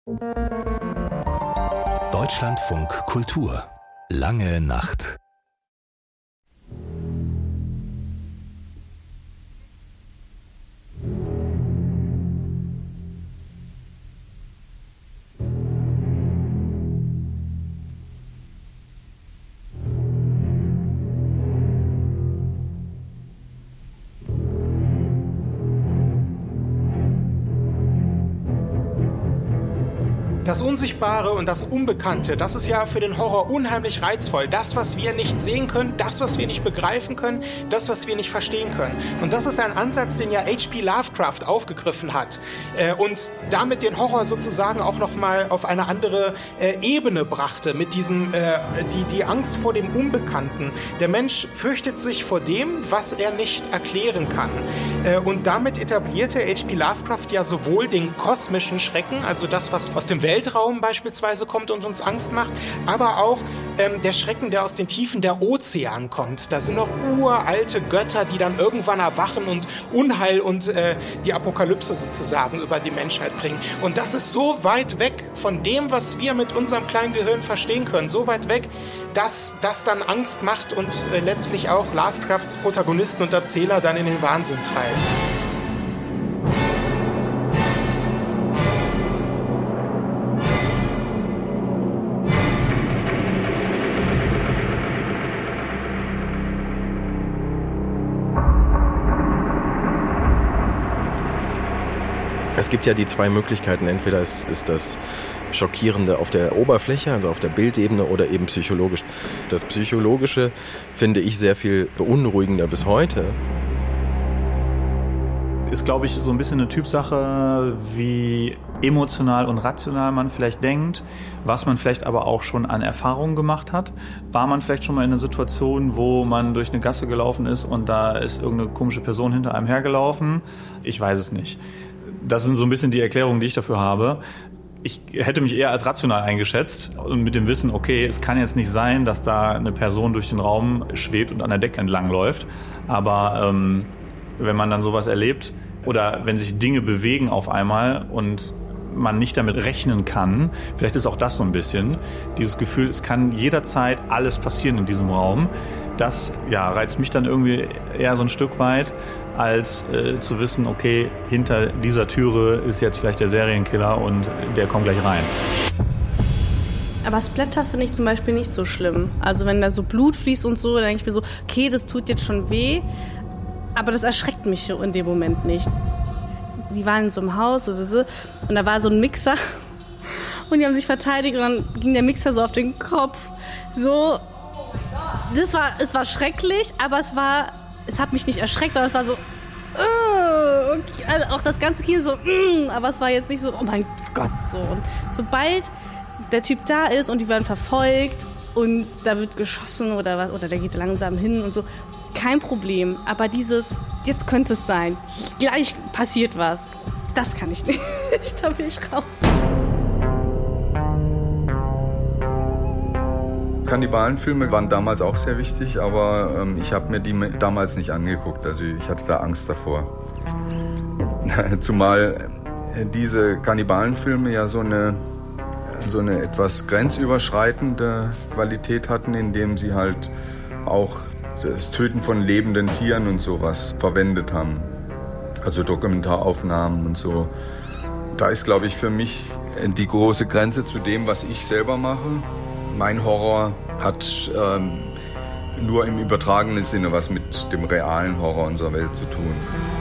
Deutschlandfunk Kultur. Lange Nacht. Das Unsichtbare und das Unbekannte, das ist ja für den Horror unheimlich reizvoll. Das, was wir nicht sehen können, das, was wir nicht begreifen können, das, was wir nicht verstehen können. Und das ist ein Ansatz, den ja H.P. Lovecraft aufgegriffen hat und damit den Horror sozusagen auch nochmal auf eine andere Ebene brachte, mit diesem, die Angst vor dem Unbekannten. Der Mensch fürchtet sich vor dem, was er nicht erklären kann. Und damit etablierte H.P. Lovecraft ja sowohl den kosmischen Schrecken, also das, was aus dem Weltraum beispielsweise kommt und uns Angst macht, aber auch der Schrecken, der aus den Tiefen der Ozean kommt. Da sind noch uralte Götter, die dann irgendwann erwachen und Unheil und die Apokalypse sozusagen über die Menschheit bringen. Und das ist so weit weg von dem, was wir mit unserem kleinen Gehirn verstehen können, so weit weg, dass das dann Angst macht und letztlich auch Lovecrafts Protagonisten und Erzähler dann in den Wahnsinn treibt. Es gibt ja die zwei Möglichkeiten. Entweder ist das Schockierende auf der Oberfläche, also auf der Bildebene, oder eben psychologisch. Das Psychologische finde ich sehr viel beunruhigender bis heute. Ist, glaube ich, so ein bisschen eine Typsache, wie emotional und rational man vielleicht denkt, was man vielleicht aber auch schon an Erfahrungen gemacht hat. War man vielleicht schon mal in einer Situation, wo man durch eine Gasse gelaufen ist und da ist irgendeine komische Person hinter einem hergelaufen? Ich weiß es nicht. Das sind so ein bisschen die Erklärungen, die ich dafür habe. Ich hätte mich eher als rational eingeschätzt und mit dem Wissen, okay, es kann jetzt nicht sein, dass da eine Person durch den Raum schwebt und an der Decke entlang läuft. Aber wenn man dann sowas erlebt oder wenn sich Dinge bewegen auf einmal und man nicht damit rechnen kann, vielleicht ist auch das so ein bisschen dieses Gefühl, es kann jederzeit alles passieren in diesem Raum. Das reizt mich dann irgendwie eher so ein Stück weit, als zu wissen, okay, hinter dieser Türe ist jetzt vielleicht der Serienkiller und der kommt gleich rein. Aber Splatter finde ich zum Beispiel nicht so schlimm. Also wenn da so Blut fließt und so, dann denke ich mir so, okay, das tut jetzt schon weh, aber das erschreckt mich in dem Moment nicht. Die waren in so einem Haus und da war so ein Mixer und die haben sich verteidigt und dann ging der Mixer so auf den Kopf. So, es war schrecklich, aber es hat mich nicht erschreckt, sondern es war so, okay. Also auch das ganze Kino so, aber es war jetzt nicht so, oh mein Gott, so. Und sobald der Typ da ist und die werden verfolgt und da wird geschossen oder was, oder der geht langsam hin und so, kein Problem. Aber dieses, jetzt könnte es sein, gleich passiert was, das kann ich nicht. Da bin ich raus. Kannibalenfilme waren damals auch sehr wichtig, aber ich habe mir die damals nicht angeguckt. Also ich hatte da Angst davor. Zumal diese Kannibalenfilme ja so eine etwas grenzüberschreitende Qualität hatten, indem sie halt auch das Töten von lebenden Tieren und sowas verwendet haben. Also Dokumentaraufnahmen und so. Da ist, glaube ich, für mich die große Grenze zu dem, was ich selber mache. Mein Horror hat nur im übertragenen Sinne was mit dem realen Horror unserer Welt zu tun.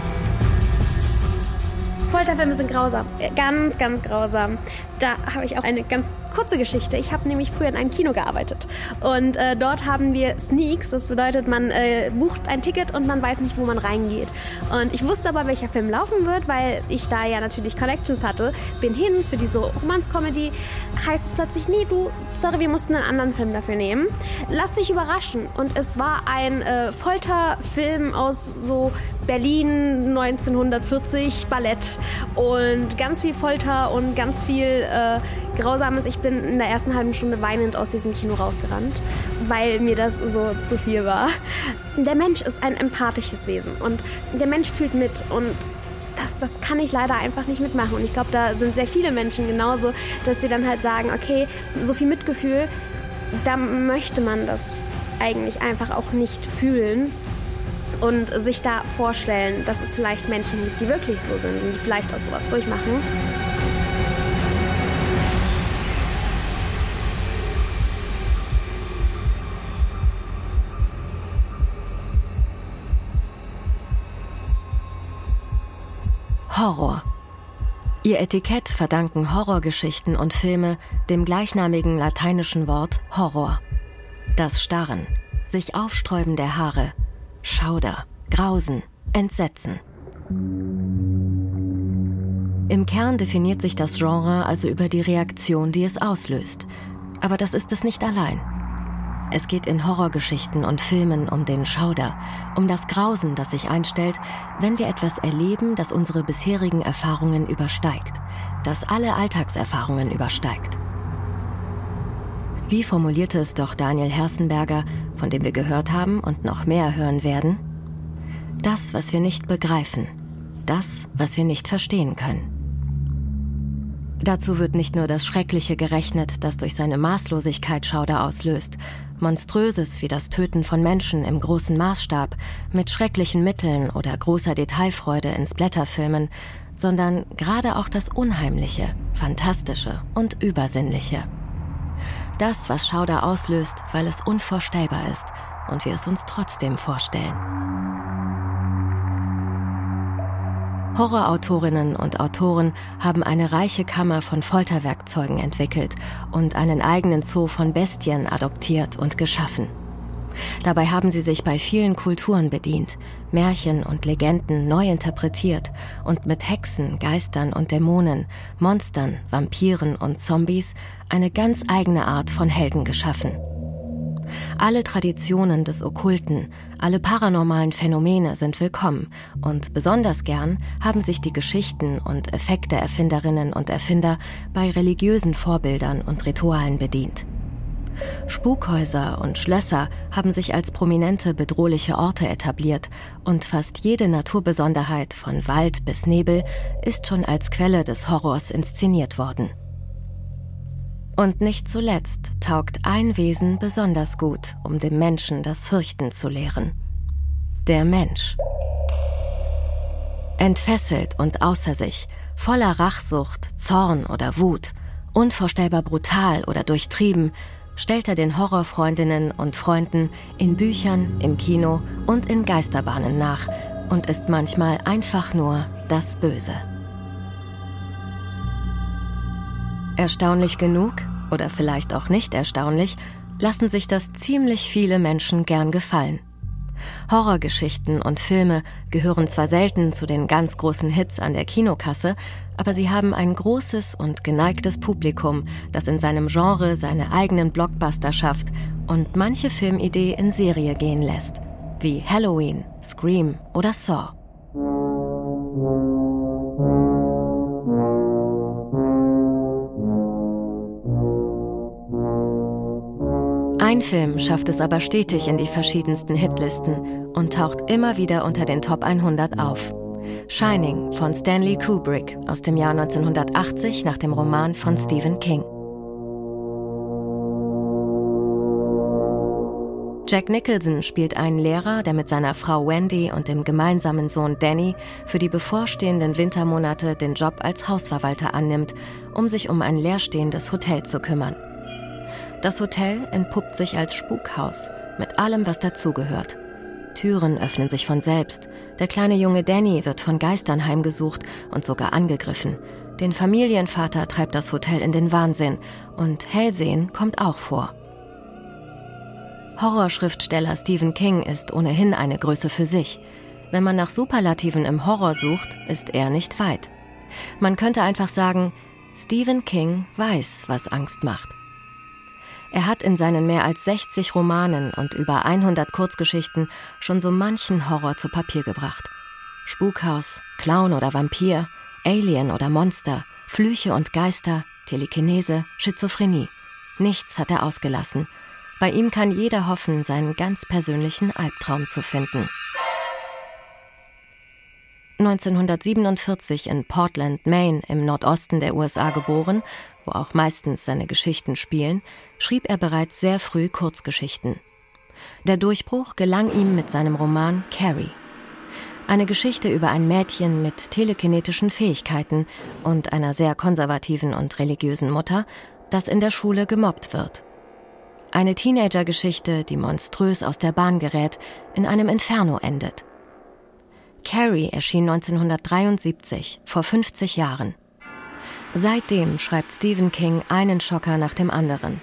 Folterfilme sind grausam. Ganz, ganz grausam. Da habe ich auch eine ganz kurze Geschichte. Ich habe nämlich früher in einem Kino gearbeitet. Und dort haben wir Sneaks. Das bedeutet, man bucht ein Ticket und man weiß nicht, wo man reingeht. Und ich wusste aber, welcher Film laufen wird, weil ich da ja natürlich Connections hatte. Bin hin für diese Romanz-Comedy. Heißt es plötzlich, nee, sorry, wir mussten einen anderen Film dafür nehmen. Lass dich überraschen. Und es war ein Folterfilm aus so Berlin 1940 Ballett. Und ganz viel Folter und ganz viel Grausames. Ich bin in der ersten halben Stunde weinend aus diesem Kino rausgerannt, weil mir das so zu viel war. Der Mensch ist ein empathisches Wesen und der Mensch fühlt mit und das kann ich leider einfach nicht mitmachen. Und ich glaube, da sind sehr viele Menschen genauso, dass sie dann halt sagen, okay, so viel Mitgefühl, da möchte man das eigentlich einfach auch nicht fühlen und sich da vorstellen, dass es vielleicht Menschen gibt, die wirklich so sind und die vielleicht auch sowas durchmachen. Horror. Ihr Etikett verdanken Horrorgeschichten und Filme dem gleichnamigen lateinischen Wort Horror. Das Starren, sich aufsträuben der Haare, Schauder, Grausen, Entsetzen. Im Kern definiert sich das Genre also über die Reaktion, die es auslöst. Aber das ist es nicht allein. Es geht in Horrorgeschichten und Filmen um den Schauder, um das Grausen, das sich einstellt, wenn wir etwas erleben, das unsere bisherigen Erfahrungen übersteigt, das alle Alltagserfahrungen übersteigt. Wie formulierte es doch Daniel Herzenberger, von dem wir gehört haben und noch mehr hören werden? Das, was wir nicht begreifen, das, was wir nicht verstehen können. Dazu wird nicht nur das Schreckliche gerechnet, das durch seine Maßlosigkeit Schauder auslöst, Monströses wie das Töten von Menschen im großen Maßstab, mit schrecklichen Mitteln oder großer Detailfreude in Splatterfilmen, sondern gerade auch das Unheimliche, Fantastische und Übersinnliche. Das, was Schauder auslöst, weil es unvorstellbar ist und wir es uns trotzdem vorstellen. Horrorautorinnen und Autoren haben eine reiche Kammer von Folterwerkzeugen entwickelt und einen eigenen Zoo von Bestien adoptiert und geschaffen. Dabei haben sie sich bei vielen Kulturen bedient, Märchen und Legenden neu interpretiert und mit Hexen, Geistern und Dämonen, Monstern, Vampiren und Zombies eine ganz eigene Art von Helden geschaffen. Alle Traditionen des Okkulten, alle paranormalen Phänomene sind willkommen und besonders gern haben sich die Geschichten und Effekte-Erfinderinnen und Erfinder bei religiösen Vorbildern und Ritualen bedient. Spukhäuser und Schlösser haben sich als prominente bedrohliche Orte etabliert und fast jede Naturbesonderheit von Wald bis Nebel ist schon als Quelle des Horrors inszeniert worden. Und nicht zuletzt taugt ein Wesen besonders gut, um dem Menschen das Fürchten zu lehren. Der Mensch. Entfesselt und außer sich, voller Rachsucht, Zorn oder Wut, unvorstellbar brutal oder durchtrieben, stellt er den Horrorfreundinnen und Freunden in Büchern, im Kino und in Geisterbahnen nach und ist manchmal einfach nur das Böse. Erstaunlich genug, oder vielleicht auch nicht erstaunlich, lassen sich das ziemlich viele Menschen gern gefallen. Horrorgeschichten und Filme gehören zwar selten zu den ganz großen Hits an der Kinokasse, aber sie haben ein großes und geneigtes Publikum, das in seinem Genre seine eigenen Blockbuster schafft und manche Filmidee in Serie gehen lässt, wie Halloween, Scream oder Saw. Ein Film schafft es aber stetig in die verschiedensten Hitlisten und taucht immer wieder unter den Top 100 auf. Shining von Stanley Kubrick aus dem Jahr 1980 nach dem Roman von Stephen King. Jack Nicholson spielt einen Lehrer, der mit seiner Frau Wendy und dem gemeinsamen Sohn Danny für die bevorstehenden Wintermonate den Job als Hausverwalter annimmt, um sich um ein leerstehendes Hotel zu kümmern. Das Hotel entpuppt sich als Spukhaus, mit allem, was dazugehört. Türen öffnen sich von selbst. Der kleine Junge Danny wird von Geistern heimgesucht und sogar angegriffen. Den Familienvater treibt das Hotel in den Wahnsinn und Hellsehen kommt auch vor. Horrorschriftsteller Stephen King ist ohnehin eine Größe für sich. Wenn man nach Superlativen im Horror sucht, ist er nicht weit. Man könnte einfach sagen, Stephen King weiß, was Angst macht. Er hat in seinen mehr als 60 Romanen und über 100 Kurzgeschichten schon so manchen Horror zu Papier gebracht. Spukhaus, Clown oder Vampir, Alien oder Monster, Flüche und Geister, Telekinese, Schizophrenie. Nichts hat er ausgelassen. Bei ihm kann jeder hoffen, seinen ganz persönlichen Albtraum zu finden. 1947 in Portland, Maine im Nordosten der USA geboren, wo auch meistens seine Geschichten spielen, schrieb er bereits sehr früh Kurzgeschichten. Der Durchbruch gelang ihm mit seinem Roman Carrie. Eine Geschichte über ein Mädchen mit telekinetischen Fähigkeiten und einer sehr konservativen und religiösen Mutter, das in der Schule gemobbt wird. Eine Teenager-Geschichte, die monströs aus der Bahn gerät, in einem Inferno endet. Carrie erschien 1973, vor 50 Jahren. Seitdem schreibt Stephen King einen Schocker nach dem anderen.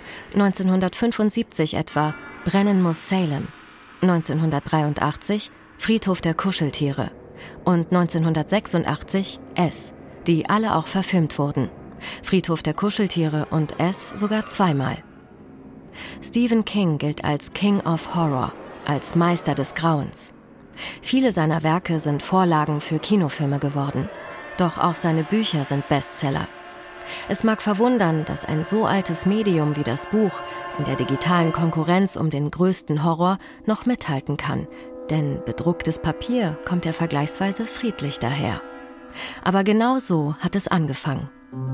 1975 etwa Brennen muss Salem, 1983 Friedhof der Kuscheltiere und 1986 S, die alle auch verfilmt wurden. Friedhof der Kuscheltiere und S sogar zweimal. Stephen King gilt als King of Horror, als Meister des Grauens. Viele seiner Werke sind Vorlagen für Kinofilme geworden. Doch auch seine Bücher sind Bestseller. Es mag verwundern, dass ein so altes Medium wie das Buch in der digitalen Konkurrenz um den größten Horror noch mithalten kann. Denn bedrucktes Papier kommt ja vergleichsweise friedlich daher. Aber genau so hat es angefangen.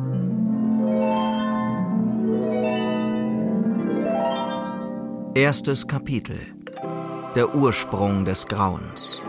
Erstes Kapitel: Der Ursprung des Grauens.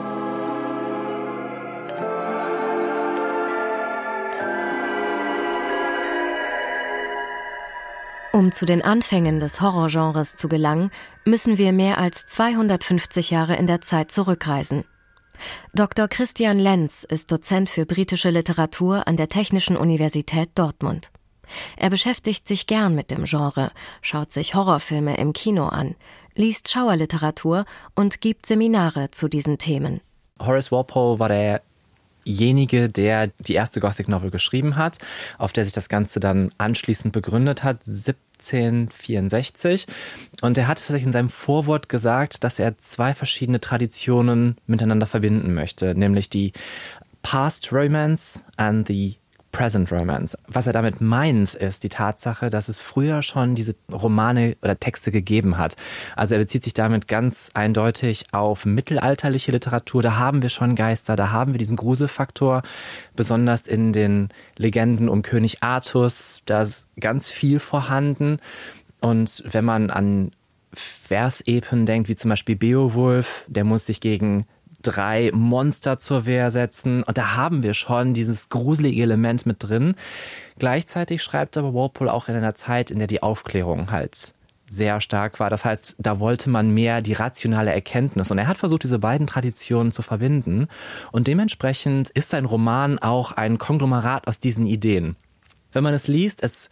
Um zu den Anfängen des Horrorgenres zu gelangen, müssen wir mehr als 250 Jahre in der Zeit zurückreisen. Dr. Christian Lenz ist Dozent für britische Literatur an der Technischen Universität Dortmund. Er beschäftigt sich gern mit dem Genre, schaut sich Horrorfilme im Kino an, liest Schauerliteratur und gibt Seminare zu diesen Themen. Horace Walpole war derjenige, der die erste Gothic Novel geschrieben hat, auf der sich das Ganze dann anschließend begründet hat, 1764. Und er hat tatsächlich in seinem Vorwort gesagt, dass er zwei verschiedene Traditionen miteinander verbinden möchte, nämlich die Past Romance and the Present Romance. Was er damit meint, ist die Tatsache, dass es früher schon diese Romane oder Texte gegeben hat. Also er bezieht sich damit ganz eindeutig auf mittelalterliche Literatur. Da haben wir schon Geister, da haben wir diesen Gruselfaktor. Besonders in den Legenden um König Artus, da ist ganz viel vorhanden. Und wenn man an Versepen denkt, wie zum Beispiel Beowulf, der muss sich gegen 3 Monster zur Wehr setzen. Und da haben wir schon dieses gruselige Element mit drin. Gleichzeitig schreibt aber Walpole auch in einer Zeit, in der die Aufklärung halt sehr stark war. Das heißt, da wollte man mehr die rationale Erkenntnis. Und er hat versucht, diese beiden Traditionen zu verbinden. Und dementsprechend ist sein Roman auch ein Konglomerat aus diesen Ideen. Wenn man es liest, es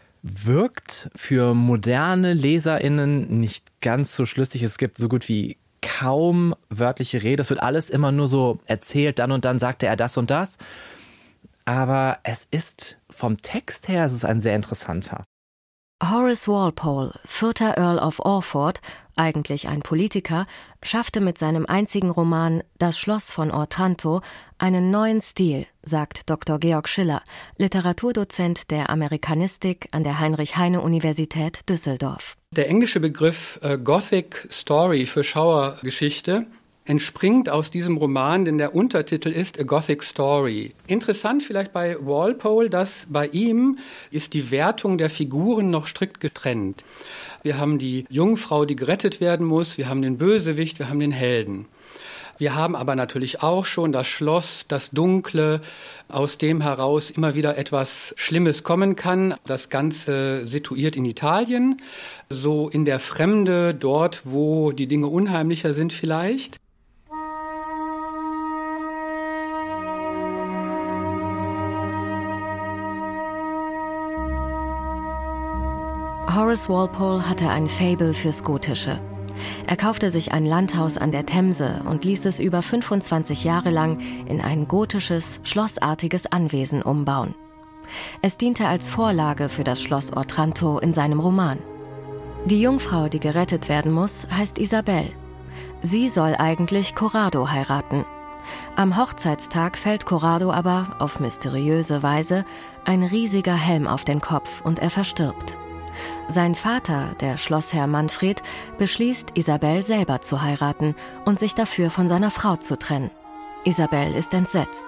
wirkt für moderne LeserInnen nicht ganz so schlüssig. Es gibt so gut wie kaum wörtliche Rede. Es wird alles immer nur so erzählt, dann und dann sagte er das und das. Aber es ist vom Text her, es ist ein sehr interessanter. Horace Walpole, 4. Earl of Orford, eigentlich ein Politiker, schaffte mit seinem einzigen Roman Das Schloss von Otranto einen neuen Stil, sagt Dr. Georg Schiller, Literaturdozent der Amerikanistik an der Heinrich-Heine-Universität Düsseldorf. Der englische Begriff Gothic Story für Schauergeschichte entspringt aus diesem Roman, denn der Untertitel ist A Gothic Story. Interessant vielleicht bei Walpole, dass bei ihm ist die Wertung der Figuren noch strikt getrennt. Wir haben die Jungfrau, die gerettet werden muss, wir haben den Bösewicht, wir haben den Helden. Wir haben aber natürlich auch schon das Schloss, das Dunkle, aus dem heraus immer wieder etwas Schlimmes kommen kann. Das Ganze situiert in Italien, so in der Fremde, dort, wo die Dinge unheimlicher sind vielleicht. Horace Walpole hatte ein Faible fürs Gotische. Er kaufte sich ein Landhaus an der Themse und ließ es über 25 Jahre lang in ein gotisches, schlossartiges Anwesen umbauen. Es diente als Vorlage für das Schloss Otranto in seinem Roman. Die Jungfrau, die gerettet werden muss, heißt Isabel. Sie soll eigentlich Corrado heiraten. Am Hochzeitstag fällt Corrado aber, auf mysteriöse Weise, ein riesiger Helm auf den Kopf und er verstirbt. Sein Vater, der Schlossherr Manfred, beschließt, Isabel selber zu heiraten und sich dafür von seiner Frau zu trennen. Isabelle ist entsetzt.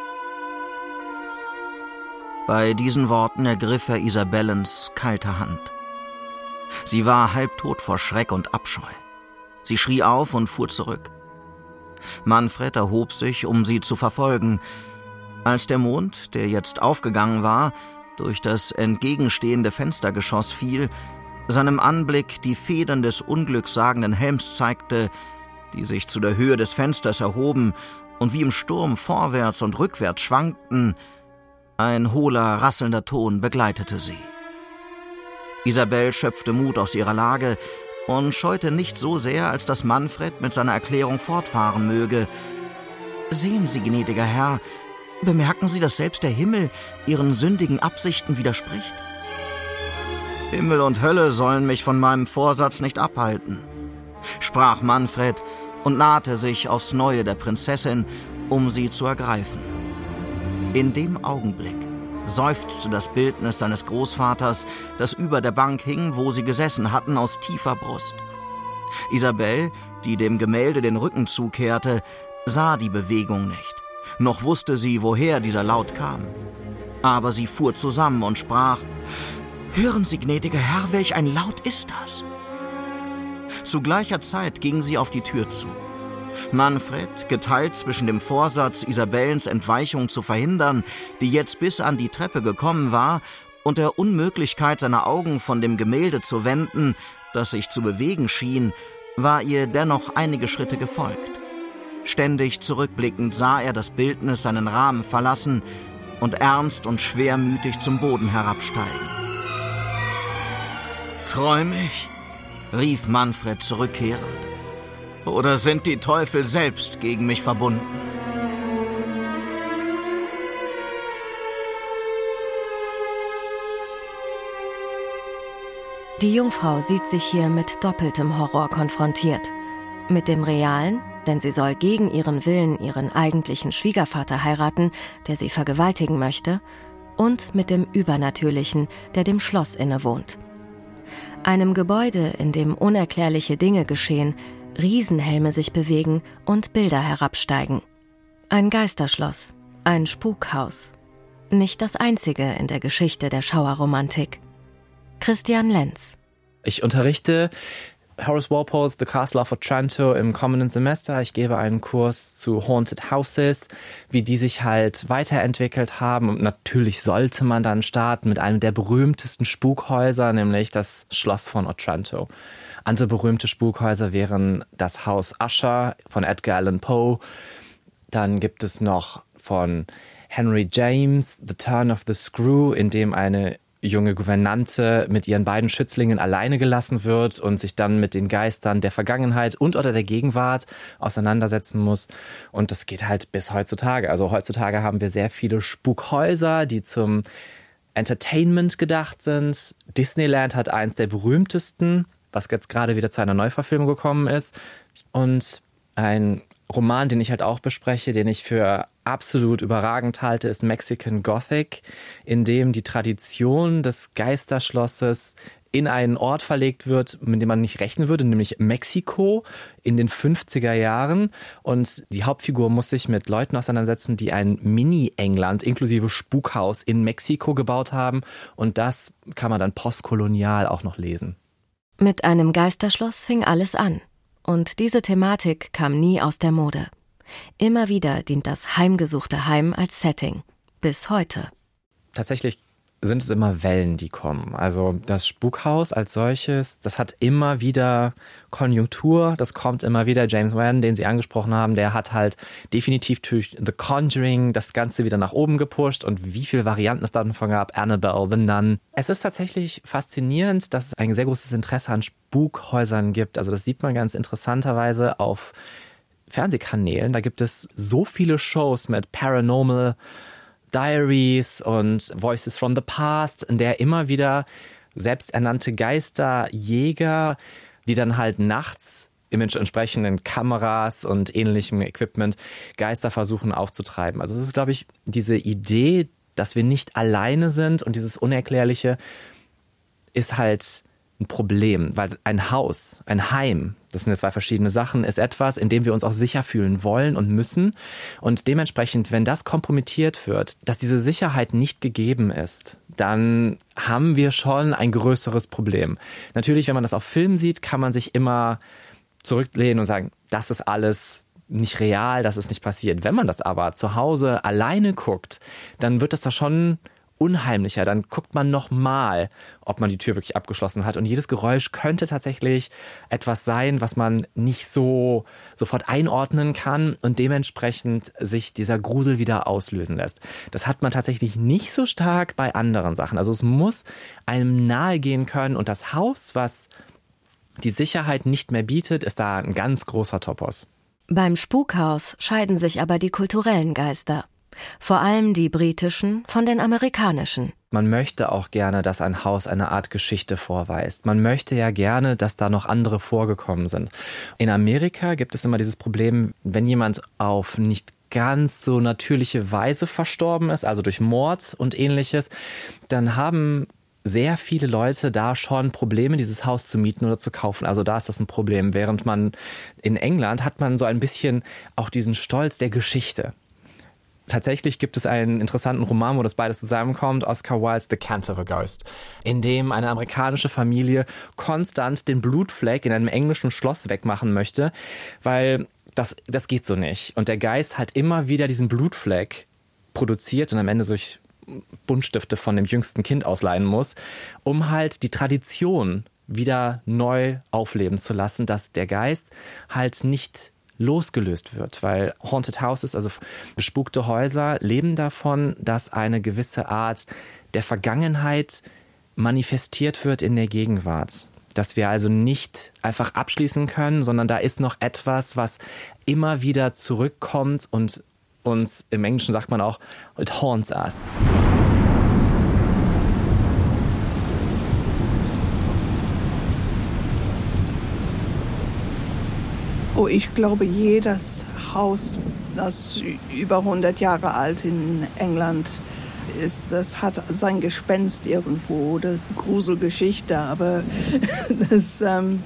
Bei diesen Worten ergriff er Isabellens kalte Hand. Sie war halbtot vor Schreck und Abscheu. Sie schrie auf und fuhr zurück. Manfred erhob sich, um sie zu verfolgen. Als der Mond, der jetzt aufgegangen war, durch das entgegenstehende Fenstergeschoss fiel, seinem Anblick die Federn des unglückssagenden Helms zeigte, die sich zu der Höhe des Fensters erhoben und wie im Sturm vorwärts und rückwärts schwankten, ein hohler, rasselnder Ton begleitete sie. Isabelle schöpfte Mut aus ihrer Lage und scheute nicht so sehr, als dass Manfred mit seiner Erklärung fortfahren möge. »Sehen Sie, gnädiger Herr, bemerken Sie, dass selbst der Himmel Ihren sündigen Absichten widerspricht? Himmel und Hölle sollen mich von meinem Vorsatz nicht abhalten«, sprach Manfred und nahte sich aufs Neue der Prinzessin, um sie zu ergreifen. In dem Augenblick seufzte das Bildnis seines Großvaters, das über der Bank hing, wo sie gesessen hatten, aus tiefer Brust. Isabelle, die dem Gemälde den Rücken zukehrte, sah die Bewegung nicht, noch wusste sie, woher dieser Laut kam. Aber sie fuhr zusammen und sprach: »Hören Sie, gnädiger Herr, welch ein Laut ist das?« Zu gleicher Zeit ging sie auf die Tür zu. Manfred, geteilt zwischen dem Vorsatz, Isabellens Entweichung zu verhindern, die jetzt bis an die Treppe gekommen war, und der Unmöglichkeit, seine Augen von dem Gemälde zu wenden, das sich zu bewegen schien, war ihr dennoch einige Schritte gefolgt. Ständig zurückblickend sah er das Bildnis seinen Rahmen verlassen und ernst und schwermütig zum Boden herabsteigen. »Träum ich?« rief Manfred zurückkehrend. »Oder sind die Teufel selbst gegen mich verbunden?« Die Jungfrau sieht sich hier mit doppeltem Horror konfrontiert. Mit dem realen, denn sie soll gegen ihren Willen ihren eigentlichen Schwiegervater heiraten, der sie vergewaltigen möchte, und mit dem Übernatürlichen, der dem Schloss innewohnt. Einem Gebäude, in dem unerklärliche Dinge geschehen, Riesenhelme sich bewegen und Bilder herabsteigen. Ein Geisterschloss, ein Spukhaus. Nicht das einzige in der Geschichte der Schauerromantik. Christian Lenz. Ich unterrichte Horace Walpole's The Castle of Otranto im kommenden Semester. Ich gebe einen Kurs zu Haunted Houses, wie die sich halt weiterentwickelt haben. Und natürlich sollte man dann starten mit einem der berühmtesten Spukhäuser, nämlich das Schloss von Otranto. Andere berühmte Spukhäuser wären das Haus Usher von Edgar Allan Poe. Dann gibt es noch von Henry James The Turn of the Screw, in dem eine junge Gouvernante mit ihren beiden Schützlingen alleine gelassen wird und sich dann mit den Geistern der Vergangenheit und oder der Gegenwart auseinandersetzen muss. Und das geht halt bis heutzutage. Also heutzutage haben wir sehr viele Spukhäuser, die zum Entertainment gedacht sind. Disneyland hat eins der berühmtesten, was jetzt gerade wieder zu einer Neuverfilmung gekommen ist. Und ein Roman, den ich halt auch bespreche, den ich für absolut überragend halte, ist Mexican Gothic, in dem die Tradition des Geisterschlosses in einen Ort verlegt wird, mit dem man nicht rechnen würde, nämlich Mexiko in den 50er Jahren. Und die Hauptfigur muss sich mit Leuten auseinandersetzen, die ein Mini-England inklusive Spukhaus in Mexiko gebaut haben. Und das kann man dann postkolonial auch noch lesen. Mit einem Geisterschloss fing alles an. Und diese Thematik kam nie aus der Mode. Immer wieder dient das heimgesuchte Heim als Setting. Bis heute. Tatsächlich sind es immer Wellen, die kommen. Also das Spukhaus als solches, das hat immer wieder Konjunktur, das kommt immer wieder. James Wan, den Sie angesprochen haben, der hat halt definitiv durch The Conjuring das Ganze wieder nach oben gepusht und wie viele Varianten es davon gab, Annabelle, The Nun. Es ist tatsächlich faszinierend, dass es ein sehr großes Interesse an Spukhäusern gibt. Also das sieht man ganz interessanterweise auf Fernsehkanälen. Da gibt es so viele Shows mit Paranormal Diaries und Voices from the Past, in der immer wieder selbsternannte Geisterjäger, die dann halt nachts mit entsprechenden Kameras und ähnlichem Equipment Geister versuchen aufzutreiben. Also es ist, glaube ich, diese Idee, dass wir nicht alleine sind und dieses Unerklärliche ist halt ein Problem, weil ein Haus, ein Heim, das sind ja zwei verschiedene Sachen, ist etwas, in dem wir uns auch sicher fühlen wollen und müssen. Und dementsprechend, wenn das kompromittiert wird, dass diese Sicherheit nicht gegeben ist, dann haben wir schon ein größeres Problem. Natürlich, wenn man das auf Film sieht, kann man sich immer zurücklehnen und sagen, das ist alles nicht real, das ist nicht passiert. Wenn man das aber zu Hause alleine guckt, dann wird das da schon unheimlicher. Dann guckt man nochmal, ob man die Tür wirklich abgeschlossen hat. Und jedes Geräusch könnte tatsächlich etwas sein, was man nicht so sofort einordnen kann und dementsprechend sich dieser Grusel wieder auslösen lässt. Das hat man tatsächlich nicht so stark bei anderen Sachen. Also es muss einem nahe gehen können und das Haus, was die Sicherheit nicht mehr bietet, ist da ein ganz großer Topos. Beim Spukhaus scheiden sich aber die kulturellen Geister. Vor allem die britischen von den amerikanischen. Man möchte auch gerne, dass ein Haus eine Art Geschichte vorweist. Man möchte ja gerne, dass da noch andere vorgekommen sind. In Amerika gibt es immer dieses Problem, wenn jemand auf nicht ganz so natürliche Weise verstorben ist, also durch Mord und Ähnliches, dann haben sehr viele Leute da schon Probleme, dieses Haus zu mieten oder zu kaufen. Also da ist das ein Problem. Während man in England hat man so ein bisschen auch diesen Stolz der Geschichte. Tatsächlich gibt es einen interessanten Roman, wo das beides zusammenkommt, Oscar Wildes The Canterville Ghost, in dem eine amerikanische Familie konstant den Blutfleck in einem englischen Schloss wegmachen möchte, weil das geht so nicht. Und der Geist halt immer wieder diesen Blutfleck produziert und am Ende durch Buntstifte von dem jüngsten Kind ausleihen muss, um halt die Tradition wieder neu aufleben zu lassen, dass der Geist halt nicht losgelöst wird, weil Haunted Houses, also bespukte Häuser, leben davon, dass eine gewisse Art der Vergangenheit manifestiert wird in der Gegenwart. Dass wir also nicht einfach abschließen können, sondern da ist noch etwas, was immer wieder zurückkommt und uns, im Englischen sagt man auch, it haunts us. Oh, ich glaube, jedes Haus, das über 100 Jahre alt in England ist, das hat sein Gespenst irgendwo oder Gruselgeschichte. Aber das,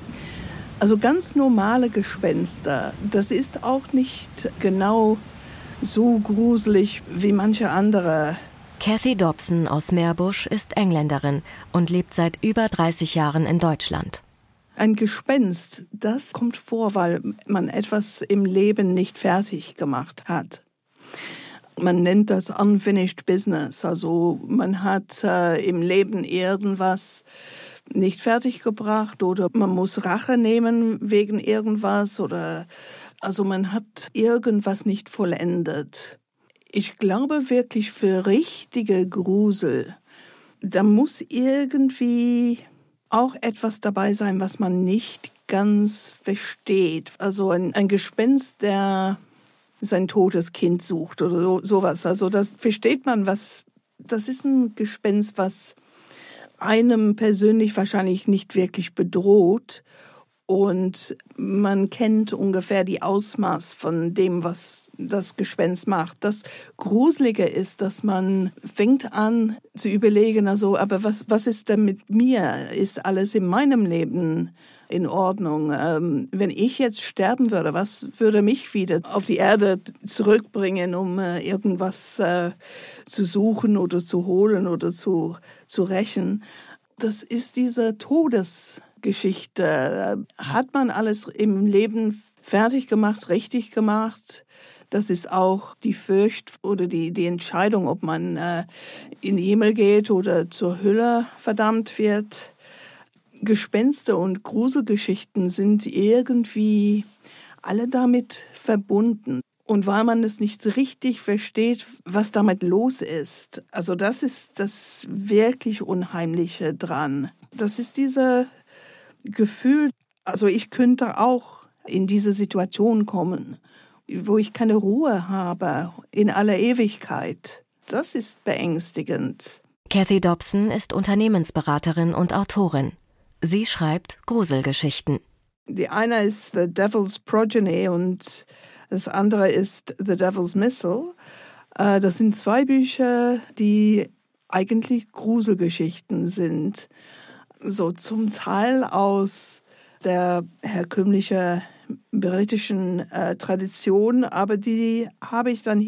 also ganz normale Gespenster, das ist auch nicht genau so gruselig wie manche andere. Cathy Dobson aus Meerbusch ist Engländerin und lebt seit über 30 Jahren in Deutschland. Ein Gespenst, das kommt vor, weil man etwas im Leben nicht fertig gemacht hat. Man nennt das unfinished business, also man hat im Leben irgendwas nicht fertiggebracht oder man muss Rache nehmen wegen irgendwas oder also man hat irgendwas nicht vollendet. Ich glaube wirklich für richtige Grusel, da muss irgendwie auch etwas dabei sein, was man nicht ganz versteht. Also ein Gespenst, der sein totes Kind sucht oder sowas. Also das versteht man, das ist ein Gespenst, was einem persönlich wahrscheinlich nicht wirklich bedroht. Und man kennt ungefähr die Ausmaß von dem, was das Gespenst macht. Das Gruselige ist, dass man fängt an zu überlegen, also, aber was ist denn mit mir? Ist alles in meinem Leben in Ordnung? Wenn ich jetzt sterben würde, was würde mich wieder auf die Erde zurückbringen, um irgendwas zu suchen oder zu holen oder zu rächen? Das ist diese Todesgeschichte. Hat man alles im Leben fertig gemacht, richtig gemacht? Das ist auch die Furcht oder die Entscheidung, ob man in den Himmel geht oder zur Hölle verdammt wird. Gespenster und Gruselgeschichten sind irgendwie alle damit verbunden. Und weil man es nicht richtig versteht, was damit los ist. Also das ist das wirklich Unheimliche dran. Das ist dieses Gefühl, also ich könnte auch in diese Situation kommen, wo ich keine Ruhe habe in aller Ewigkeit. Das ist beängstigend. Cathy Dobson ist Unternehmensberaterin und Autorin. Sie schreibt Gruselgeschichten. Die eine ist The Devil's Progeny und das andere ist The Devil's Missile. Das sind 2 Bücher, die eigentlich Gruselgeschichten sind. so zum Teil aus der herkömmlichen britischen Tradition, aber die habe ich dann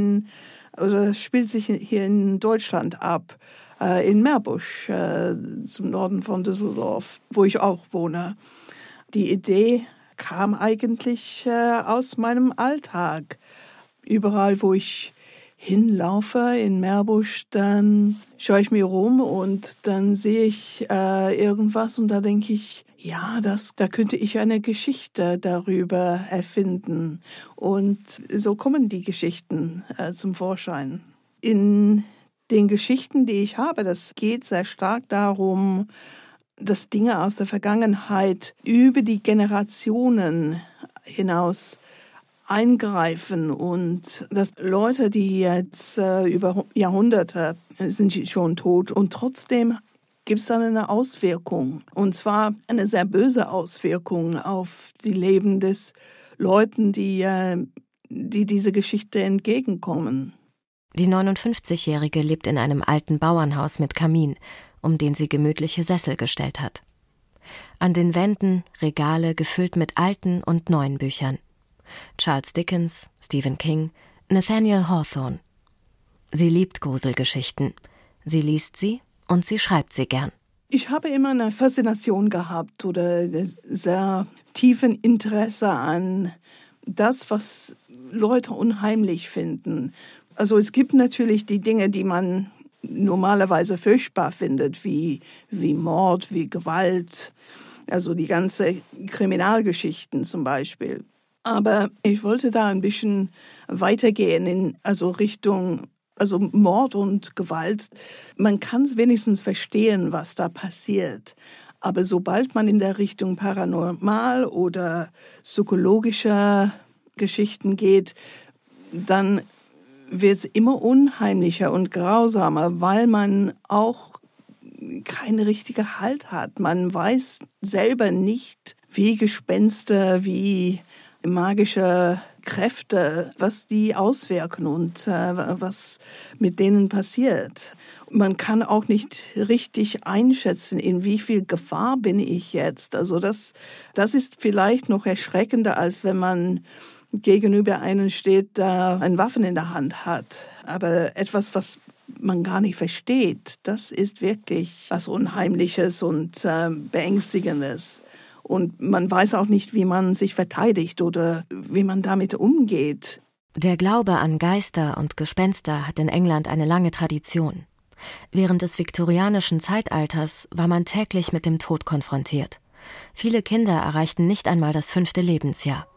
das spielt sich hier in Deutschland ab, in Meerbusch, zum Norden von Düsseldorf, wo ich auch wohne. Die Idee kam eigentlich aus meinem Alltag. Überall, wo ich hinlaufe in Meerbusch, dann schaue ich mir rum und dann sehe ich irgendwas und da denke ich, ja, da könnte ich eine Geschichte darüber erfinden. Und so kommen die Geschichten zum Vorschein. In den Geschichten, die ich habe, das geht sehr stark darum, dass Dinge aus der Vergangenheit über die Generationen hinaus eingreifen und dass Leute, die jetzt über Jahrhunderte sind schon tot und trotzdem gibt es dann eine Auswirkung, und zwar eine sehr böse Auswirkung auf die Leben des Leuten, die diese Geschichte entgegenkommen. Die 59-Jährige lebt in einem alten Bauernhaus mit Kamin, um den sie gemütliche Sessel gestellt hat. An den Wänden Regale gefüllt mit alten und neuen Büchern. Charles Dickens, Stephen King, Nathaniel Hawthorne. Sie liebt Gruselgeschichten. Sie liest sie und sie schreibt sie gern. Ich habe immer eine Faszination gehabt oder sehr tiefen Interesse an das, was Leute unheimlich finden. Also es gibt natürlich die Dinge, die man normalerweise furchtbar findet, wie Mord, wie Gewalt, also die ganze Kriminalgeschichten zum Beispiel. Aber ich wollte da ein bisschen weitergehen in Richtung Mord und Gewalt. Man kann es wenigstens verstehen, was da passiert. Aber sobald man in der Richtung paranormal oder psychologischer Geschichten geht, dann wird es immer unheimlicher und grausamer, weil man auch keinen richtigen Halt hat. Man weiß selber nicht, wie Gespenster, wie magische Kräfte, was die auswirken und was mit denen passiert. Man kann auch nicht richtig einschätzen, in wie viel Gefahr bin ich jetzt. Also das ist vielleicht noch erschreckender, als wenn man gegenüber einem steht, der eine Waffe in der Hand hat. Aber etwas, was man gar nicht versteht, das ist wirklich was Unheimliches und Beängstigendes. Und man weiß auch nicht, wie man sich verteidigt oder wie man damit umgeht. Der Glaube an Geister und Gespenster hat in England eine lange Tradition. Während des viktorianischen Zeitalters war man täglich mit dem Tod konfrontiert. Viele Kinder erreichten nicht einmal das 5. Lebensjahr.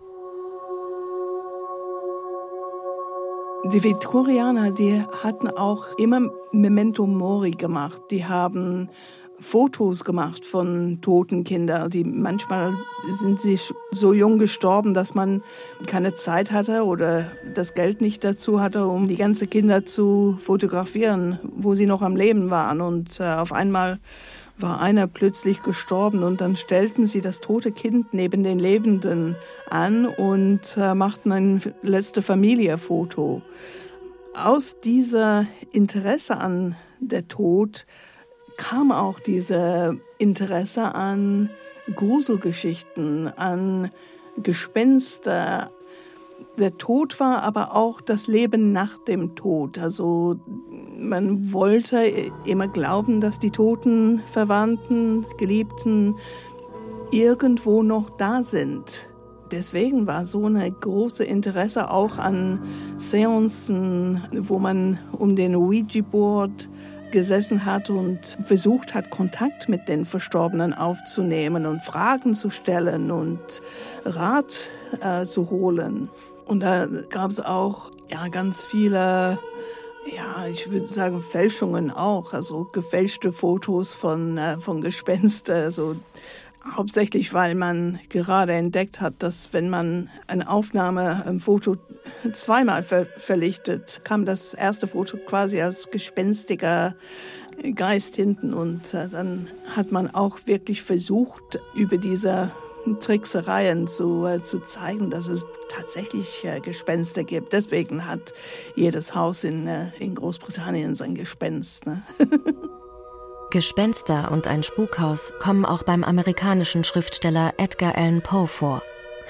Die Viktorianer, die hatten auch immer Memento Mori gemacht. Die haben Fotos gemacht von toten Kindern. Manchmal sind sie so jung gestorben, dass man keine Zeit hatte oder das Geld nicht dazu hatte, um die ganzen Kinder zu fotografieren, wo sie noch am Leben waren. Und auf einmal war einer plötzlich gestorben und dann stellten sie das tote Kind neben den Lebenden an und machten ein letztes Familienfoto. Aus dieser Interesse an der Tod kam auch dieses Interesse an Gruselgeschichten, an Gespenster. Der Tod war aber auch das Leben nach dem Tod. Also man wollte immer glauben, dass die toten Verwandten, Geliebten irgendwo noch da sind. Deswegen war so ein großes Interesse auch an Seancen, wo man um den Ouija-Board gesessen hat und versucht hat, Kontakt mit den Verstorbenen aufzunehmen und Fragen zu stellen und Rat zu holen. Und da gab es auch ganz viele, ich würde sagen Fälschungen auch, also gefälschte Fotos von Gespenstern, also hauptsächlich, weil man gerade entdeckt hat, dass wenn man eine Aufnahme, ein Foto zweimal verlichtet, kam das erste Foto quasi als gespenstiger Geist hinten. Und dann hat man auch wirklich versucht, über diese Tricksereien zu zeigen, dass es tatsächlich Gespenster gibt. Deswegen hat jedes Haus in Großbritannien sein Gespenst. Ne? Gespenster und ein Spukhaus kommen auch beim amerikanischen Schriftsteller Edgar Allan Poe vor.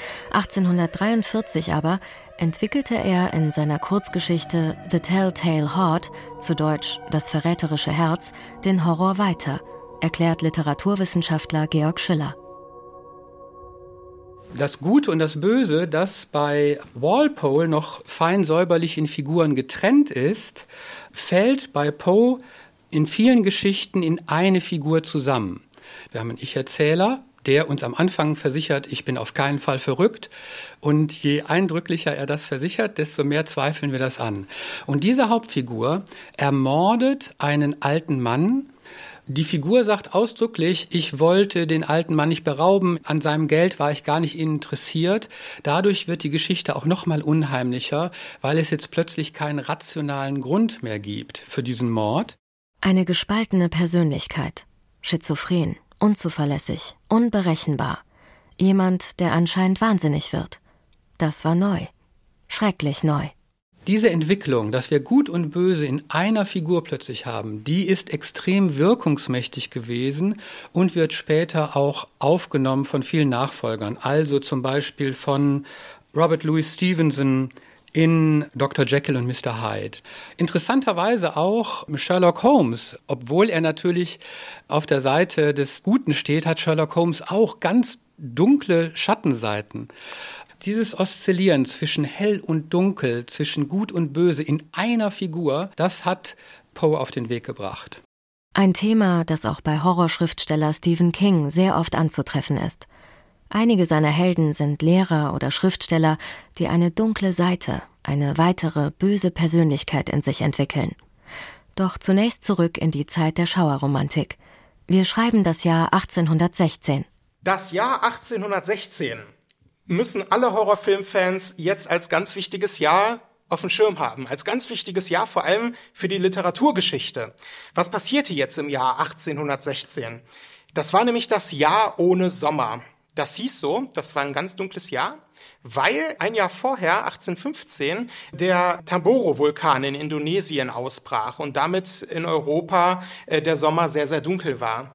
1843 aber entwickelte er in seiner Kurzgeschichte The Telltale Heart, zu Deutsch Das verräterische Herz, den Horror weiter, erklärt Literaturwissenschaftler Georg Schiller. Das Gute und das Böse, das bei Walpole noch fein säuberlich in Figuren getrennt ist, fällt bei Poe in vielen Geschichten in eine Figur zusammen. Wir haben einen Ich-Erzähler, der uns am Anfang versichert, ich bin auf keinen Fall verrückt. Und je eindrücklicher er das versichert, desto mehr zweifeln wir das an. Und diese Hauptfigur ermordet einen alten Mann. Die Figur sagt ausdrücklich, ich wollte den alten Mann nicht berauben, an seinem Geld war ich gar nicht interessiert. Dadurch wird die Geschichte auch noch mal unheimlicher, weil es jetzt plötzlich keinen rationalen Grund mehr gibt für diesen Mord. Eine gespaltene Persönlichkeit, schizophren, unzuverlässig, unberechenbar. Jemand, der anscheinend wahnsinnig wird. Das war neu. Schrecklich neu. Diese Entwicklung, dass wir Gut und Böse in einer Figur plötzlich haben, die ist extrem wirkungsmächtig gewesen und wird später auch aufgenommen von vielen Nachfolgern. Also zum Beispiel von Robert Louis Stevenson in Dr. Jekyll und Mr. Hyde. Interessanterweise auch Sherlock Holmes. Obwohl er natürlich auf der Seite des Guten steht, hat Sherlock Holmes auch ganz dunkle Schattenseiten. Dieses Oszillieren zwischen hell und dunkel, zwischen Gut und Böse in einer Figur, das hat Poe auf den Weg gebracht. Ein Thema, das auch bei Horrorschriftsteller Stephen King sehr oft anzutreffen ist. Einige seiner Helden sind Lehrer oder Schriftsteller, die eine dunkle Seite, eine weitere böse Persönlichkeit in sich entwickeln. Doch zunächst zurück in die Zeit der Schauerromantik. Wir schreiben das Jahr 1816. Das Jahr 1816 müssen alle Horrorfilmfans jetzt als ganz wichtiges Jahr auf dem Schirm haben. Als ganz wichtiges Jahr vor allem für die Literaturgeschichte. Was passierte jetzt im Jahr 1816? Das war nämlich das Jahr ohne Sommer. Das hieß so, das war ein ganz dunkles Jahr, weil ein Jahr vorher, 1815, der Tamboro-Vulkan in Indonesien ausbrach und damit in Europa der Sommer sehr, sehr dunkel war.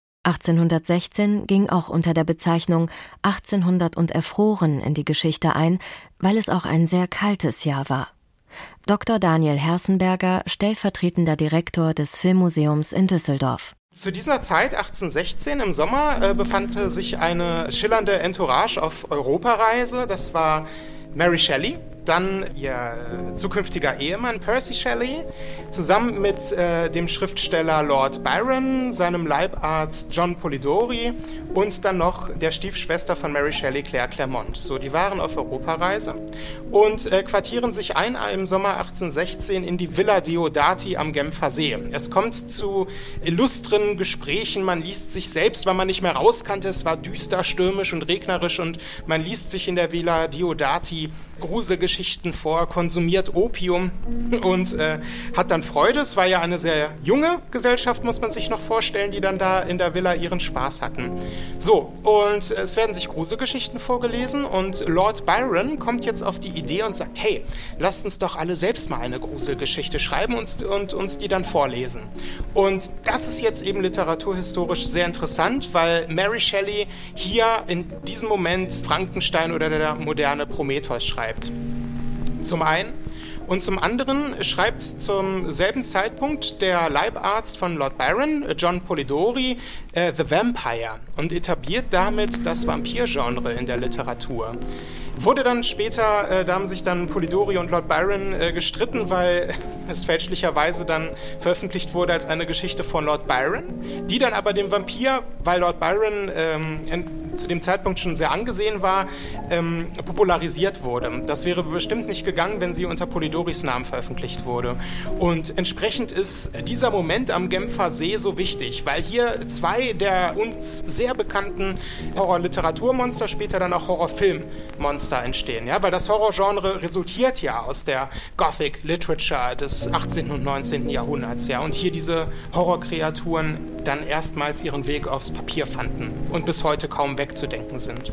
1816 ging auch unter der Bezeichnung 1800 und erfroren in die Geschichte ein, weil es auch ein sehr kaltes Jahr war. Dr. Daniel Hersenberger, stellvertretender Direktor des Filmmuseums in Düsseldorf. Zu dieser Zeit, 1816 im Sommer, befand sich eine schillernde Entourage auf Europareise. Das war Mary Shelley, dann ihr zukünftiger Ehemann Percy Shelley, zusammen mit dem Schriftsteller Lord Byron, seinem Leibarzt John Polidori und dann noch der Stiefschwester von Mary Shelley, Claire Clairmont. So, die waren auf Europareise und quartieren sich ein im Sommer 1816 in die Villa Diodati am Genfer See. Es kommt zu illustren Gesprächen, man liest sich selbst, weil man nicht mehr rauskannte, es war düster, stürmisch und regnerisch und man liest sich in der Villa Diodati Gruselgeschichten vor, konsumiert Opium und hat dann Freude. Es war ja eine sehr junge Gesellschaft, muss man sich noch vorstellen, die dann da in der Villa ihren Spaß hatten. So, und es werden sich Gruselgeschichten vorgelesen und Lord Byron kommt jetzt auf die Idee und sagt, hey, lasst uns doch alle selbst mal eine Gruselgeschichte schreiben und uns die dann vorlesen. Und das ist jetzt eben literaturhistorisch sehr interessant, weil Mary Shelley hier in diesem Moment Frankenstein oder der moderne Prometheus schreibt. Zum einen. Und zum anderen schreibt zum selben Zeitpunkt der Leibarzt von Lord Byron, John Polidori, The Vampire und etabliert damit das Vampir-Genre in der Literatur. Wurde dann später, da haben sich dann Polidori und Lord Byron gestritten, weil es fälschlicherweise dann veröffentlicht wurde als eine Geschichte von Lord Byron, die dann aber dem Vampir, weil Lord Byron zu dem Zeitpunkt schon sehr angesehen war, popularisiert wurde. Das wäre bestimmt nicht gegangen, wenn sie unter Polidoris Namen veröffentlicht wurde. Und entsprechend ist dieser Moment am Genfer See so wichtig, weil hier zwei der uns sehr bekannten Horror-Literaturmonster, später dann auch Horrorfilmmonster entstehen, ja, weil das Horrorgenre resultiert ja aus der Gothic Literature des 18. und 19. Jahrhunderts, ja, und hier diese Horrorkreaturen dann erstmals ihren Weg aufs Papier fanden und bis heute kaum wegzudenken sind.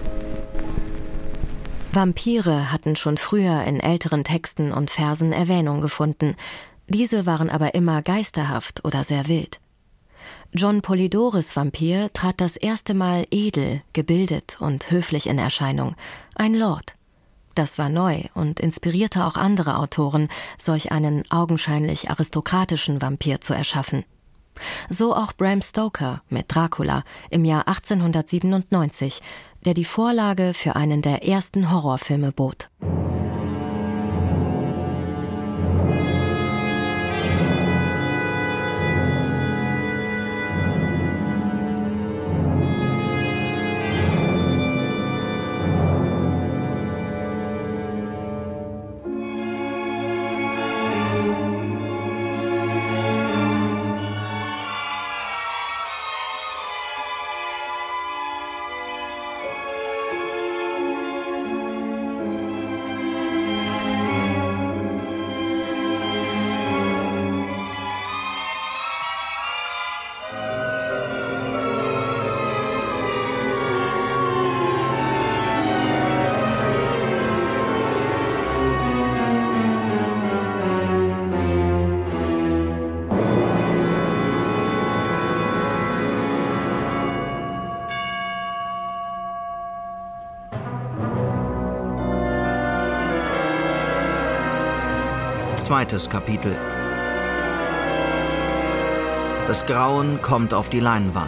Vampire hatten schon früher in älteren Texten und Versen Erwähnung gefunden. Diese waren aber immer geisterhaft oder sehr wild. John Polidores Vampir trat das erste Mal edel, gebildet und höflich in Erscheinung. Ein Lord. Das war neu und inspirierte auch andere Autoren, solch einen augenscheinlich aristokratischen Vampir zu erschaffen. So auch Bram Stoker mit Dracula im Jahr 1897, der die Vorlage für einen der ersten Horrorfilme bot. Zweites Kapitel. Das Grauen kommt auf die Leinwand.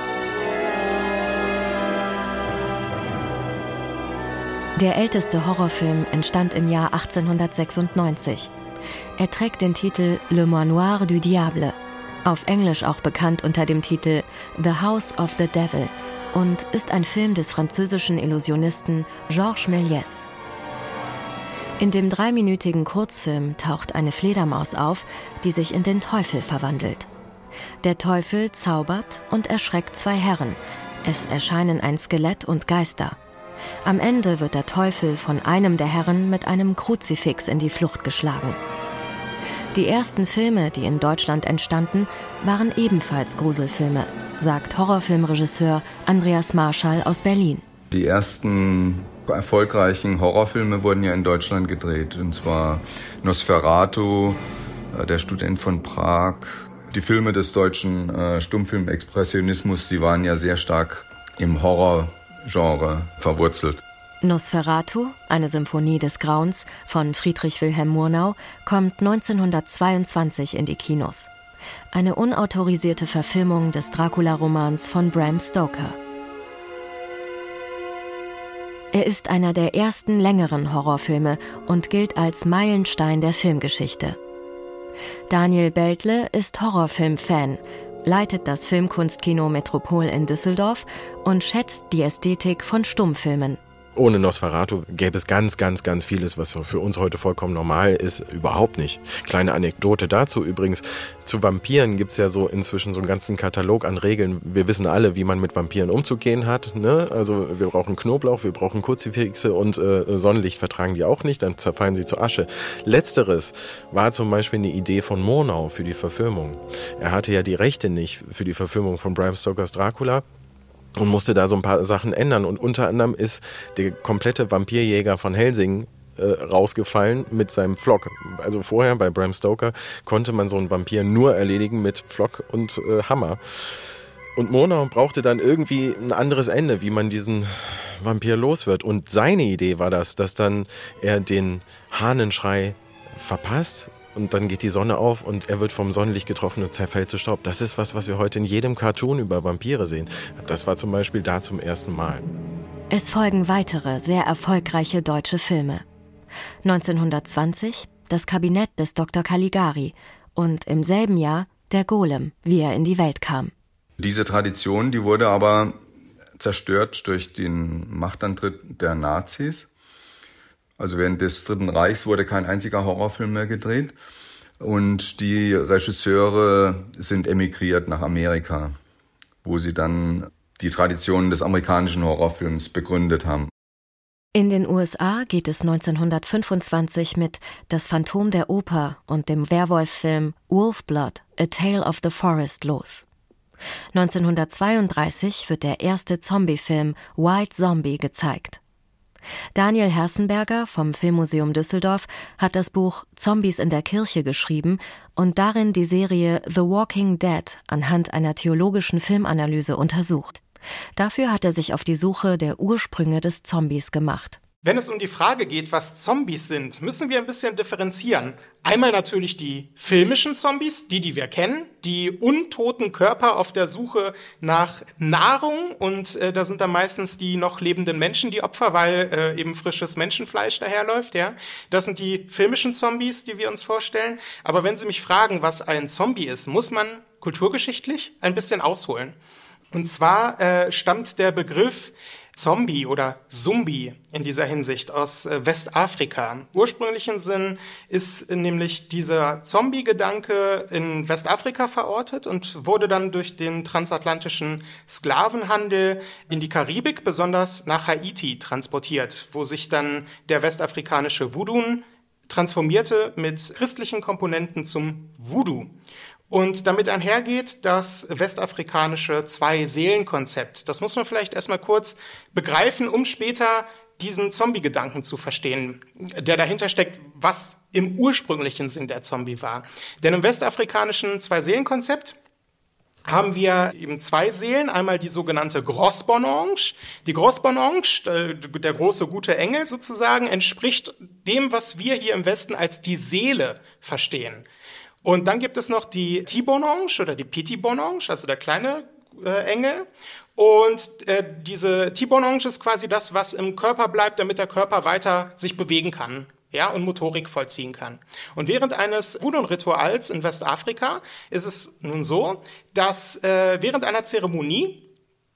Der älteste Horrorfilm entstand im Jahr 1896. Er trägt den Titel Le Manoir du Diable, auf Englisch auch bekannt unter dem Titel The House of the Devil, und ist ein Film des französischen Illusionisten Georges Méliès. In dem 3-minütigen Kurzfilm taucht eine Fledermaus auf, die sich in den Teufel verwandelt. Der Teufel zaubert und erschreckt 2 Herren. Es erscheinen ein Skelett und Geister. Am Ende wird der Teufel von einem der Herren mit einem Kruzifix in die Flucht geschlagen. Die ersten Filme, die in Deutschland entstanden, waren ebenfalls Gruselfilme, sagt Horrorfilmregisseur Andreas Marschall aus Berlin. Die ersten erfolgreichen Horrorfilme wurden ja in Deutschland gedreht, und zwar Nosferatu, Der Student von Prag. Die Filme des deutschen Stummfilm-Expressionismus, die waren ja sehr stark im Horrorgenre verwurzelt. Nosferatu, eine Symphonie des Grauens von Friedrich Wilhelm Murnau, kommt 1922 in die Kinos. Eine unautorisierte Verfilmung des Dracula-Romans von Bram Stoker. Er ist einer der ersten längeren Horrorfilme und gilt als Meilenstein der Filmgeschichte. Daniel Beltle ist Horrorfilm-Fan, leitet das Filmkunstkino Metropol in Düsseldorf und schätzt die Ästhetik von Stummfilmen. Ohne Nosferatu gäbe es ganz, ganz, ganz vieles, was für uns heute vollkommen normal ist, überhaupt nicht. Kleine Anekdote dazu übrigens. Zu Vampiren gibt es ja so inzwischen so einen ganzen Katalog an Regeln. Wir wissen alle, wie man mit Vampiren umzugehen hat, ne? Also wir brauchen Knoblauch, wir brauchen Kruzifixe und Sonnenlicht vertragen die auch nicht, dann zerfallen sie zu Asche. Letzteres war zum Beispiel eine Idee von Murnau für die Verfilmung. Er hatte ja die Rechte nicht für die Verfilmung von Bram Stokers Dracula und musste da so ein paar Sachen ändern. Und unter anderem ist der komplette Vampirjäger von Helsing rausgefallen mit seinem Pflock. Also vorher bei Bram Stoker konnte man so einen Vampir nur erledigen mit Pflock und Hammer. Und Murnau brauchte dann irgendwie ein anderes Ende, wie man diesen Vampir los wird. Und seine Idee war das, dass dann er den Hahnenschrei verpasst. Und dann geht die Sonne auf und er wird vom Sonnenlicht getroffen und zerfällt zu Staub. Das ist was wir heute in jedem Cartoon über Vampire sehen. Das war zum Beispiel da zum ersten Mal. Es folgen weitere, sehr erfolgreiche deutsche Filme. 1920 Das Kabinett des Dr. Caligari und im selben Jahr Der Golem, wie er in die Welt kam. Diese Tradition, die wurde aber zerstört durch den Machtantritt der Nazis. Also während des Dritten Reichs wurde kein einziger Horrorfilm mehr gedreht und die Regisseure sind emigriert nach Amerika, wo sie dann die Traditionen des amerikanischen Horrorfilms begründet haben. In den USA geht es 1925 mit Das Phantom der Oper und dem Werwolf-Film Wolfblood, A Tale of the Forest los. 1932 wird der erste Zombie-Film White Zombie gezeigt. Daniel Herzenberger vom Filmmuseum Düsseldorf hat das Buch Zombies in der Kirche geschrieben und darin die Serie The Walking Dead anhand einer theologischen Filmanalyse untersucht. Dafür hat er sich auf die Suche der Ursprünge des Zombies gemacht. Wenn es um die Frage geht, was Zombies sind, müssen wir ein bisschen differenzieren. Einmal natürlich die filmischen Zombies, die wir kennen, die untoten Körper auf der Suche nach Nahrung und da sind dann meistens die noch lebenden Menschen die Opfer, weil eben frisches Menschenfleisch daherläuft. Ja, das sind die filmischen Zombies, die wir uns vorstellen. Aber wenn Sie mich fragen, was ein Zombie ist, muss man kulturgeschichtlich ein bisschen ausholen. Und zwar stammt der Begriff Zombie oder Zumbi in dieser Hinsicht aus Westafrika. Im ursprünglichen Sinn ist nämlich dieser Zombie-Gedanke in Westafrika verortet und wurde dann durch den transatlantischen Sklavenhandel in die Karibik, besonders nach Haiti, transportiert, wo sich dann der westafrikanische Voodoo transformierte mit christlichen Komponenten zum Voodoo. Und damit einhergeht das westafrikanische Zwei-Seelen-Konzept. Das muss man vielleicht erstmal kurz begreifen, um später diesen Zombie-Gedanken zu verstehen, der dahinter steckt, was im ursprünglichen Sinn der Zombie war. Denn im westafrikanischen Zwei-Seelen-Konzept haben wir eben zwei Seelen, einmal die sogenannte Gros Bon Ange. Die Gros Bon Ange, der große gute Engel sozusagen, entspricht dem, was wir hier im Westen als die Seele verstehen. Und dann gibt es noch die Petit Bon Ange oder die Petit Bon Ange, also der kleine Engel. Und diese Petit Bon Ange ist quasi das, was im Körper bleibt, damit der Körper weiter sich bewegen kann, ja, und Motorik vollziehen kann. Und während eines Voodoo-Rituals in Westafrika ist es nun so, dass während einer Zeremonie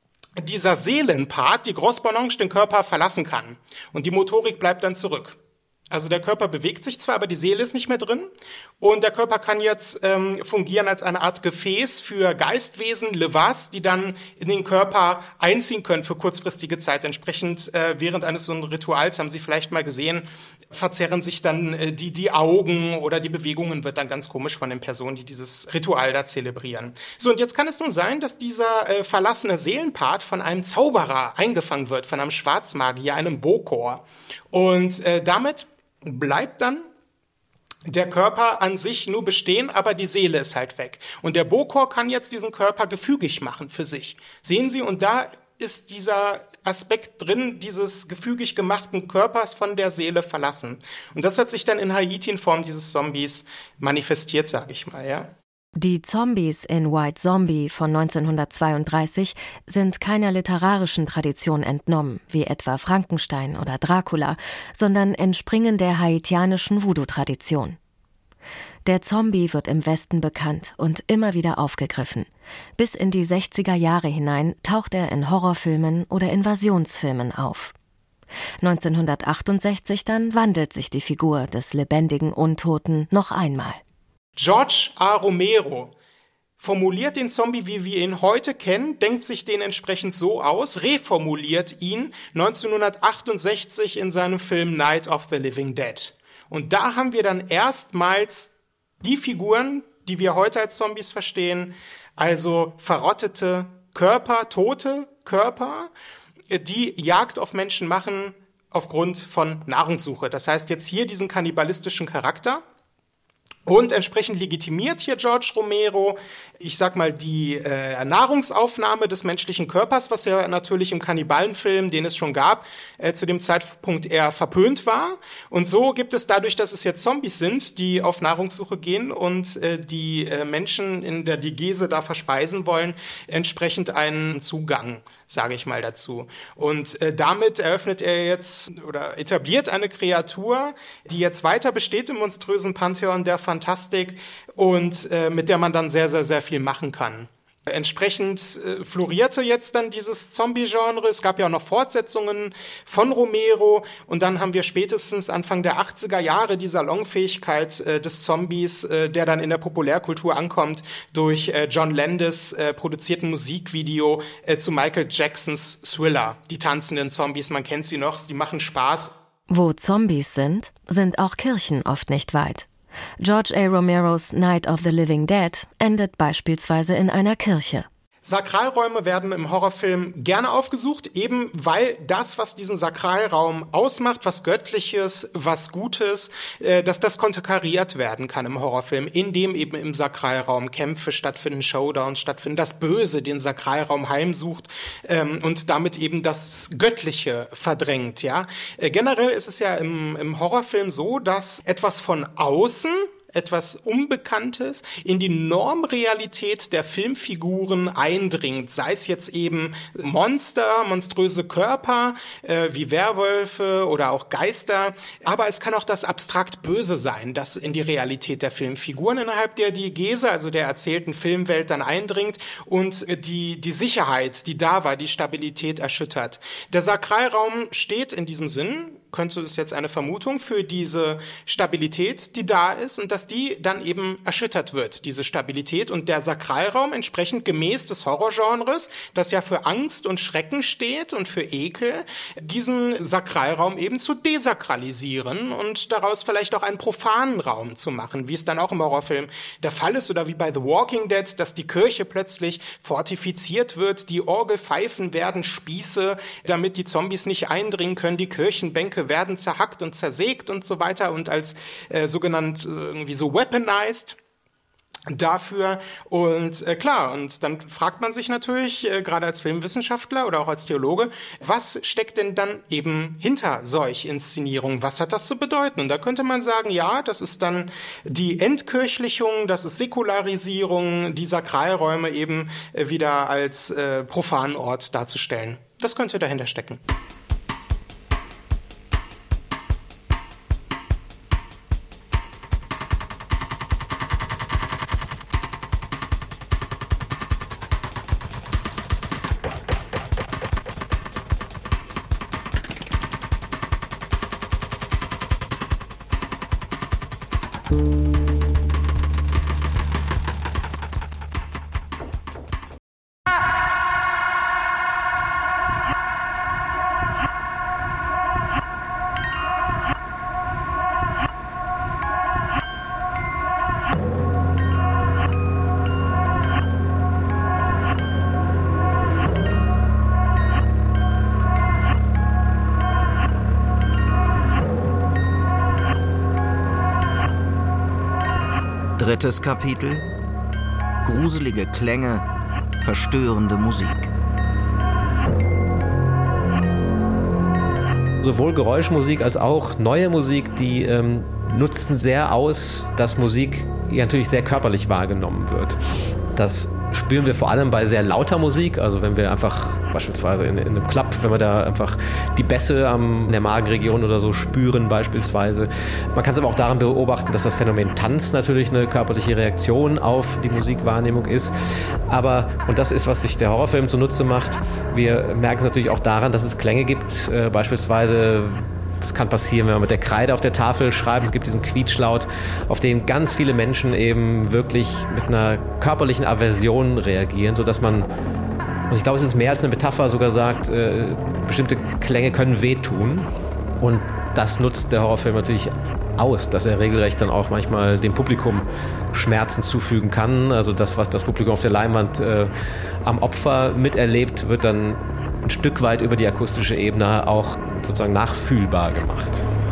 dieser Seelenpart, die Gros Bon Ange, den Körper verlassen kann. Und die Motorik bleibt dann zurück. Also der Körper bewegt sich zwar, aber die Seele ist nicht mehr drin. Und der Körper kann jetzt fungieren als eine Art Gefäß für Geistwesen, Levas, die dann in den Körper einziehen können für kurzfristige Zeit. Entsprechend während eines so einen Rituals, haben Sie vielleicht mal gesehen, verzerren sich dann die Augen oder die Bewegungen wird dann ganz komisch von den Personen, die dieses Ritual da zelebrieren. So, und jetzt kann es nun sein, dass dieser verlassene Seelenpart von einem Zauberer eingefangen wird, von einem Schwarzmagier, einem Bokor. Und damit bleibt dann der Körper an sich nur bestehen, aber die Seele ist halt weg. Und der Bokor kann jetzt diesen Körper gefügig machen für sich. Sehen Sie, und da ist dieser Aspekt drin, dieses gefügig gemachten Körpers von der Seele verlassen. Und das hat sich dann in Haiti in Form dieses Zombies manifestiert, sage ich mal, ja. Die Zombies in White Zombie von 1932 sind keiner literarischen Tradition entnommen, wie etwa Frankenstein oder Dracula, sondern entspringen der haitianischen Voodoo-Tradition. Der Zombie wird im Westen bekannt und immer wieder aufgegriffen. Bis in die 60er Jahre hinein taucht er in Horrorfilmen oder Invasionsfilmen auf. 1968 dann wandelt sich die Figur des lebendigen Untoten noch einmal. George A. Romero formuliert den Zombie, wie wir ihn heute kennen, denkt sich den entsprechend so aus, reformuliert ihn 1968 in seinem Film Night of the Living Dead. Und da haben wir dann erstmals die Figuren, die wir heute als Zombies verstehen, also verrottete Körper, tote Körper, die Jagd auf Menschen machen aufgrund von Nahrungssuche. Das heißt jetzt hier diesen kannibalistischen Charakter. Und entsprechend legitimiert hier George Romero, ich sag mal, die Nahrungsaufnahme des menschlichen Körpers, was ja natürlich im Kannibalenfilm, den es schon gab, zu dem Zeitpunkt eher verpönt war. Und so gibt es dadurch, dass es jetzt Zombies sind, die auf Nahrungssuche gehen und die Menschen in der Digese da verspeisen wollen, entsprechend einen Zugang, sage ich mal dazu. Und damit eröffnet er jetzt oder etabliert eine Kreatur, die jetzt weiter besteht im monströsen Pantheon der Fantastik und mit der man dann sehr, sehr, sehr viel machen kann. Entsprechend florierte jetzt dann dieses Zombie-Genre. Es gab ja auch noch Fortsetzungen von Romero und dann haben wir spätestens Anfang der 80er Jahre die Salonfähigkeit des Zombies, der dann in der Populärkultur ankommt, durch John Landis produzierten Musikvideo zu Michael Jacksons Thriller. Die tanzenden Zombies, man kennt sie noch, die machen Spaß. Wo Zombies sind auch Kirchen oft nicht weit. George A. Romeros Night of the Living Dead endet beispielsweise in einer Kirche. Sakralräume werden im Horrorfilm gerne aufgesucht, eben weil das, was diesen Sakralraum ausmacht, was Göttliches, was Gutes, dass das konterkariert werden kann im Horrorfilm, indem eben im Sakralraum Kämpfe stattfinden, Showdowns stattfinden, das Böse den Sakralraum heimsucht und damit eben das Göttliche verdrängt. Ja? Generell ist es ja im Horrorfilm so, dass etwas von außen, etwas Unbekanntes in die Normrealität der Filmfiguren eindringt, sei es jetzt eben Monster, monströse Körper wie Werwölfe oder auch Geister, aber es kann auch das abstrakt Böse sein, das in die Realität der Filmfiguren innerhalb der Diegese, also der erzählten Filmwelt, dann eindringt und die Sicherheit, die da war, die Stabilität erschüttert. Der Sakralraum steht in diesem Sinn, könnte es jetzt eine Vermutung für diese Stabilität, die da ist und dass die dann eben erschüttert wird, diese Stabilität und der Sakralraum entsprechend gemäß des Horrorgenres, das ja für Angst und Schrecken steht und für Ekel, diesen Sakralraum eben zu desakralisieren und daraus vielleicht auch einen profanen Raum zu machen, wie es dann auch im Horrorfilm der Fall ist oder wie bei The Walking Dead, dass die Kirche plötzlich fortifiziert wird, die Orgelpfeifen werden Spieße, damit die Zombies nicht eindringen können, die Kirchenbänke werden zerhackt und zersägt und so weiter und als sogenannt irgendwie so weaponized dafür und klar, und dann fragt man sich natürlich, gerade als Filmwissenschaftler oder auch als Theologe, was steckt denn dann eben hinter solch Inszenierungen? Was hat das zu bedeuten? Und da könnte man sagen, ja, das ist dann die Entkirchlichung, das ist Säkularisierung, die Sakralräume eben wieder als profanen Ort darzustellen. Das könnte dahinter stecken. Drittes Kapitel: Gruselige Klänge, verstörende Musik. Sowohl Geräuschmusik als auch neue Musik, die nutzen sehr aus, dass Musik ja natürlich sehr körperlich wahrgenommen wird. Das spüren wir vor allem bei sehr lauter Musik, also wenn wir einfach beispielsweise in einem Club, wenn wir da einfach die Bässe in der Magenregion oder so spüren beispielsweise. Man kann es aber auch daran beobachten, dass das Phänomen Tanz natürlich eine körperliche Reaktion auf die Musikwahrnehmung ist. Aber, und das ist, was sich der Horrorfilm zunutze macht, wir merken es natürlich auch daran, dass es Klänge gibt, beispielsweise. Das kann passieren, wenn wir mit der Kreide auf der Tafel schreiben. Es gibt diesen Quietschlaut, auf den ganz viele Menschen eben wirklich mit einer körperlichen Aversion reagieren, sodass man, und ich glaube, es ist mehr als eine Metapher, sogar sagt, bestimmte Klänge können wehtun. Und das nutzt der Horrorfilm natürlich aus, dass er regelrecht dann auch manchmal dem Publikum Schmerzen zufügen kann. Also das, was das Publikum auf der Leinwand am Opfer miterlebt, wird dann ein Stück weit über die akustische Ebene auch sozusagen nachfühlbar gemacht.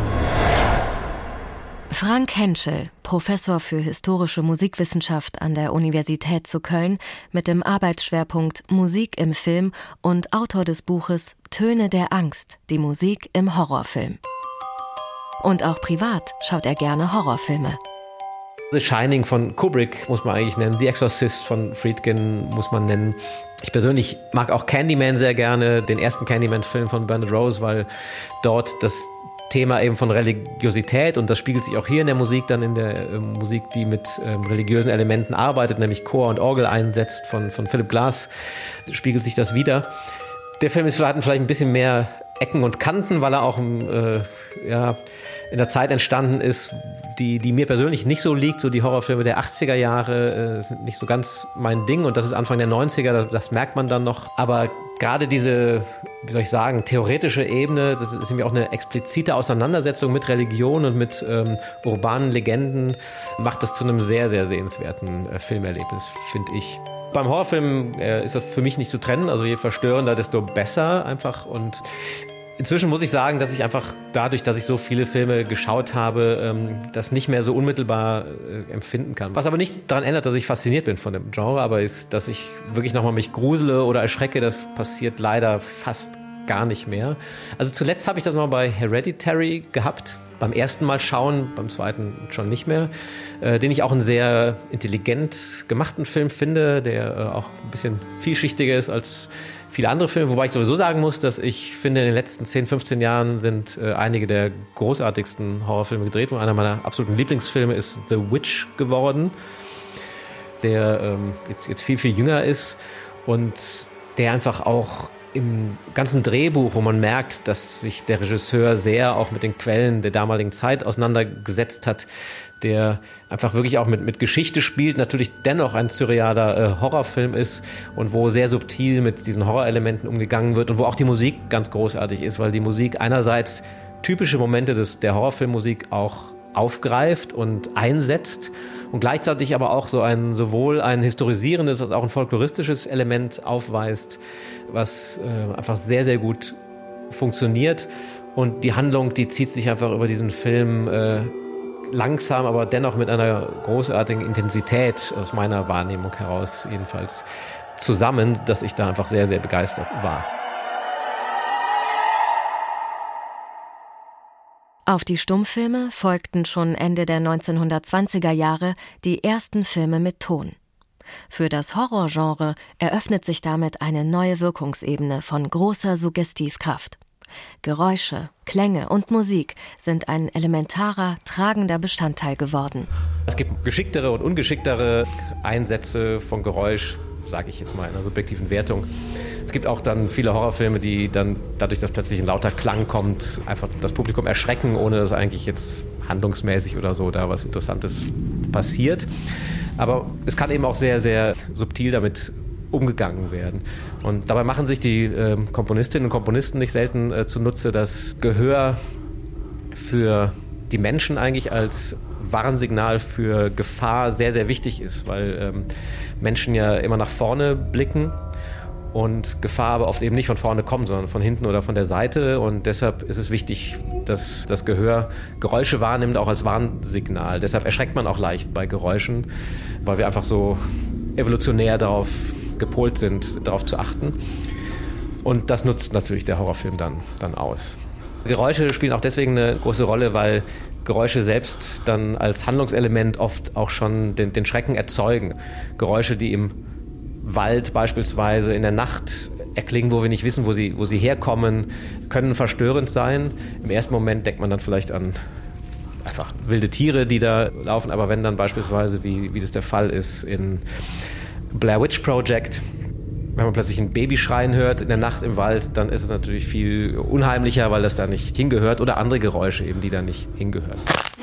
Frank Henschel, Professor für historische Musikwissenschaft an der Universität zu Köln mit dem Arbeitsschwerpunkt Musik im Film und Autor des Buches Töne der Angst, die Musik im Horrorfilm. Und auch privat schaut er gerne Horrorfilme. The Shining von Kubrick muss man eigentlich nennen, The Exorcist von Friedkin muss man nennen. Ich persönlich mag auch Candyman sehr gerne, den ersten Candyman-Film von Bernard Rose, weil dort das Thema eben von Religiosität, und das spiegelt sich auch hier in der Musik, dann in der Musik, die mit religiösen Elementen arbeitet, nämlich Chor und Orgel einsetzt, von Philip Glass, spiegelt sich das wieder. Der Film hat vielleicht ein bisschen mehr Ecken und Kanten, weil er auch in der Zeit entstanden ist, die mir persönlich nicht so liegt. So die Horrorfilme der 80er Jahre sind nicht so ganz mein Ding, und das ist Anfang der 90er, das merkt man dann noch. Aber gerade diese, wie soll ich sagen, theoretische Ebene, das ist nämlich auch eine explizite Auseinandersetzung mit Religion und mit urbanen Legenden, macht das zu einem sehr, sehr sehenswerten Filmerlebnis, finde ich. Beim Horrorfilm ist das für mich nicht zu trennen, also je verstörender, desto besser einfach. Und inzwischen muss ich sagen, dass ich einfach dadurch, dass ich so viele Filme geschaut habe, das nicht mehr so unmittelbar empfinden kann. Was aber nicht daran ändert, dass ich fasziniert bin von dem Genre, aber ist, dass ich wirklich nochmal mich grusele oder erschrecke, das passiert leider fast gar nicht mehr. Also zuletzt habe ich das mal bei Hereditary gehabt. Beim ersten Mal schauen, beim zweiten schon nicht mehr, den ich auch einen sehr intelligent gemachten Film finde, der auch ein bisschen vielschichtiger ist als viele andere Filme, wobei ich sowieso sagen muss, dass ich finde, in den letzten 10, 15 Jahren sind einige der großartigsten Horrorfilme gedreht worden. Einer meiner absoluten Lieblingsfilme ist The Witch geworden, der jetzt viel, viel jünger ist und der einfach auch im ganzen Drehbuch, wo man merkt, dass sich der Regisseur sehr auch mit den Quellen der damaligen Zeit auseinandergesetzt hat, der einfach wirklich auch mit Geschichte spielt, natürlich dennoch ein surrealer Horrorfilm ist und wo sehr subtil mit diesen Horrorelementen umgegangen wird und wo auch die Musik ganz großartig ist, weil die Musik einerseits typische Momente der Horrorfilmmusik auch aufgreift und einsetzt und gleichzeitig aber auch sowohl ein historisierendes als auch ein folkloristisches Element aufweist, was einfach sehr, sehr gut funktioniert. Und die Handlung, die zieht sich einfach über diesen Film langsam, aber dennoch mit einer großartigen Intensität aus meiner Wahrnehmung heraus jedenfalls zusammen, dass ich da einfach sehr, sehr begeistert war. Auf die Stummfilme folgten schon Ende der 1920er Jahre die ersten Filme mit Ton. Für das Horrorgenre eröffnet sich damit eine neue Wirkungsebene von großer Suggestivkraft. Geräusche, Klänge und Musik sind ein elementarer, tragender Bestandteil geworden. Es gibt geschicktere und ungeschicktere Einsätze von Geräusch, sage ich jetzt mal in einer subjektiven Wertung. Es gibt auch dann viele Horrorfilme, die dann dadurch, dass plötzlich ein lauter Klang kommt, einfach das Publikum erschrecken, ohne dass eigentlich jetzt handlungsmäßig oder so da was Interessantes passiert. Aber es kann eben auch sehr, sehr subtil damit umgegangen werden. Und dabei machen sich die Komponistinnen und Komponisten nicht selten zunutze, dass Gehör für die Menschen eigentlich als Warnsignal für Gefahr sehr, sehr wichtig ist, weil Menschen ja immer nach vorne blicken und Gefahr aber oft eben nicht von vorne kommt, sondern von hinten oder von der Seite. Und deshalb ist es wichtig, dass das Gehör Geräusche wahrnimmt, auch als Warnsignal. Deshalb erschreckt man auch leicht bei Geräuschen, weil wir einfach so evolutionär darauf gepolt sind, darauf zu achten. Und das nutzt natürlich der Horrorfilm dann aus. Geräusche spielen auch deswegen eine große Rolle, weil Geräusche selbst dann als Handlungselement oft auch schon den Schrecken erzeugen. Geräusche, die im Wald beispielsweise in der Nacht erklingen, wo wir nicht wissen, wo sie herkommen, können verstörend sein. Im ersten Moment denkt man dann vielleicht an einfach wilde Tiere, die da laufen, aber wenn dann beispielsweise, wie das der Fall ist in Blair Witch Project, wenn man plötzlich ein Baby schreien hört in der Nacht im Wald, dann ist es natürlich viel unheimlicher, weil das da nicht hingehört, oder andere Geräusche eben, die da nicht hingehören.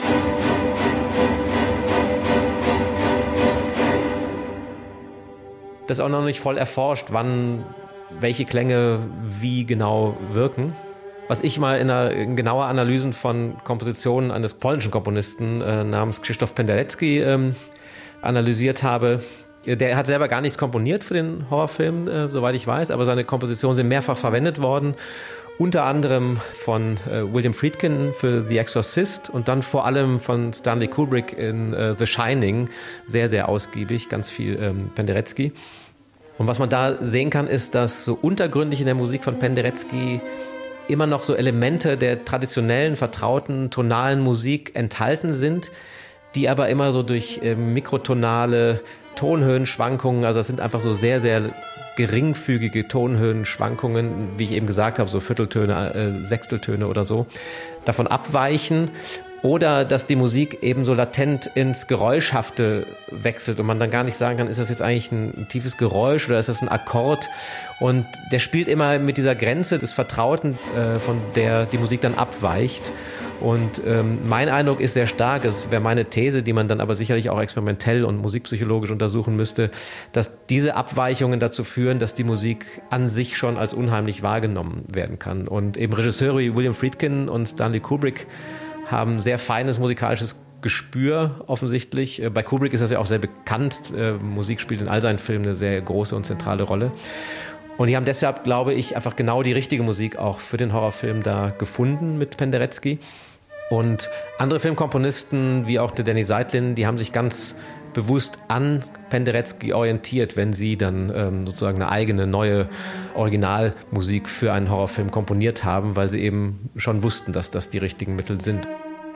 Das ist auch noch nicht voll erforscht, wann welche Klänge wie genau wirken. Was ich mal in genauer Analysen von Kompositionen eines polnischen Komponisten namens Krzysztof Penderecki analysiert habe. Der hat selber gar nichts komponiert für den Horrorfilm, soweit ich weiß, aber seine Kompositionen sind mehrfach verwendet worden. Unter anderem von William Friedkin für The Exorcist und dann vor allem von Stanley Kubrick in The Shining. Sehr, sehr ausgiebig, ganz viel Penderecki. Und was man da sehen kann, ist, dass so untergründig in der Musik von Penderecki immer noch so Elemente der traditionellen, vertrauten, tonalen Musik enthalten sind, die aber immer so durch mikrotonale Tonhöhenschwankungen, also das sind einfach so sehr, sehr geringfügige Tonhöhenschwankungen, wie ich eben gesagt habe, so Vierteltöne, Sechsteltöne oder so, davon abweichen. Oder dass die Musik eben so latent ins Geräuschhafte wechselt und man dann gar nicht sagen kann, ist das jetzt eigentlich ein tiefes Geräusch oder ist das ein Akkord? Und der spielt immer mit dieser Grenze des Vertrauten, von der die Musik dann abweicht. Und mein Eindruck ist sehr stark, es wäre meine These, die man dann aber sicherlich auch experimentell und musikpsychologisch untersuchen müsste, dass diese Abweichungen dazu führen, dass die Musik an sich schon als unheimlich wahrgenommen werden kann. Und eben Regisseure wie William Friedkin und Stanley Kubrick haben sehr feines musikalisches Gespür offensichtlich. Bei Kubrick ist das ja auch sehr bekannt. Musik spielt in all seinen Filmen eine sehr große und zentrale Rolle. Und die haben deshalb, glaube ich, einfach genau die richtige Musik auch für den Horrorfilm da gefunden mit Penderecki. Und andere Filmkomponisten, wie auch der Danny Seitlin, die haben sich ganz bewusst an Penderecki orientiert, wenn sie dann sozusagen eine eigene, neue Originalmusik für einen Horrorfilm komponiert haben, weil sie eben schon wussten, dass das die richtigen Mittel sind.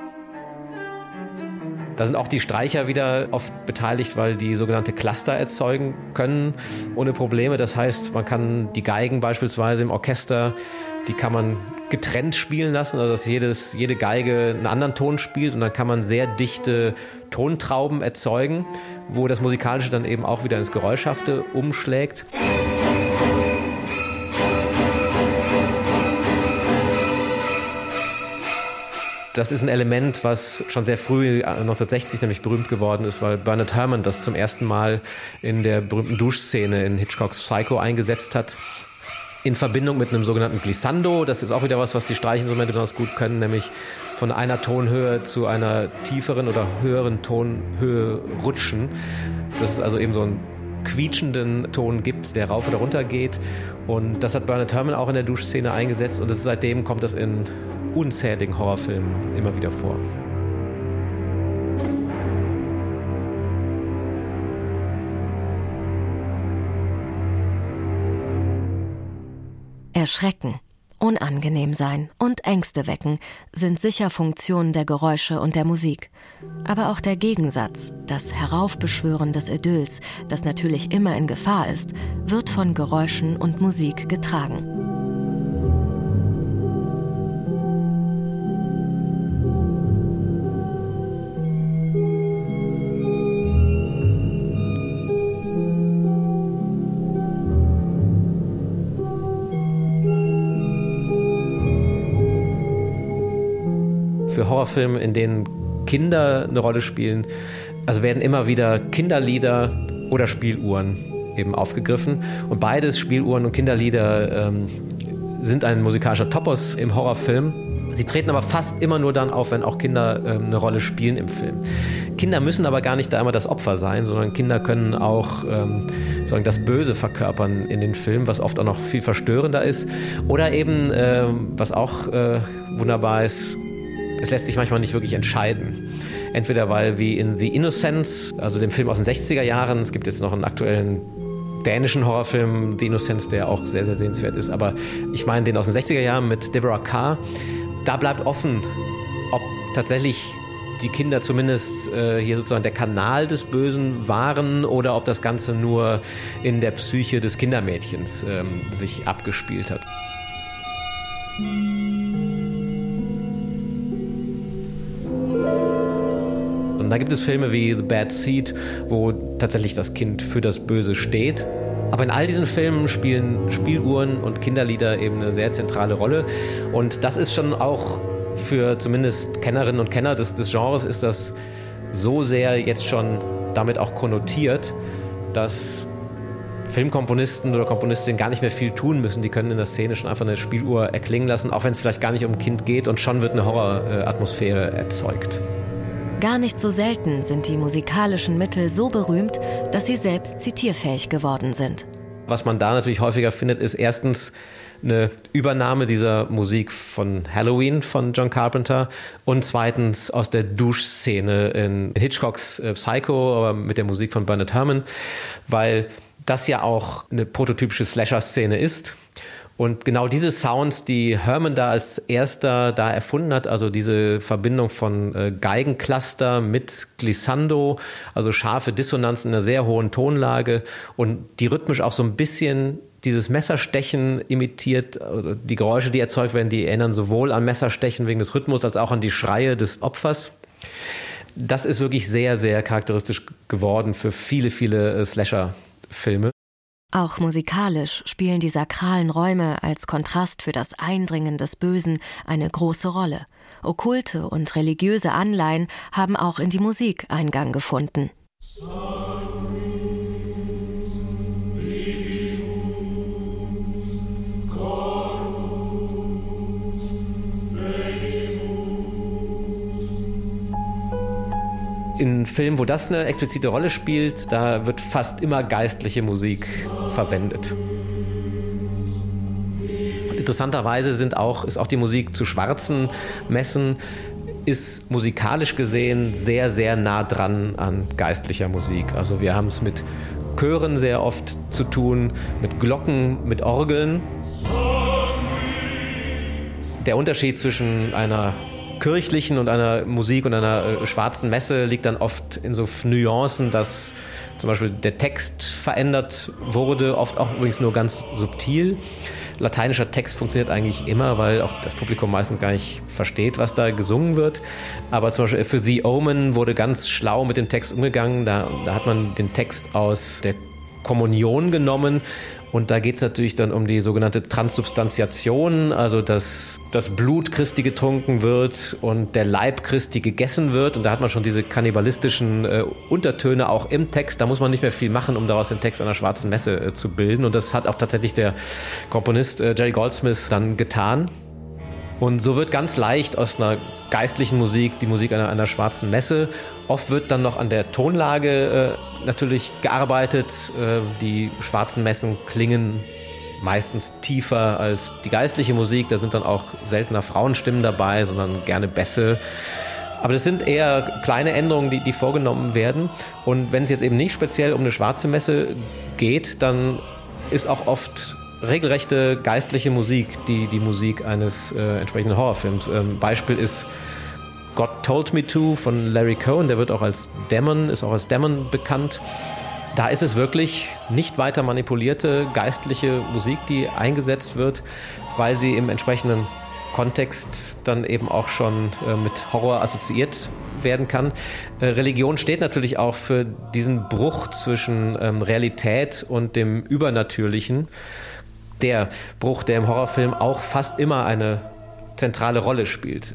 Da sind auch die Streicher wieder oft beteiligt, weil die sogenannte Cluster erzeugen können ohne Probleme. Das heißt, man kann die Geigen beispielsweise im Orchester, die kann man getrennt spielen lassen, also dass jede Geige einen anderen Ton spielt und dann kann man sehr dichte Tontrauben erzeugen, wo das Musikalische dann eben auch wieder ins Geräuschhafte umschlägt. Das ist ein Element, was schon sehr früh, 1960 nämlich berühmt geworden ist, weil Bernard Herrmann das zum ersten Mal in der berühmten Duschszene in Hitchcocks Psycho eingesetzt hat. In Verbindung mit einem sogenannten Glissando. Das ist auch wieder was die Streichinstrumente besonders gut können, nämlich von einer Tonhöhe zu einer tieferen oder höheren Tonhöhe rutschen. Dass es also eben so einen quietschenden Ton gibt, der rauf oder runter geht. Und das hat Bernard Herrmann auch in der Duschszene eingesetzt und seitdem kommt das in unzähligen Horrorfilmen immer wieder vor. Erschrecken, unangenehm sein und Ängste wecken sind sicher Funktionen der Geräusche und der Musik. Aber auch der Gegensatz, das Heraufbeschwören des Idylls, das natürlich immer in Gefahr ist, wird von Geräuschen und Musik getragen. Für Horrorfilme, in denen Kinder eine Rolle spielen, also werden immer wieder Kinderlieder oder Spieluhren eben aufgegriffen. Und beides, Spieluhren und Kinderlieder, sind ein musikalischer Topos im Horrorfilm. Sie treten aber fast immer nur dann auf, wenn auch Kinder eine Rolle spielen im Film. Kinder müssen aber gar nicht da immer das Opfer sein, sondern Kinder können auch sozusagen das Böse verkörpern in den Filmen, was oft auch noch viel verstörender ist. Oder eben, was auch wunderbar ist, es lässt sich manchmal nicht wirklich entscheiden. Entweder weil wie in The Innocents, also dem Film aus den 60er Jahren, es gibt jetzt noch einen aktuellen dänischen Horrorfilm, The Innocents, der auch sehr, sehr sehenswert ist, aber ich meine den aus den 60er Jahren mit Deborah Kerr, da bleibt offen, ob tatsächlich die Kinder zumindest hier sozusagen der Kanal des Bösen waren oder ob das Ganze nur in der Psyche des Kindermädchens sich abgespielt hat. Und da gibt es Filme wie The Bad Seed, wo tatsächlich das Kind für das Böse steht. Aber in all diesen Filmen spielen Spieluhren und Kinderlieder eben eine sehr zentrale Rolle. Und das ist schon auch für zumindest Kennerinnen und Kenner des Genres ist das so sehr jetzt schon damit auch konnotiert, dass Filmkomponisten oder Komponistinnen gar nicht mehr viel tun müssen. Die können in der Szene schon einfach eine Spieluhr erklingen lassen, auch wenn es vielleicht gar nicht um ein Kind geht und schon wird eine Horroratmosphäre erzeugt. Gar nicht so selten sind die musikalischen Mittel so berühmt, dass sie selbst zitierfähig geworden sind. Was man da natürlich häufiger findet, ist erstens eine Übernahme dieser Musik von Halloween von John Carpenter und zweitens aus der Duschszene in Hitchcocks Psycho, aber mit der Musik von Bernard Herrmann, weil das ja auch eine prototypische Slasher-Szene ist. Und genau diese Sounds, die Herrmann da als erster da erfunden hat, also diese Verbindung von Geigencluster mit Glissando, also scharfe Dissonanzen in einer sehr hohen Tonlage und die rhythmisch auch so ein bisschen dieses Messerstechen imitiert, die Geräusche, die erzeugt werden, die erinnern sowohl an Messerstechen wegen des Rhythmus als auch an die Schreie des Opfers. Das ist wirklich sehr, sehr charakteristisch geworden für viele, viele Slasher-Filme. Auch musikalisch spielen die sakralen Räume als Kontrast für das Eindringen des Bösen eine große Rolle. Okkulte und religiöse Anleihen haben auch in die Musik Eingang gefunden. In Filmen, wo das eine explizite Rolle spielt, da wird fast immer geistliche Musik verwendet. Interessanterweise ist auch die Musik zu schwarzen Messen ist musikalisch gesehen sehr, sehr nah dran an geistlicher Musik. Also wir haben es mit Chören sehr oft zu tun, mit Glocken, mit Orgeln. Der Unterschied zwischen einer kirchlichen und einer Musik und einer schwarzen Messe liegt dann oft in so Nuancen, dass zum Beispiel der Text verändert wurde, oft auch übrigens nur ganz subtil. Lateinischer Text funktioniert eigentlich immer, weil auch das Publikum meistens gar nicht versteht, was da gesungen wird. Aber zum Beispiel für The Omen wurde ganz schlau mit dem Text umgegangen. Da hat man den Text aus der Kommunion genommen. Und da geht es natürlich dann um die sogenannte Transsubstantiation, also dass das Blut Christi getrunken wird und der Leib Christi gegessen wird. Und da hat man schon diese kannibalistischen Untertöne auch im Text. Da muss man nicht mehr viel machen, um daraus den Text einer schwarzen Messe zu bilden. Und das hat auch tatsächlich der Komponist Jerry Goldsmith dann getan. Und so wird ganz leicht aus einer geistlichen Musik die Musik einer schwarzen Messe. Oft wird dann noch an der Tonlage natürlich gearbeitet. Die schwarzen Messen klingen meistens tiefer als die geistliche Musik. Da sind dann auch seltener Frauenstimmen dabei, sondern gerne Bässe. Aber das sind eher kleine Änderungen, die vorgenommen werden. Und wenn es jetzt eben nicht speziell um eine schwarze Messe geht, dann ist auch oft regelrechte geistliche Musik, die Musik eines entsprechenden Horrorfilms. Beispiel ist God Told Me To von Larry Cohen, der wird auch als Dämon, ist auch als Dämon bekannt. Da ist es wirklich nicht weiter manipulierte geistliche Musik, die eingesetzt wird, weil sie im entsprechenden Kontext dann eben auch schon mit Horror assoziiert werden kann. Religion steht natürlich auch für diesen Bruch zwischen Realität und dem Übernatürlichen. Der Bruch, der im Horrorfilm auch fast immer eine zentrale Rolle spielt.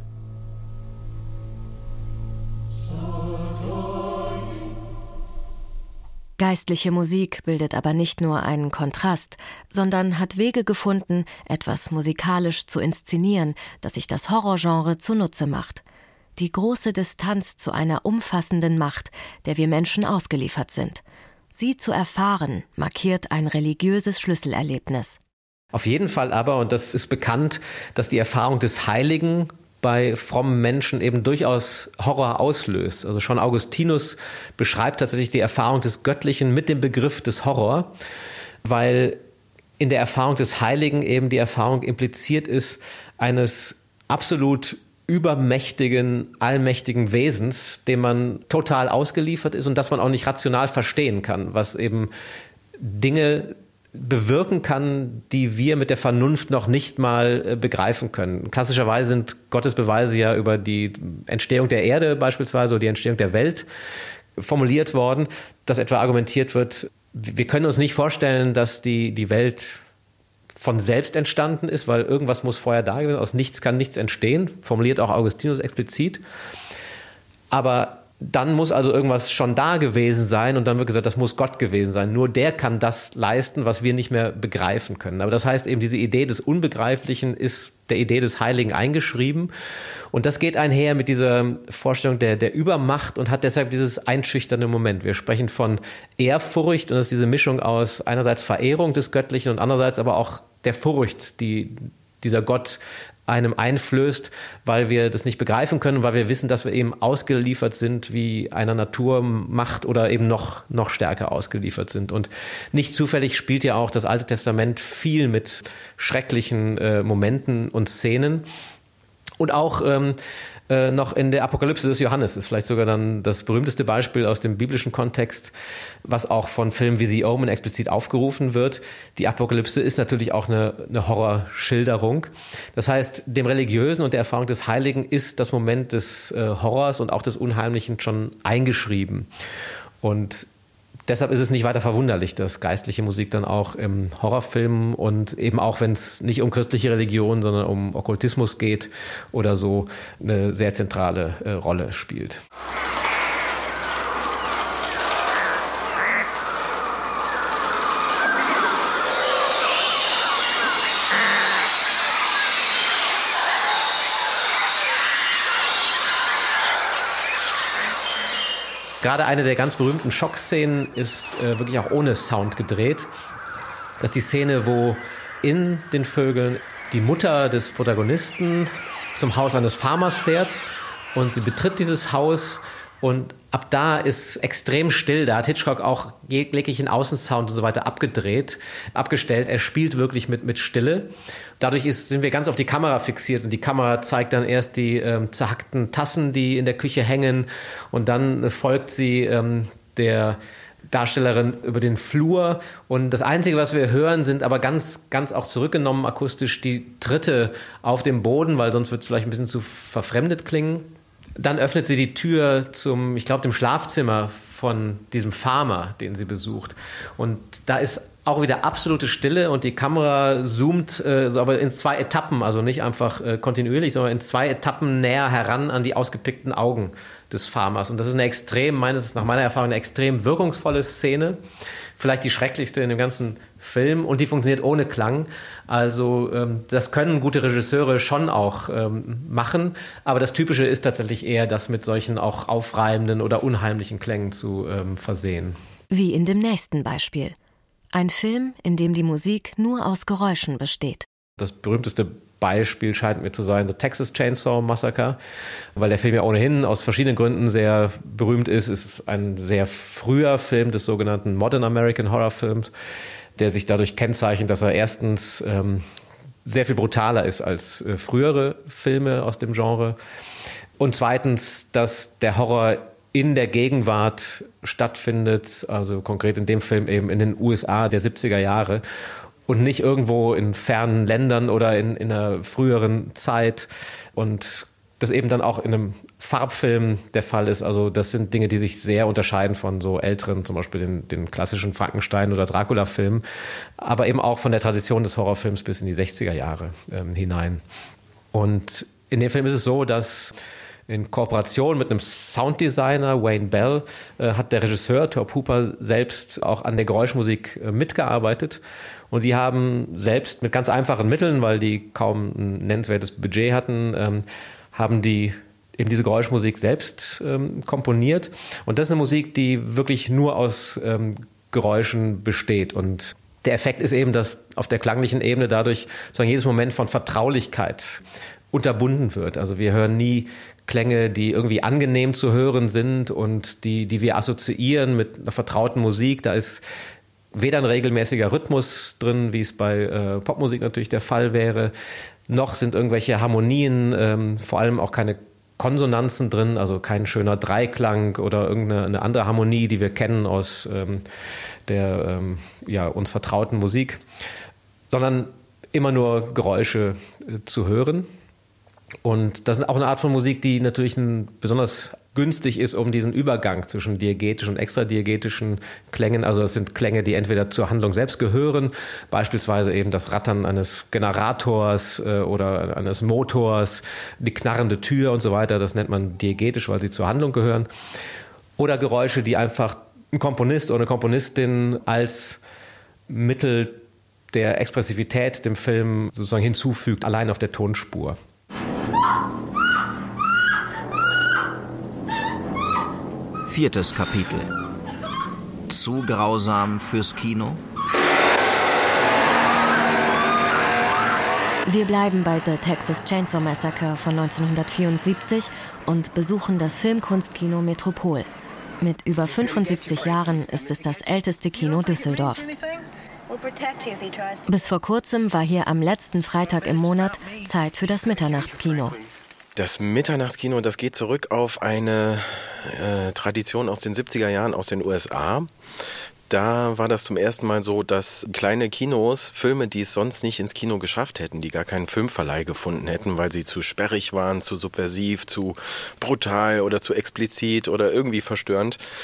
Geistliche Musik bildet aber nicht nur einen Kontrast, sondern hat Wege gefunden, etwas musikalisch zu inszenieren, das sich das Horrorgenre zunutze macht. Die große Distanz zu einer umfassenden Macht, der wir Menschen ausgeliefert sind. Sie zu erfahren, markiert ein religiöses Schlüsselerlebnis. Auf jeden Fall aber, und das ist bekannt, dass die Erfahrung des Heiligen bei frommen Menschen eben durchaus Horror auslöst. Also schon Augustinus beschreibt tatsächlich die Erfahrung des Göttlichen mit dem Begriff des Horror, weil in der Erfahrung des Heiligen eben die Erfahrung impliziert ist eines absolut übermächtigen, allmächtigen Wesens, dem man total ausgeliefert ist und das man auch nicht rational verstehen kann, was eben Dinge bewirken kann, die wir mit der Vernunft noch nicht mal begreifen können. Klassischerweise sind Gottes Beweise ja über die Entstehung der Erde beispielsweise oder die Entstehung der Welt formuliert worden, dass etwa argumentiert wird, wir können uns nicht vorstellen, dass die Welt von selbst entstanden ist, weil irgendwas muss vorher da gewesen sein. Aus nichts kann nichts entstehen, formuliert auch Augustinus explizit. Aber dann muss also irgendwas schon da gewesen sein und dann wird gesagt, das muss Gott gewesen sein. Nur der kann das leisten, was wir nicht mehr begreifen können. Aber das heißt eben, diese Idee des Unbegreiflichen ist der Idee des Heiligen eingeschrieben. Und das geht einher mit dieser Vorstellung der Übermacht und hat deshalb dieses einschüchternde Moment. Wir sprechen von Ehrfurcht und das ist diese Mischung aus einerseits Verehrung des Göttlichen und andererseits aber auch der Furcht, die dieser Gott einem einflößt, weil wir das nicht begreifen können, weil wir wissen, dass wir eben ausgeliefert sind, wie einer Naturmacht oder eben noch stärker ausgeliefert sind. Und nicht zufällig spielt ja auch das Alte Testament viel mit schrecklichen Momenten und Szenen. Und auch noch in der Apokalypse des Johannes ist vielleicht sogar dann das berühmteste Beispiel aus dem biblischen Kontext, was auch von Filmen wie The Omen explizit aufgerufen wird. Die Apokalypse ist natürlich auch eine Horrorschilderung. Das heißt, dem Religiösen und der Erfahrung des Heiligen ist das Moment des Horrors und auch des Unheimlichen schon eingeschrieben. Und deshalb ist es nicht weiter verwunderlich, dass geistliche Musik dann auch im Horrorfilm und eben auch, wenn es nicht um christliche Religion, sondern um Okkultismus geht oder so, eine sehr zentrale Rolle spielt. Gerade eine der ganz berühmten Schockszenen ist wirklich auch ohne Sound gedreht. Das ist die Szene, wo in den Vögeln die Mutter des Protagonisten zum Haus eines Farmers fährt und sie betritt dieses Haus und ab da ist extrem still. Da hat Hitchcock auch jeglichen Außensound und so weiter abgestellt. Er spielt wirklich mit Stille. Dadurch sind wir ganz auf die Kamera fixiert und die Kamera zeigt dann erst die zerhackten Tassen, die in der Küche hängen, und dann folgt sie der Darstellerin über den Flur, und das Einzige, was wir hören, sind aber ganz auch zurückgenommen akustisch die Tritte auf dem Boden, weil sonst wird es vielleicht ein bisschen zu verfremdet klingen. Dann öffnet sie die Tür zum, ich glaube, dem Schlafzimmer von diesem Farmer, den sie besucht, und da ist auch wieder absolute Stille und die Kamera zoomt aber in 2 Etappen, also nicht einfach kontinuierlich, sondern in 2 Etappen näher heran an die ausgepickten Augen des Farmers. Und das ist nach meiner Erfahrung eine extrem wirkungsvolle Szene, vielleicht die schrecklichste in dem ganzen Film, und die funktioniert ohne Klang. Also das können gute Regisseure schon auch machen, aber das Typische ist tatsächlich eher, das mit solchen auch aufreibenden oder unheimlichen Klängen zu versehen. Wie in dem nächsten Beispiel. Ein Film, in dem die Musik nur aus Geräuschen besteht. Das berühmteste Beispiel scheint mir zu sein The Texas Chainsaw Massacre, weil der Film ja ohnehin aus verschiedenen Gründen sehr berühmt ist. Es ist ein sehr früher Film des sogenannten Modern American Horror Films, der sich dadurch kennzeichnet, dass er erstens sehr viel brutaler ist als frühere Filme aus dem Genre, und zweitens, dass der Horror in der Gegenwart stattfindet, also konkret in dem Film eben in den USA der 70er Jahre und nicht irgendwo in fernen Ländern oder in einer früheren Zeit, und das eben dann auch in einem Farbfilm der Fall ist. Also das sind Dinge, die sich sehr unterscheiden von so älteren, zum Beispiel den klassischen Frankenstein- oder Dracula-Filmen, aber eben auch von der Tradition des Horrorfilms bis in die 60er Jahre hinein. Und in dem Film ist es so, dass in Kooperation mit einem Sounddesigner, Wayne Bell, hat der Regisseur Tobe Hooper selbst auch an der Geräuschmusik mitgearbeitet. Und die haben selbst mit ganz einfachen Mitteln, weil die kaum ein nennenswertes Budget hatten, haben die eben diese Geräuschmusik selbst komponiert. Und das ist eine Musik, die wirklich nur aus Geräuschen besteht. Und der Effekt ist eben, dass auf der klanglichen Ebene dadurch sozusagen jedes Moment von Vertraulichkeit unterbunden wird. Also wir hören nie Klänge, die irgendwie angenehm zu hören sind und die wir assoziieren mit einer vertrauten Musik. Da ist weder ein regelmäßiger Rhythmus drin, wie es bei Popmusik natürlich der Fall wäre, noch sind irgendwelche Harmonien, vor allem auch keine Konsonanzen drin, also kein schöner Dreiklang oder irgendeine andere Harmonie, die wir kennen aus der uns vertrauten Musik, sondern immer nur Geräusche zu hören. Und das ist auch eine Art von Musik, die natürlich besonders günstig ist, um diesen Übergang zwischen diegetischen und extradiegetischen Klängen, also das sind Klänge, die entweder zur Handlung selbst gehören, beispielsweise eben das Rattern eines Generators oder eines Motors, die knarrende Tür und so weiter, das nennt man diegetisch, weil sie zur Handlung gehören, oder Geräusche, die einfach ein Komponist oder eine Komponistin als Mittel der Expressivität dem Film sozusagen hinzufügt, allein auf der Tonspur. Viertes Kapitel. Zu grausam fürs Kino? Wir bleiben bei The Texas Chainsaw Massacre von 1974 und besuchen das Filmkunstkino Metropol. Mit über 75 Jahren ist es das älteste Kino Düsseldorfs. Bis vor kurzem war hier am letzten Freitag im Monat Zeit für das Mitternachtskino. Das Mitternachtskino, das geht zurück auf eine Tradition aus den 70er Jahren aus den USA. Da war das zum ersten Mal so, dass kleine Kinos Filme, die es sonst nicht ins Kino geschafft hätten, die gar keinen Filmverleih gefunden hätten, weil sie zu sperrig waren, zu subversiv, zu brutal oder zu explizit oder irgendwie verstörend,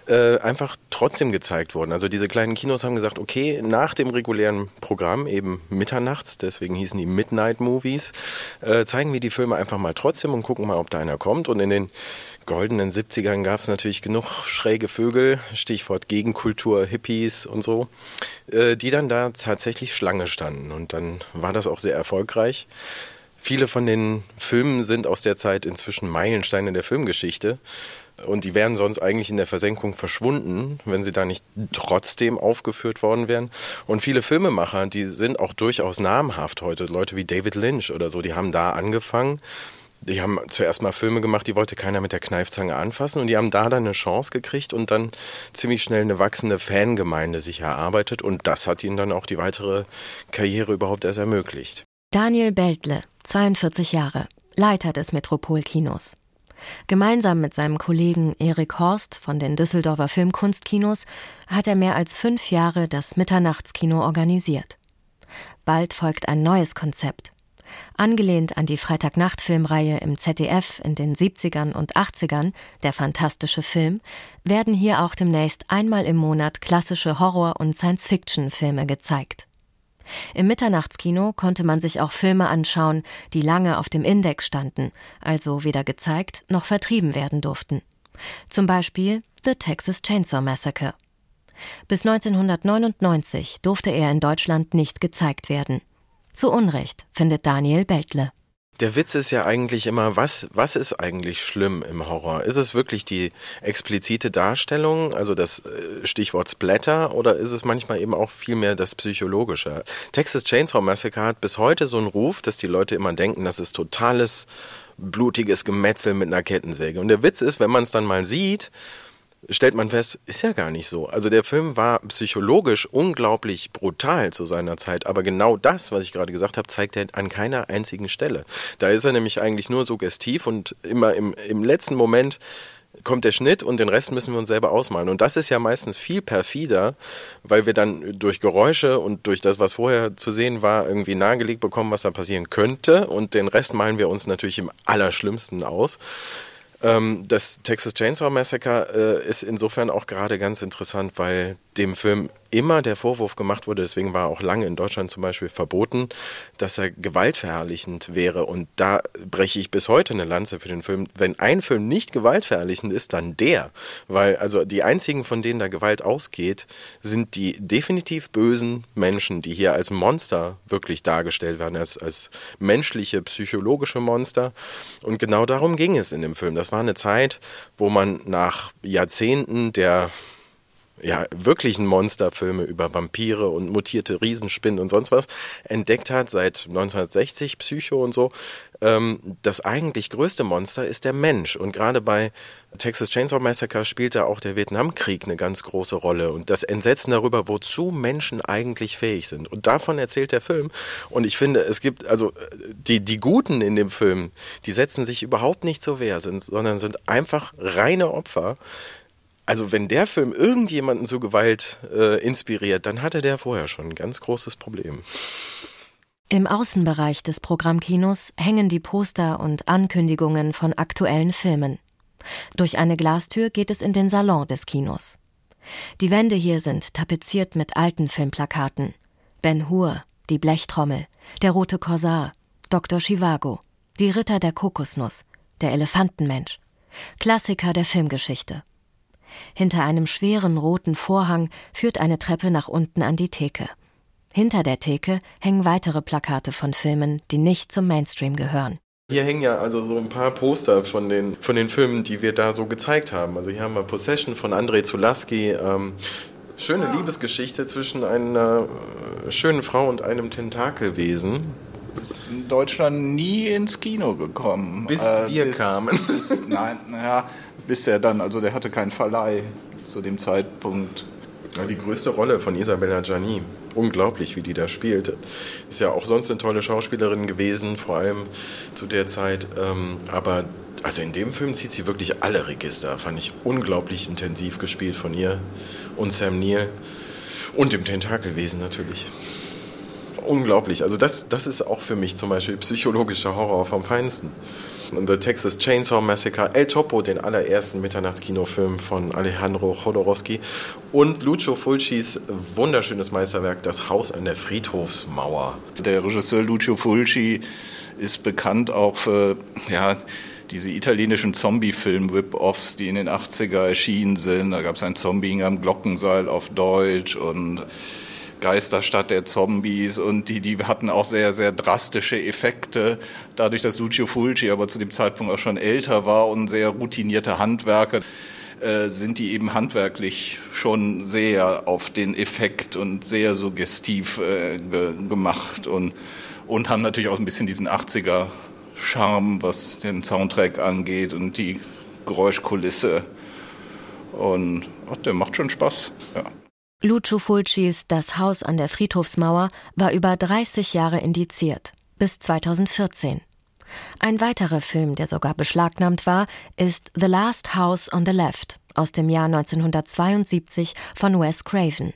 einfach trotzdem gezeigt wurden. Also diese kleinen Kinos haben gesagt, okay, nach dem regulären Programm, eben mitternachts, deswegen hießen die Midnight Movies, zeigen wir die Filme einfach mal trotzdem und gucken mal, ob da einer kommt. Und in den goldenen 70ern gab es natürlich genug schräge Vögel, Stichwort Gegenkultur, Hippies und so, die dann da tatsächlich Schlange standen. Und dann war das auch sehr erfolgreich. Viele von den Filmen sind aus der Zeit inzwischen Meilensteine der Filmgeschichte. Und die wären sonst eigentlich in der Versenkung verschwunden, wenn sie da nicht trotzdem aufgeführt worden wären. Und viele Filmemacher, die sind auch durchaus namhaft heute. Leute wie David Lynch oder so, die haben da angefangen. Die haben zuerst mal Filme gemacht, die wollte keiner mit der Kneifzange anfassen. Und die haben da dann eine Chance gekriegt und dann ziemlich schnell eine wachsende Fangemeinde sich erarbeitet. Und das hat ihnen dann auch die weitere Karriere überhaupt erst ermöglicht. Daniel Beltle, 42 Jahre, Leiter des Metropol-Kinos. Gemeinsam mit seinem Kollegen Erik Horst von den Düsseldorfer Filmkunstkinos hat er mehr als 5 Jahre das Mitternachtskino organisiert. Bald folgt ein neues Konzept. Angelehnt an die Freitagnacht-Filmreihe im ZDF in den 70ern und 80ern, der fantastische Film, werden hier auch demnächst einmal im Monat klassische Horror- und Science-Fiction-Filme gezeigt. Im Mitternachtskino konnte man sich auch Filme anschauen, die lange auf dem Index standen, also weder gezeigt noch vertrieben werden durften. Zum Beispiel The Texas Chainsaw Massacre. Bis 1999 durfte er in Deutschland nicht gezeigt werden. Zu Unrecht, findet Daniel Beltle. Der Witz ist ja eigentlich immer, was ist eigentlich schlimm im Horror? Ist es wirklich die explizite Darstellung, also das Stichwort Splatter, oder ist es manchmal eben auch viel mehr das Psychologische? Texas Chainsaw Massacre hat bis heute so einen Ruf, dass die Leute immer denken, das ist totales blutiges Gemetzel mit einer Kettensäge. Und der Witz ist, wenn man es dann mal sieht, stellt man fest, ist ja gar nicht so. Also der Film war psychologisch unglaublich brutal zu seiner Zeit, aber genau das, was ich gerade gesagt habe, zeigt er an keiner einzigen Stelle. Da ist er nämlich eigentlich nur suggestiv und immer im letzten Moment kommt der Schnitt und den Rest müssen wir uns selber ausmalen. Und das ist ja meistens viel perfider, weil wir dann durch Geräusche und durch das, was vorher zu sehen war, irgendwie nahegelegt bekommen, was da passieren könnte, und den Rest malen wir uns natürlich im Allerschlimmsten aus. Das Texas Chainsaw Massacre ist insofern auch gerade ganz interessant, weil dem Film immer der Vorwurf gemacht wurde, deswegen war er auch lange in Deutschland zum Beispiel verboten, dass er gewaltverherrlichend wäre. Und da breche ich bis heute eine Lanze für den Film. Wenn ein Film nicht gewaltverherrlichend ist, dann der. Weil also die einzigen, von denen da Gewalt ausgeht, sind die definitiv bösen Menschen, die hier als Monster wirklich dargestellt werden, als menschliche, psychologische Monster. Und genau darum ging es in dem Film. Das war eine Zeit, wo man nach Jahrzehnten der wirklichen Monsterfilme über Vampire und mutierte Riesenspinnen und sonst was entdeckt hat, seit 1960, Psycho und so. Das eigentlich größte Monster ist der Mensch. Und gerade bei Texas Chainsaw Massacre spielt da auch der Vietnamkrieg eine ganz große Rolle. Und das Entsetzen darüber, wozu Menschen eigentlich fähig sind. Und davon erzählt der Film. Und ich finde, es gibt, also die Guten in dem Film, die setzen sich überhaupt nicht zur Wehr, sondern sind einfach reine Opfer. Also wenn der Film irgendjemanden zu Gewalt inspiriert, dann hatte der vorher schon ein ganz großes Problem. Im Außenbereich des Programmkinos hängen die Poster und Ankündigungen von aktuellen Filmen. Durch eine Glastür geht es in den Salon des Kinos. Die Wände hier sind tapeziert mit alten Filmplakaten. Ben-Hur, die Blechtrommel, der rote Korsar, Dr. Zhivago, die Ritter der Kokosnuss, der Elefantenmensch, Klassiker der Filmgeschichte. Hinter einem schweren roten Vorhang führt eine Treppe nach unten an die Theke. Hinter der Theke hängen weitere Plakate von Filmen, die nicht zum Mainstream gehören. Hier hängen ja also so ein paar Poster von den Filmen, die wir da so gezeigt haben. Also hier haben wir Possession von Andrei Zulawski. Schöne Liebesgeschichte zwischen einer schönen Frau und einem Tentakelwesen. Ist in Deutschland nie ins Kino gekommen. Bis wir kamen. Bis er dann, also der hatte keinen Verleih zu dem Zeitpunkt. Ja, die größte Rolle von Isabella Gianni. Unglaublich, wie die da spielt. Ist ja auch sonst eine tolle Schauspielerin gewesen, vor allem zu der Zeit. Aber also in dem Film zieht sie wirklich alle Register. Fand ich unglaublich intensiv gespielt von ihr und Sam Neill. Und dem Tentakelwesen natürlich. unglaublich. Also das ist auch für mich zum Beispiel psychologischer Horror vom Feinsten. Und The Texas Chainsaw Massacre, El Topo, den allerersten Mitternachtskinofilm von Alejandro Jodorowsky und Lucio Fulcis wunderschönes Meisterwerk, Das Haus an der Friedhofsmauer. Der Regisseur Lucio Fulci ist bekannt auch für diese italienischen Zombie-Film-Whip-Offs, die in den 80er erschienen sind. Da gab es ein Zombie am Glockenseil auf Deutsch und Geisterstadt der Zombies, und die hatten auch sehr, sehr drastische Effekte. Dadurch, dass Lucio Fulci aber zu dem Zeitpunkt auch schon älter war und sehr routinierte Handwerker, sind die eben handwerklich schon sehr auf den Effekt und sehr suggestiv gemacht und haben natürlich auch ein bisschen diesen 80er Charme, was den Soundtrack angeht und die Geräuschkulisse. Und der macht schon Spaß, ja. Lucio Fulcis Das Haus an der Friedhofsmauer war über 30 Jahre indiziert, bis 2014. Ein weiterer Film, der sogar beschlagnahmt war, ist The Last House on the Left aus dem Jahr 1972 von Wes Craven.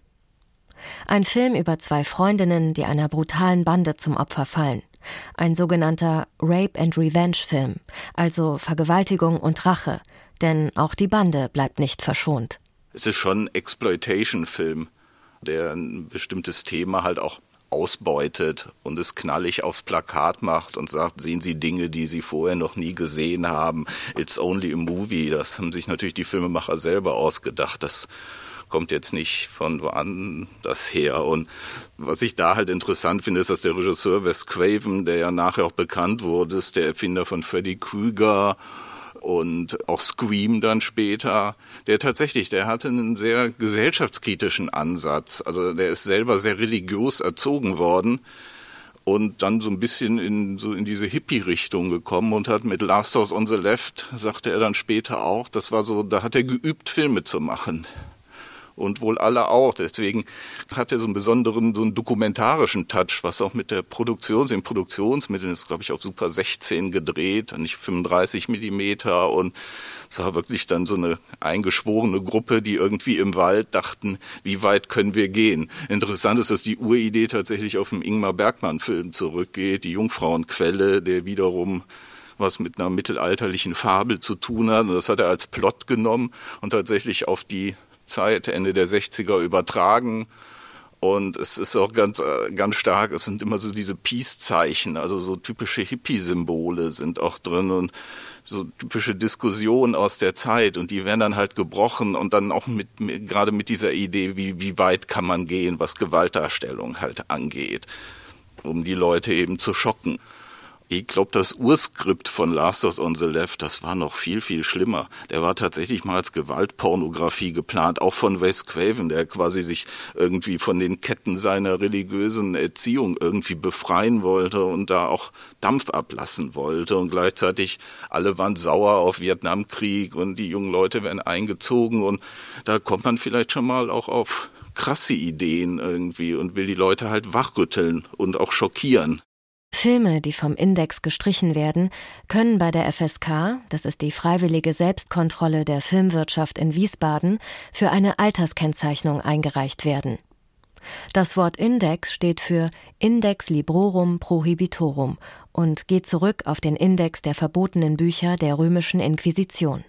Ein Film über 2 Freundinnen, die einer brutalen Bande zum Opfer fallen. Ein sogenannter Rape-and-Revenge-Film, also Vergewaltigung und Rache, denn auch die Bande bleibt nicht verschont. Es ist schon ein Exploitation-Film, der ein bestimmtes Thema halt auch ausbeutet und es knallig aufs Plakat macht und sagt, sehen Sie Dinge, die Sie vorher noch nie gesehen haben. It's only a movie. Das haben sich natürlich die Filmemacher selber ausgedacht. Das kommt jetzt nicht von woanders her. Und was ich da halt interessant finde, ist, dass der Regisseur Wes Craven, der ja nachher auch bekannt wurde, ist der Erfinder von Freddy Krueger und auch Scream dann später, der hatte einen sehr gesellschaftskritischen Ansatz. Also der ist selber sehr religiös erzogen worden und dann so ein bisschen in diese Hippie-Richtung gekommen und hat mit Last House on the Left, sagte er dann später auch, das war so, da hat er geübt, Filme zu machen. Und wohl alle auch. Deswegen hat er so einen dokumentarischen Touch, was auch mit der den Produktionsmitteln ist, glaube ich, auf Super 16 gedreht, nicht 35 Millimeter. Und es war wirklich dann so eine eingeschworene Gruppe, die irgendwie im Wald dachten, wie weit können wir gehen? Interessant ist, dass die Uridee tatsächlich auf einen Ingmar Bergman-Film zurückgeht, die Jungfrauenquelle, der wiederum was mit einer mittelalterlichen Fabel zu tun hat. Und das hat er als Plot genommen und tatsächlich auf die Zeit, Ende der 60er übertragen. Und es ist auch ganz stark, es sind immer so diese Peace-Zeichen, also so typische Hippie-Symbole sind auch drin und so typische Diskussionen aus der Zeit, und die werden dann halt gebrochen und dann auch gerade mit dieser Idee, wie weit kann man gehen, was Gewaltdarstellung halt angeht, um die Leute eben zu schocken. Ich glaube, das Urskript von Last House on the Left, das war noch viel, viel schlimmer. Der war tatsächlich mal als Gewaltpornografie geplant, auch von Wes Craven, der quasi sich irgendwie von den Ketten seiner religiösen Erziehung irgendwie befreien wollte und da auch Dampf ablassen wollte. Und gleichzeitig alle waren sauer auf Vietnamkrieg und die jungen Leute werden eingezogen. Und da kommt man vielleicht schon mal auch auf krasse Ideen irgendwie und will die Leute halt wachrütteln und auch schockieren. Filme, die vom Index gestrichen werden, können bei der FSK, das ist die Freiwillige Selbstkontrolle der Filmwirtschaft in Wiesbaden, für eine Alterskennzeichnung eingereicht werden. Das Wort Index steht für Index Librorum Prohibitorum und geht zurück auf den Index der verbotenen Bücher der römischen Inquisition.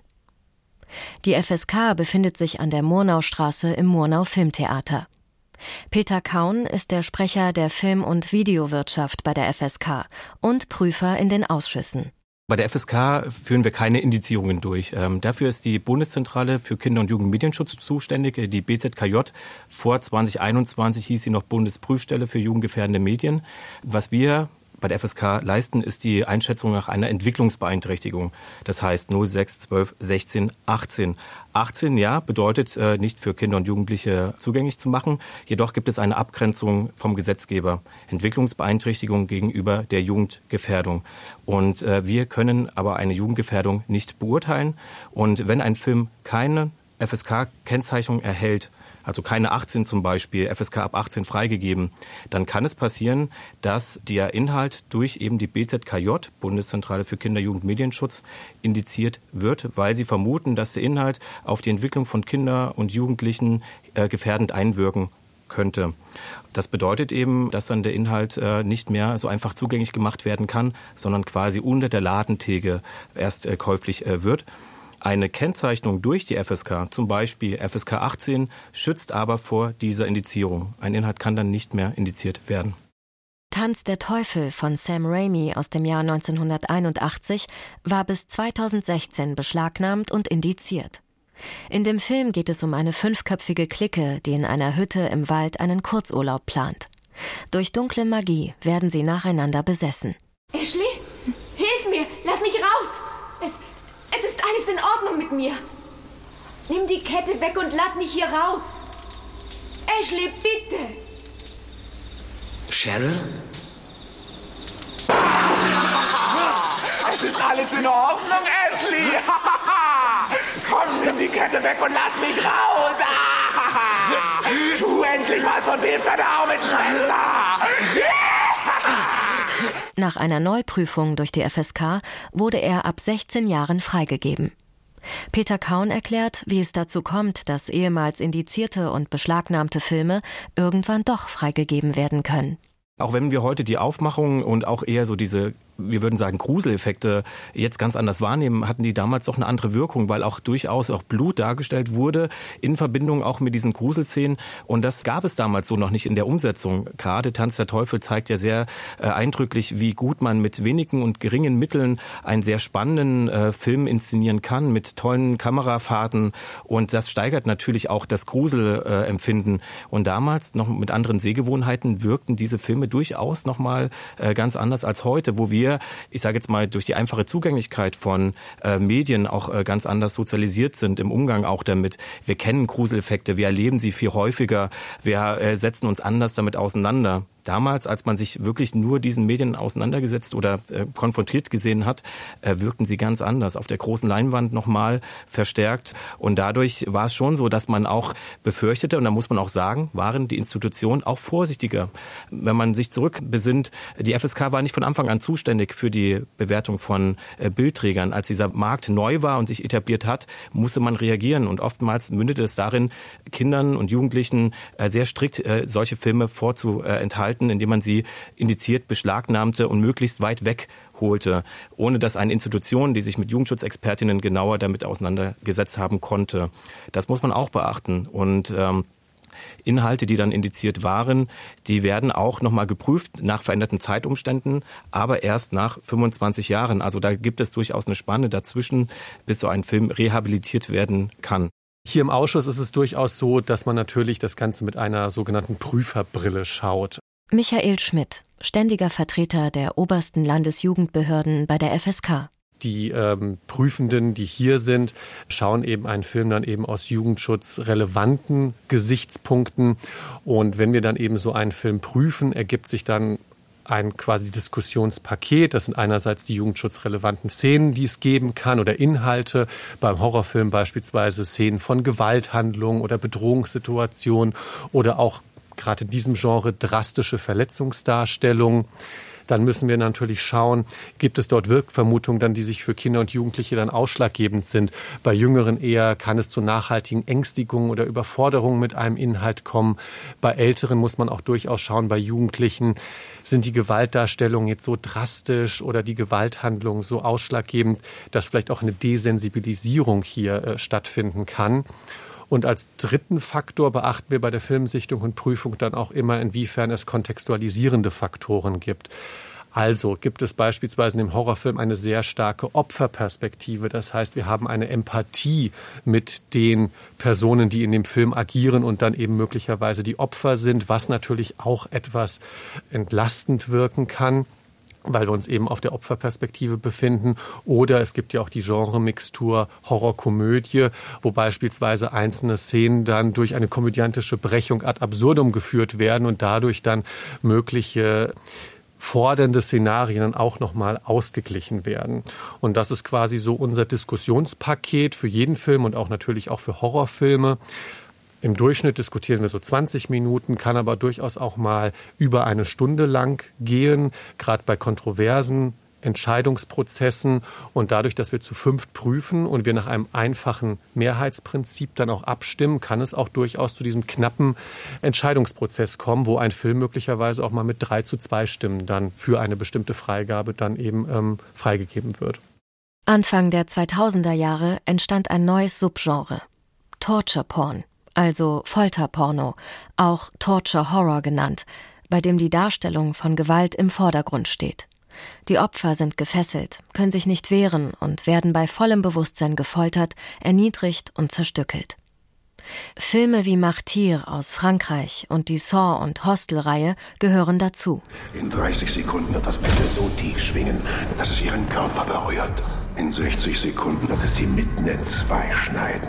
Die FSK befindet sich an der Murnaustraße im Murnau Filmtheater. Peter Kaun ist der Sprecher der Film- und Videowirtschaft bei der FSK und Prüfer in den Ausschüssen. Bei der FSK führen wir keine Indizierungen durch. Dafür ist die Bundeszentrale für Kinder- und Jugendmedienschutz zuständig, die BZKJ. Vor 2021 hieß sie noch Bundesprüfstelle für jugendgefährdende Medien. Was wir bei der FSK leisten, ist die Einschätzung nach einer Entwicklungsbeeinträchtigung. Das heißt 0, 6, 12, 16, 18. 18, ja, bedeutet nicht für Kinder und Jugendliche zugänglich zu machen. Jedoch gibt es eine Abgrenzung vom Gesetzgeber. Entwicklungsbeeinträchtigung gegenüber der Jugendgefährdung. Und wir können aber eine Jugendgefährdung nicht beurteilen. Und wenn ein Film keine FSK-Kennzeichnung erhält, also keine 18 zum Beispiel, FSK ab 18 freigegeben, dann kann es passieren, dass der Inhalt durch eben die BZKJ, Bundeszentrale für Kinder-, Jugend-, Medienschutz, indiziert wird, weil sie vermuten, dass der Inhalt auf die Entwicklung von Kindern und Jugendlichen gefährdend einwirken könnte. Das bedeutet eben, dass dann der Inhalt nicht mehr so einfach zugänglich gemacht werden kann, sondern quasi unter der Ladentheke erst käuflich wird. Eine Kennzeichnung durch die FSK, zum Beispiel FSK 18, schützt aber vor dieser Indizierung. Ein Inhalt kann dann nicht mehr indiziert werden. Tanz der Teufel von Sam Raimi aus dem Jahr 1981 war bis 2016 beschlagnahmt und indiziert. In dem Film geht es um eine 5-köpfige Clique, die in einer Hütte im Wald einen Kurzurlaub plant. Durch dunkle Magie werden sie nacheinander besessen. Ashley, hilf mir, lass mich raus. Es ist alles in Ordnung mit mir. Nimm die Kette weg und lass mich hier raus. Ashley, bitte. Cheryl? Es ist alles in Ordnung, Ashley. Komm, nimm die Kette weg und lass mich raus. Tu endlich was und hilf deiner armen Schwester. Nach einer Neuprüfung durch die FSK wurde er ab 16 Jahren freigegeben. Peter Kaun erklärt, wie es dazu kommt, dass ehemals indizierte und beschlagnahmte Filme irgendwann doch freigegeben werden können. Auch wenn wir heute die Aufmachung und auch eher so diese, wir würden sagen, Gruseleffekte jetzt ganz anders wahrnehmen, hatten die damals doch eine andere Wirkung, weil auch durchaus auch Blut dargestellt wurde in Verbindung auch mit diesen Gruselszenen. Und das gab es damals so noch nicht in der Umsetzung. Gerade Tanz der Teufel zeigt ja sehr eindrücklich, wie gut man mit wenigen und geringen Mitteln einen sehr spannenden Film inszenieren kann, mit tollen Kamerafahrten. Und das steigert natürlich auch das Gruselempfinden. Und damals noch mit anderen Sehgewohnheiten wirkten diese Filme durchaus nochmal ganz anders als heute, wo wir, ich sage jetzt mal, durch die einfache Zugänglichkeit von Medien auch ganz anders sozialisiert sind im Umgang auch damit. Wir kennen Gruseleffekte, wir erleben sie viel häufiger, wir setzen uns anders damit auseinander. Damals, als man sich wirklich nur diesen Medien auseinandergesetzt oder konfrontiert gesehen hat, wirkten sie ganz anders, auf der großen Leinwand nochmal verstärkt. Und dadurch war es schon so, dass man auch befürchtete, und da muss man auch sagen, waren die Institutionen auch vorsichtiger. Wenn man sich zurückbesinnt, die FSK war nicht von Anfang an zuständig für die Bewertung von Bildträgern. Als dieser Markt neu war und sich etabliert hat, musste man reagieren. Und oftmals mündete es darin, Kindern und Jugendlichen sehr strikt solche Filme vorzuenthalten, indem man sie indiziert, beschlagnahmte und möglichst weit weg holte, ohne dass eine Institution, die sich mit Jugendschutzexpertinnen genauer damit auseinandergesetzt haben konnte. Das muss man auch beachten. Und Inhalte, die dann indiziert waren, die werden auch nochmal geprüft nach veränderten Zeitumständen, aber erst nach 25 Jahren. Also da gibt es durchaus eine Spanne dazwischen, bis so ein Film rehabilitiert werden kann. Hier im Ausschuss ist es durchaus so, dass man natürlich das Ganze mit einer sogenannten Prüferbrille schaut. Michael Schmidt, ständiger Vertreter der obersten Landesjugendbehörden bei der FSK. Die Prüfenden, die hier sind, schauen eben einen Film dann eben aus jugendschutzrelevanten Gesichtspunkten. Und wenn wir dann eben so einen Film prüfen, ergibt sich dann ein quasi Diskussionspaket. Das sind einerseits die jugendschutzrelevanten Szenen, die es geben kann oder Inhalte. Beim Horrorfilm beispielsweise Szenen von Gewalthandlungen oder Bedrohungssituationen oder auch gerade in diesem Genre drastische Verletzungsdarstellungen. Dann müssen wir natürlich schauen, gibt es dort Wirkvermutungen, dann, die sich für Kinder und Jugendliche dann ausschlaggebend sind. Bei Jüngeren eher kann es zu nachhaltigen Ängstigungen oder Überforderungen mit einem Inhalt kommen. Bei Älteren muss man auch durchaus schauen, bei Jugendlichen sind die Gewaltdarstellungen jetzt so drastisch oder die Gewalthandlungen so ausschlaggebend, dass vielleicht auch eine Desensibilisierung hier stattfinden kann. Und als dritten Faktor beachten wir bei der Filmsichtung und Prüfung dann auch immer, inwiefern es kontextualisierende Faktoren gibt. Also gibt es beispielsweise in dem Horrorfilm eine sehr starke Opferperspektive. Das heißt, wir haben eine Empathie mit den Personen, die in dem Film agieren und dann eben möglicherweise die Opfer sind, was natürlich auch etwas entlastend wirken kann, weil wir uns eben auf der Opferperspektive befinden. Oder es gibt ja auch die Genre-Mixtur Horrorkomödie, wo beispielsweise einzelne Szenen dann durch eine komödiantische Brechung ad absurdum geführt werden und dadurch dann mögliche fordernde Szenarien auch nochmal ausgeglichen werden. Und das ist quasi so unser Diskussionspaket für jeden Film und auch natürlich auch für Horrorfilme. Im Durchschnitt diskutieren wir so 20 Minuten, kann aber durchaus auch mal über eine Stunde lang gehen. Gerade bei kontroversen Entscheidungsprozessen und dadurch, dass wir zu 5 prüfen und wir nach einem einfachen Mehrheitsprinzip dann auch abstimmen, kann es auch durchaus zu diesem knappen Entscheidungsprozess kommen, wo ein Film möglicherweise auch mal mit 3:2 Stimmen dann für eine bestimmte Freigabe dann eben freigegeben wird. Anfang der 2000er Jahre entstand ein neues Subgenre. Torture Porn, also Folterporno, auch Torture Horror genannt, bei dem die Darstellung von Gewalt im Vordergrund steht. Die Opfer sind gefesselt, können sich nicht wehren und werden bei vollem Bewusstsein gefoltert, erniedrigt und zerstückelt. Filme wie Martyr aus Frankreich und die Saw- und Hostel-Reihe gehören dazu. In 30 Sekunden wird das Pendel so tief schwingen, dass es ihren Körper berührt. In 60 Sekunden wird es sie mitten in 2 schneiden.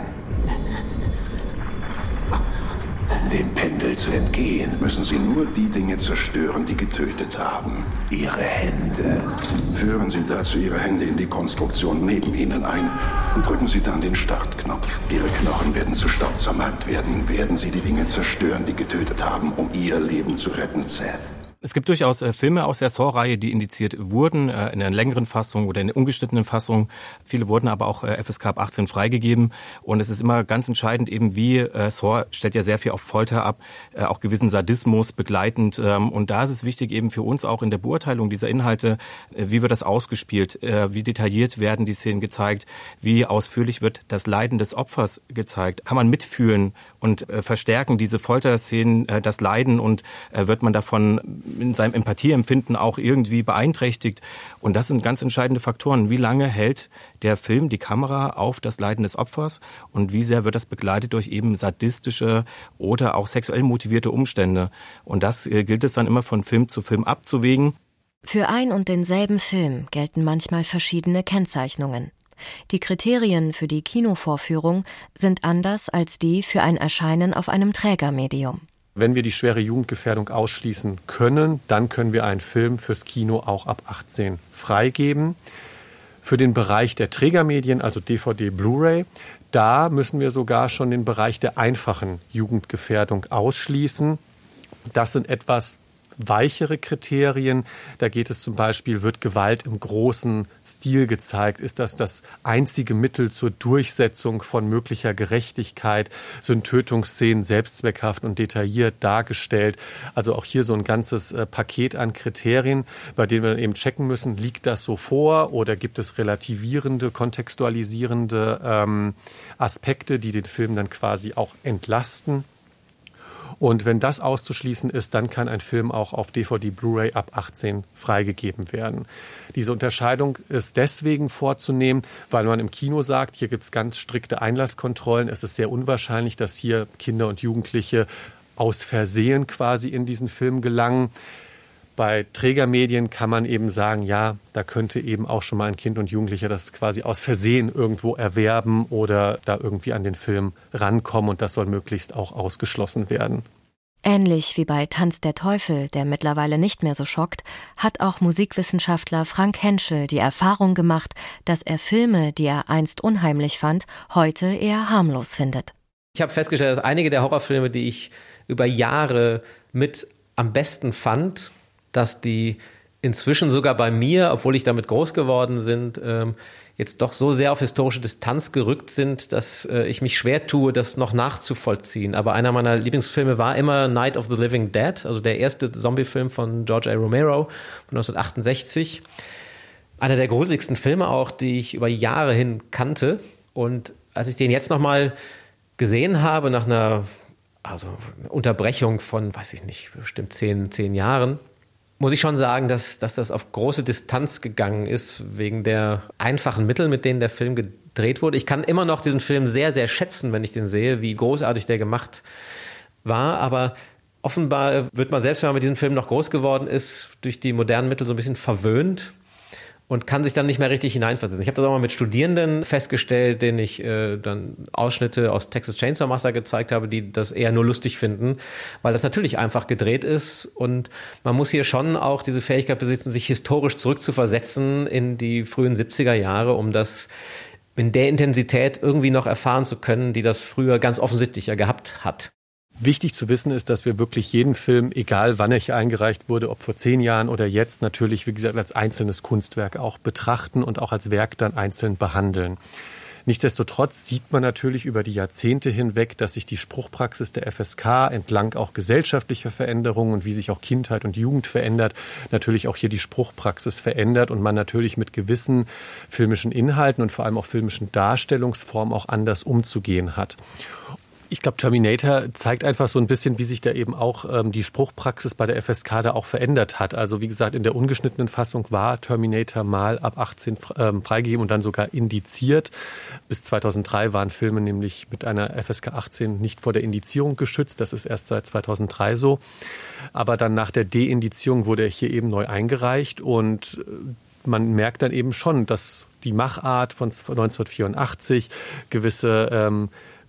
Um dem Pendel zu entgehen, müssen sie nur die Dinge zerstören, die getötet haben. Ihre Hände. Führen Sie dazu Ihre Hände in die Konstruktion neben Ihnen ein und drücken Sie dann den Startknopf. Ihre Knochen werden zu Staub zermalmt werden. Werden Sie die Dinge zerstören, die getötet haben, um Ihr Leben zu retten, Seth? Es gibt durchaus Filme aus der Saw-Reihe, die indiziert wurden, in einer längeren Fassung oder in einer ungeschnittenen Fassung. Viele wurden aber auch FSK ab 18 freigegeben. Und es ist immer ganz entscheidend eben, wie Saw stellt ja sehr viel auf Folter ab, auch gewissen Sadismus begleitend. Und da ist es wichtig eben für uns auch in der Beurteilung dieser Inhalte, wie wird das ausgespielt, wie detailliert werden die Szenen gezeigt, wie ausführlich wird das Leiden des Opfers gezeigt. Kann man mitfühlen und verstärken diese Folterszenen, das Leiden, und wird man davon in seinem Empathieempfinden auch irgendwie beeinträchtigt. Und das sind ganz entscheidende Faktoren. Wie lange hält der Film, die Kamera auf das Leiden des Opfers und wie sehr wird das begleitet durch eben sadistische oder auch sexuell motivierte Umstände. Und das gilt es dann immer von Film zu Film abzuwägen. Für ein und denselben Film gelten manchmal verschiedene Kennzeichnungen. Die Kriterien für die Kinovorführung sind anders als die für ein Erscheinen auf einem Trägermedium. Wenn wir die schwere Jugendgefährdung ausschließen können, dann können wir einen Film fürs Kino auch ab 18 freigeben. Für den Bereich der Trägermedien, also DVD, Blu-ray, da müssen wir sogar schon den Bereich der einfachen Jugendgefährdung ausschließen. Das sind etwas weichere Kriterien. Da geht es zum Beispiel, wird Gewalt im großen Stil gezeigt? Ist das das einzige Mittel zur Durchsetzung von möglicher Gerechtigkeit? Sind Tötungsszenen selbstzweckhaft und detailliert dargestellt? Also auch hier so ein ganzes Paket an Kriterien, bei denen wir eben checken müssen, liegt das so vor oder gibt es relativierende, kontextualisierende Aspekte, die den Film dann quasi auch entlasten? Und wenn das auszuschließen ist, dann kann ein Film auch auf DVD, Blu-ray ab 18 freigegeben werden. Diese Unterscheidung ist deswegen vorzunehmen, weil man im Kino sagt, hier gibt es ganz strikte Einlasskontrollen. Es ist sehr unwahrscheinlich, dass hier Kinder und Jugendliche aus Versehen quasi in diesen Film gelangen. Bei Trägermedien kann man eben sagen, ja, da könnte eben auch schon mal ein Kind und Jugendlicher das quasi aus Versehen irgendwo erwerben oder da irgendwie an den Film rankommen, und das soll möglichst auch ausgeschlossen werden. Ähnlich wie bei Tanz der Teufel, der mittlerweile nicht mehr so schockt, hat auch Musikwissenschaftler Frank Henschel die Erfahrung gemacht, dass er Filme, die er einst unheimlich fand, heute eher harmlos findet. Ich habe festgestellt, dass einige der Horrorfilme, die ich über Jahre mit am besten fand, dass die inzwischen sogar bei mir, obwohl ich damit groß geworden sind, jetzt doch so sehr auf historische Distanz gerückt sind, dass ich mich schwer tue, das noch nachzuvollziehen. Aber einer meiner Lieblingsfilme war immer Night of the Living Dead, also der erste Zombie-Film von George A. Romero von 1968. Einer der gruseligsten Filme auch, die ich über Jahre hin kannte. Und als ich den jetzt nochmal gesehen habe, nach einer Unterbrechung von, weiß ich nicht, bestimmt 10 Jahren, muss ich schon sagen, dass das auf große Distanz gegangen ist, wegen der einfachen Mittel, mit denen der Film gedreht wurde. Ich kann immer noch diesen Film sehr, sehr schätzen, wenn ich den sehe, wie großartig der gemacht war. Aber offenbar wird man selbst, wenn man mit diesem Film noch groß geworden ist, durch die modernen Mittel so ein bisschen verwöhnt und kann sich dann nicht mehr richtig hineinversetzen. Ich habe das auch mal mit Studierenden festgestellt, denen ich dann Ausschnitte aus Texas Chainsaw Massacre gezeigt habe, die das eher nur lustig finden, weil das natürlich einfach gedreht ist und man muss hier schon auch diese Fähigkeit besitzen, sich historisch zurückzuversetzen in die frühen 70er Jahre, um das in der Intensität irgendwie noch erfahren zu können, die das früher ganz offensichtlich ja gehabt hat. Wichtig zu wissen ist, dass wir wirklich jeden Film, egal wann er eingereicht wurde, ob vor 10 Jahren oder jetzt, natürlich, wie gesagt, als einzelnes Kunstwerk auch betrachten und auch als Werk dann einzeln behandeln. Nichtsdestotrotz sieht man natürlich über die Jahrzehnte hinweg, dass sich die Spruchpraxis der FSK entlang auch gesellschaftlicher Veränderungen und wie sich auch Kindheit und Jugend verändert, natürlich auch hier die Spruchpraxis verändert und man natürlich mit gewissen filmischen Inhalten und vor allem auch filmischen Darstellungsformen auch anders umzugehen hat. Ich glaube, Terminator zeigt einfach so ein bisschen, wie sich da eben auch die Spruchpraxis bei der FSK da auch verändert hat. Also wie gesagt, in der ungeschnittenen Fassung war Terminator mal ab 18 freigegeben und dann sogar indiziert. Bis 2003 waren Filme nämlich mit einer FSK 18 nicht vor der Indizierung geschützt. Das ist erst seit 2003 so. Aber dann nach der Deindizierung wurde er hier eben neu eingereicht und man merkt dann eben schon, dass die Machart von 1984 gewisse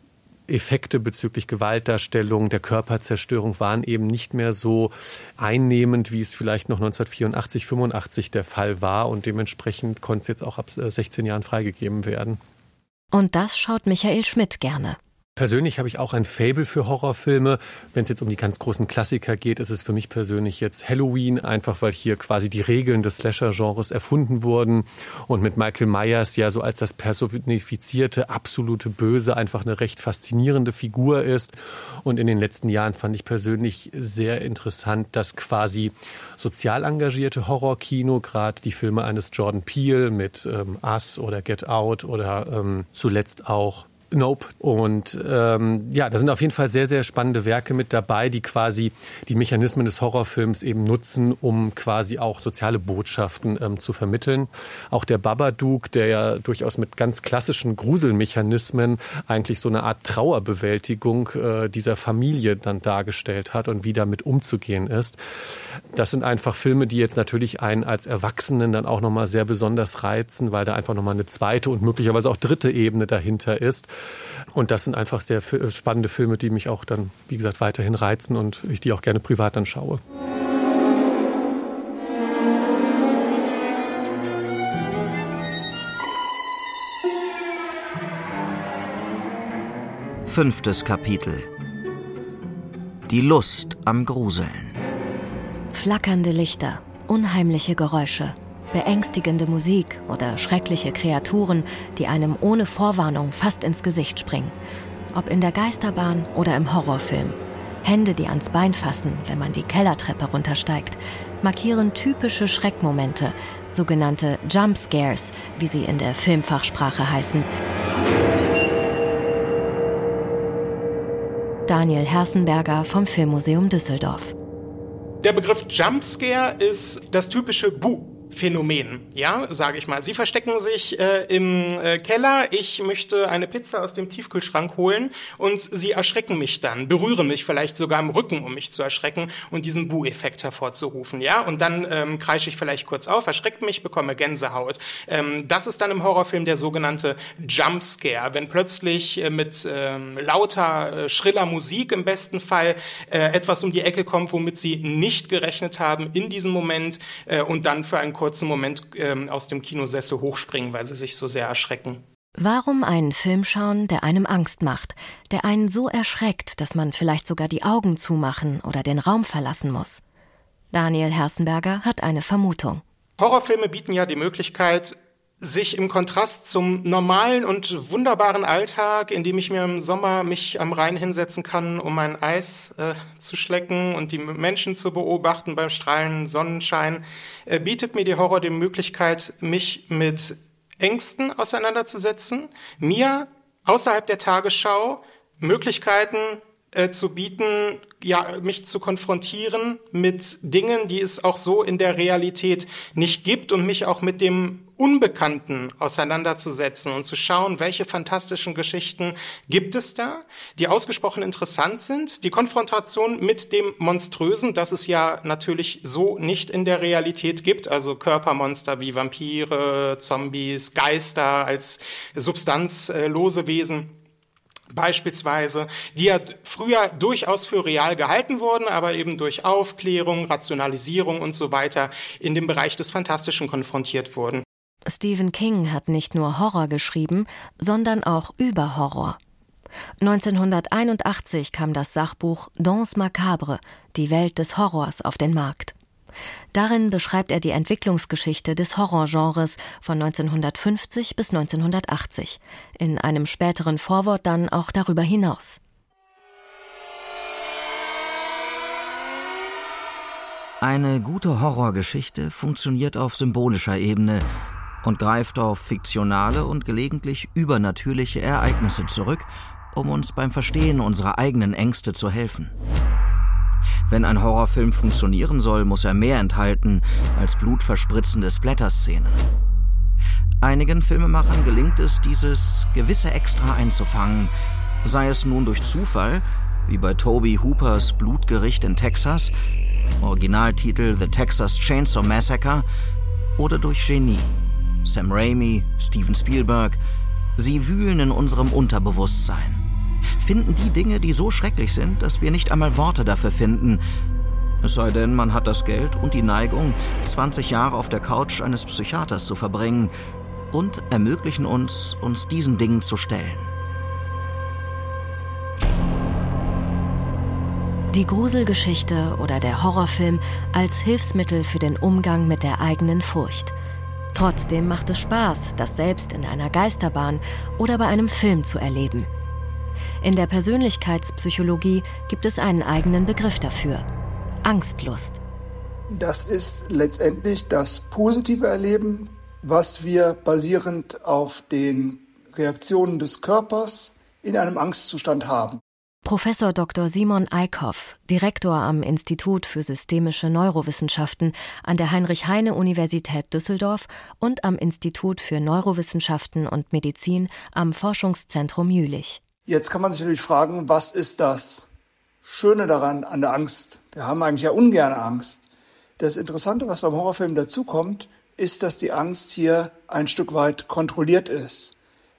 Effekte bezüglich Gewaltdarstellung, der Körperzerstörung waren eben nicht mehr so einnehmend, wie es vielleicht noch 1984, 85 der Fall war. Und dementsprechend konnte es jetzt auch ab 16 Jahren freigegeben werden. Und das schaut Michael Schmidt gerne. Persönlich habe ich auch ein Faible für Horrorfilme. Wenn es jetzt um die ganz großen Klassiker geht, ist es für mich persönlich jetzt Halloween, einfach weil hier quasi die Regeln des Slasher-Genres erfunden wurden und mit Michael Myers ja so als das personifizierte, absolute Böse einfach eine recht faszinierende Figur ist. Und in den letzten Jahren fand ich persönlich sehr interessant, dass quasi sozial engagierte Horrorkino, gerade die Filme eines Jordan Peele mit Us oder Get Out oder zuletzt auch Nope. Und da sind auf jeden Fall sehr, sehr spannende Werke mit dabei, die quasi die Mechanismen des Horrorfilms eben nutzen, um quasi auch soziale Botschaften zu vermitteln. Auch der Babadook, der ja durchaus mit ganz klassischen Gruselmechanismen eigentlich so eine Art Trauerbewältigung dieser Familie dann dargestellt hat und wie damit umzugehen ist. Das sind einfach Filme, die jetzt natürlich einen als Erwachsenen dann auch nochmal sehr besonders reizen, weil da einfach nochmal eine zweite und möglicherweise auch dritte Ebene dahinter ist. Und das sind einfach sehr spannende Filme, die mich auch dann, wie gesagt, weiterhin reizen und ich die auch gerne privat anschaue. Fünftes Kapitel. Die Lust am Gruseln. Flackernde Lichter, unheimliche Geräusche, beängstigende Musik oder schreckliche Kreaturen, die einem ohne Vorwarnung fast ins Gesicht springen. Ob in der Geisterbahn oder im Horrorfilm. Hände, die ans Bein fassen, wenn man die Kellertreppe runtersteigt, markieren typische Schreckmomente, sogenannte Jump Scares, wie sie in der Filmfachsprache heißen. Daniel Hersenberger vom Filmmuseum Düsseldorf. Der Begriff Jumpscare ist das typische Phänomen, ja, sage ich mal. Sie verstecken sich im Keller, ich möchte eine Pizza aus dem Tiefkühlschrank holen und sie erschrecken mich dann, berühren mich vielleicht sogar im Rücken, um mich zu erschrecken und diesen Bu-Effekt hervorzurufen, ja. Und dann kreische ich vielleicht kurz auf, erschreckt mich, bekomme Gänsehaut. Das ist dann im Horrorfilm der sogenannte Jumpscare, wenn plötzlich mit lauter, schriller Musik im besten Fall etwas um die Ecke kommt, womit sie nicht gerechnet haben in diesem Moment und dann für einen kurzen Moment aus dem Kinosessel hochspringen, weil sie sich so sehr erschrecken. Warum einen Film schauen, der einem Angst macht, der einen so erschreckt, dass man vielleicht sogar die Augen zumachen oder den Raum verlassen muss? Daniel Hersenberger hat eine Vermutung. Horrorfilme bieten ja die Möglichkeit, sich im Kontrast zum normalen und wunderbaren Alltag, in dem ich mir im Sommer mich am Rhein hinsetzen kann, um mein Eis zu schlecken und die Menschen zu beobachten beim strahlenden Sonnenschein, bietet mir die Horror die Möglichkeit, mich mit Ängsten auseinanderzusetzen, mir außerhalb der Tagesschau Möglichkeiten zu bieten, ja, mich zu konfrontieren mit Dingen, die es auch so in der Realität nicht gibt und mich auch mit dem Unbekannten auseinanderzusetzen und zu schauen, welche fantastischen Geschichten gibt es da, die ausgesprochen interessant sind. Die Konfrontation mit dem Monströsen, das es ja natürlich so nicht in der Realität gibt, also Körpermonster wie Vampire, Zombies, Geister als substanzlose Wesen, beispielsweise, die ja früher durchaus für real gehalten wurden, aber eben durch Aufklärung, Rationalisierung und so weiter in dem Bereich des Fantastischen konfrontiert wurden. Stephen King hat nicht nur Horror geschrieben, sondern auch über Horror. 1981 kam das Sachbuch Danse macabre, die Welt des Horrors, auf den Markt. Darin beschreibt er die Entwicklungsgeschichte des Horrorgenres von 1950 bis 1980, in einem späteren Vorwort dann auch darüber hinaus. Eine gute Horrorgeschichte funktioniert auf symbolischer Ebene und greift auf fiktionale und gelegentlich übernatürliche Ereignisse zurück, um uns beim Verstehen unserer eigenen Ängste zu helfen. Wenn ein Horrorfilm funktionieren soll, muss er mehr enthalten als blutverspritzende Splatter-Szenen. Einigen Filmemachern gelingt es, dieses gewisse Extra einzufangen, sei es nun durch Zufall, wie bei Tobe Hoopers Blutgericht in Texas, Originaltitel The Texas Chainsaw Massacre, oder durch Genie, Sam Raimi, Steven Spielberg. Sie wühlen in unserem Unterbewusstsein, finden die Dinge, die so schrecklich sind, dass wir nicht einmal Worte dafür finden. Es sei denn, man hat das Geld und die Neigung, 20 Jahre auf der Couch eines Psychiaters zu verbringen, und ermöglichen uns diesen Dingen zu stellen. Die Gruselgeschichte oder der Horrorfilm als Hilfsmittel für den Umgang mit der eigenen Furcht. Trotzdem macht es Spaß, das selbst in einer Geisterbahn oder bei einem Film zu erleben. In der Persönlichkeitspsychologie gibt es einen eigenen Begriff dafür: Angstlust. Das ist letztendlich das positive Erleben, was wir basierend auf den Reaktionen des Körpers in einem Angstzustand haben. Professor Dr. Simon Eickhoff, Direktor am Institut für Systemische Neurowissenschaften an der Heinrich-Heine-Universität Düsseldorf und am Institut für Neurowissenschaften und Medizin am Forschungszentrum Jülich. Jetzt kann man sich natürlich fragen, was ist das Schöne daran an der Angst? Wir haben eigentlich ja ungern Angst. Das Interessante, was beim Horrorfilm dazukommt, ist, dass die Angst hier ein Stück weit kontrolliert ist.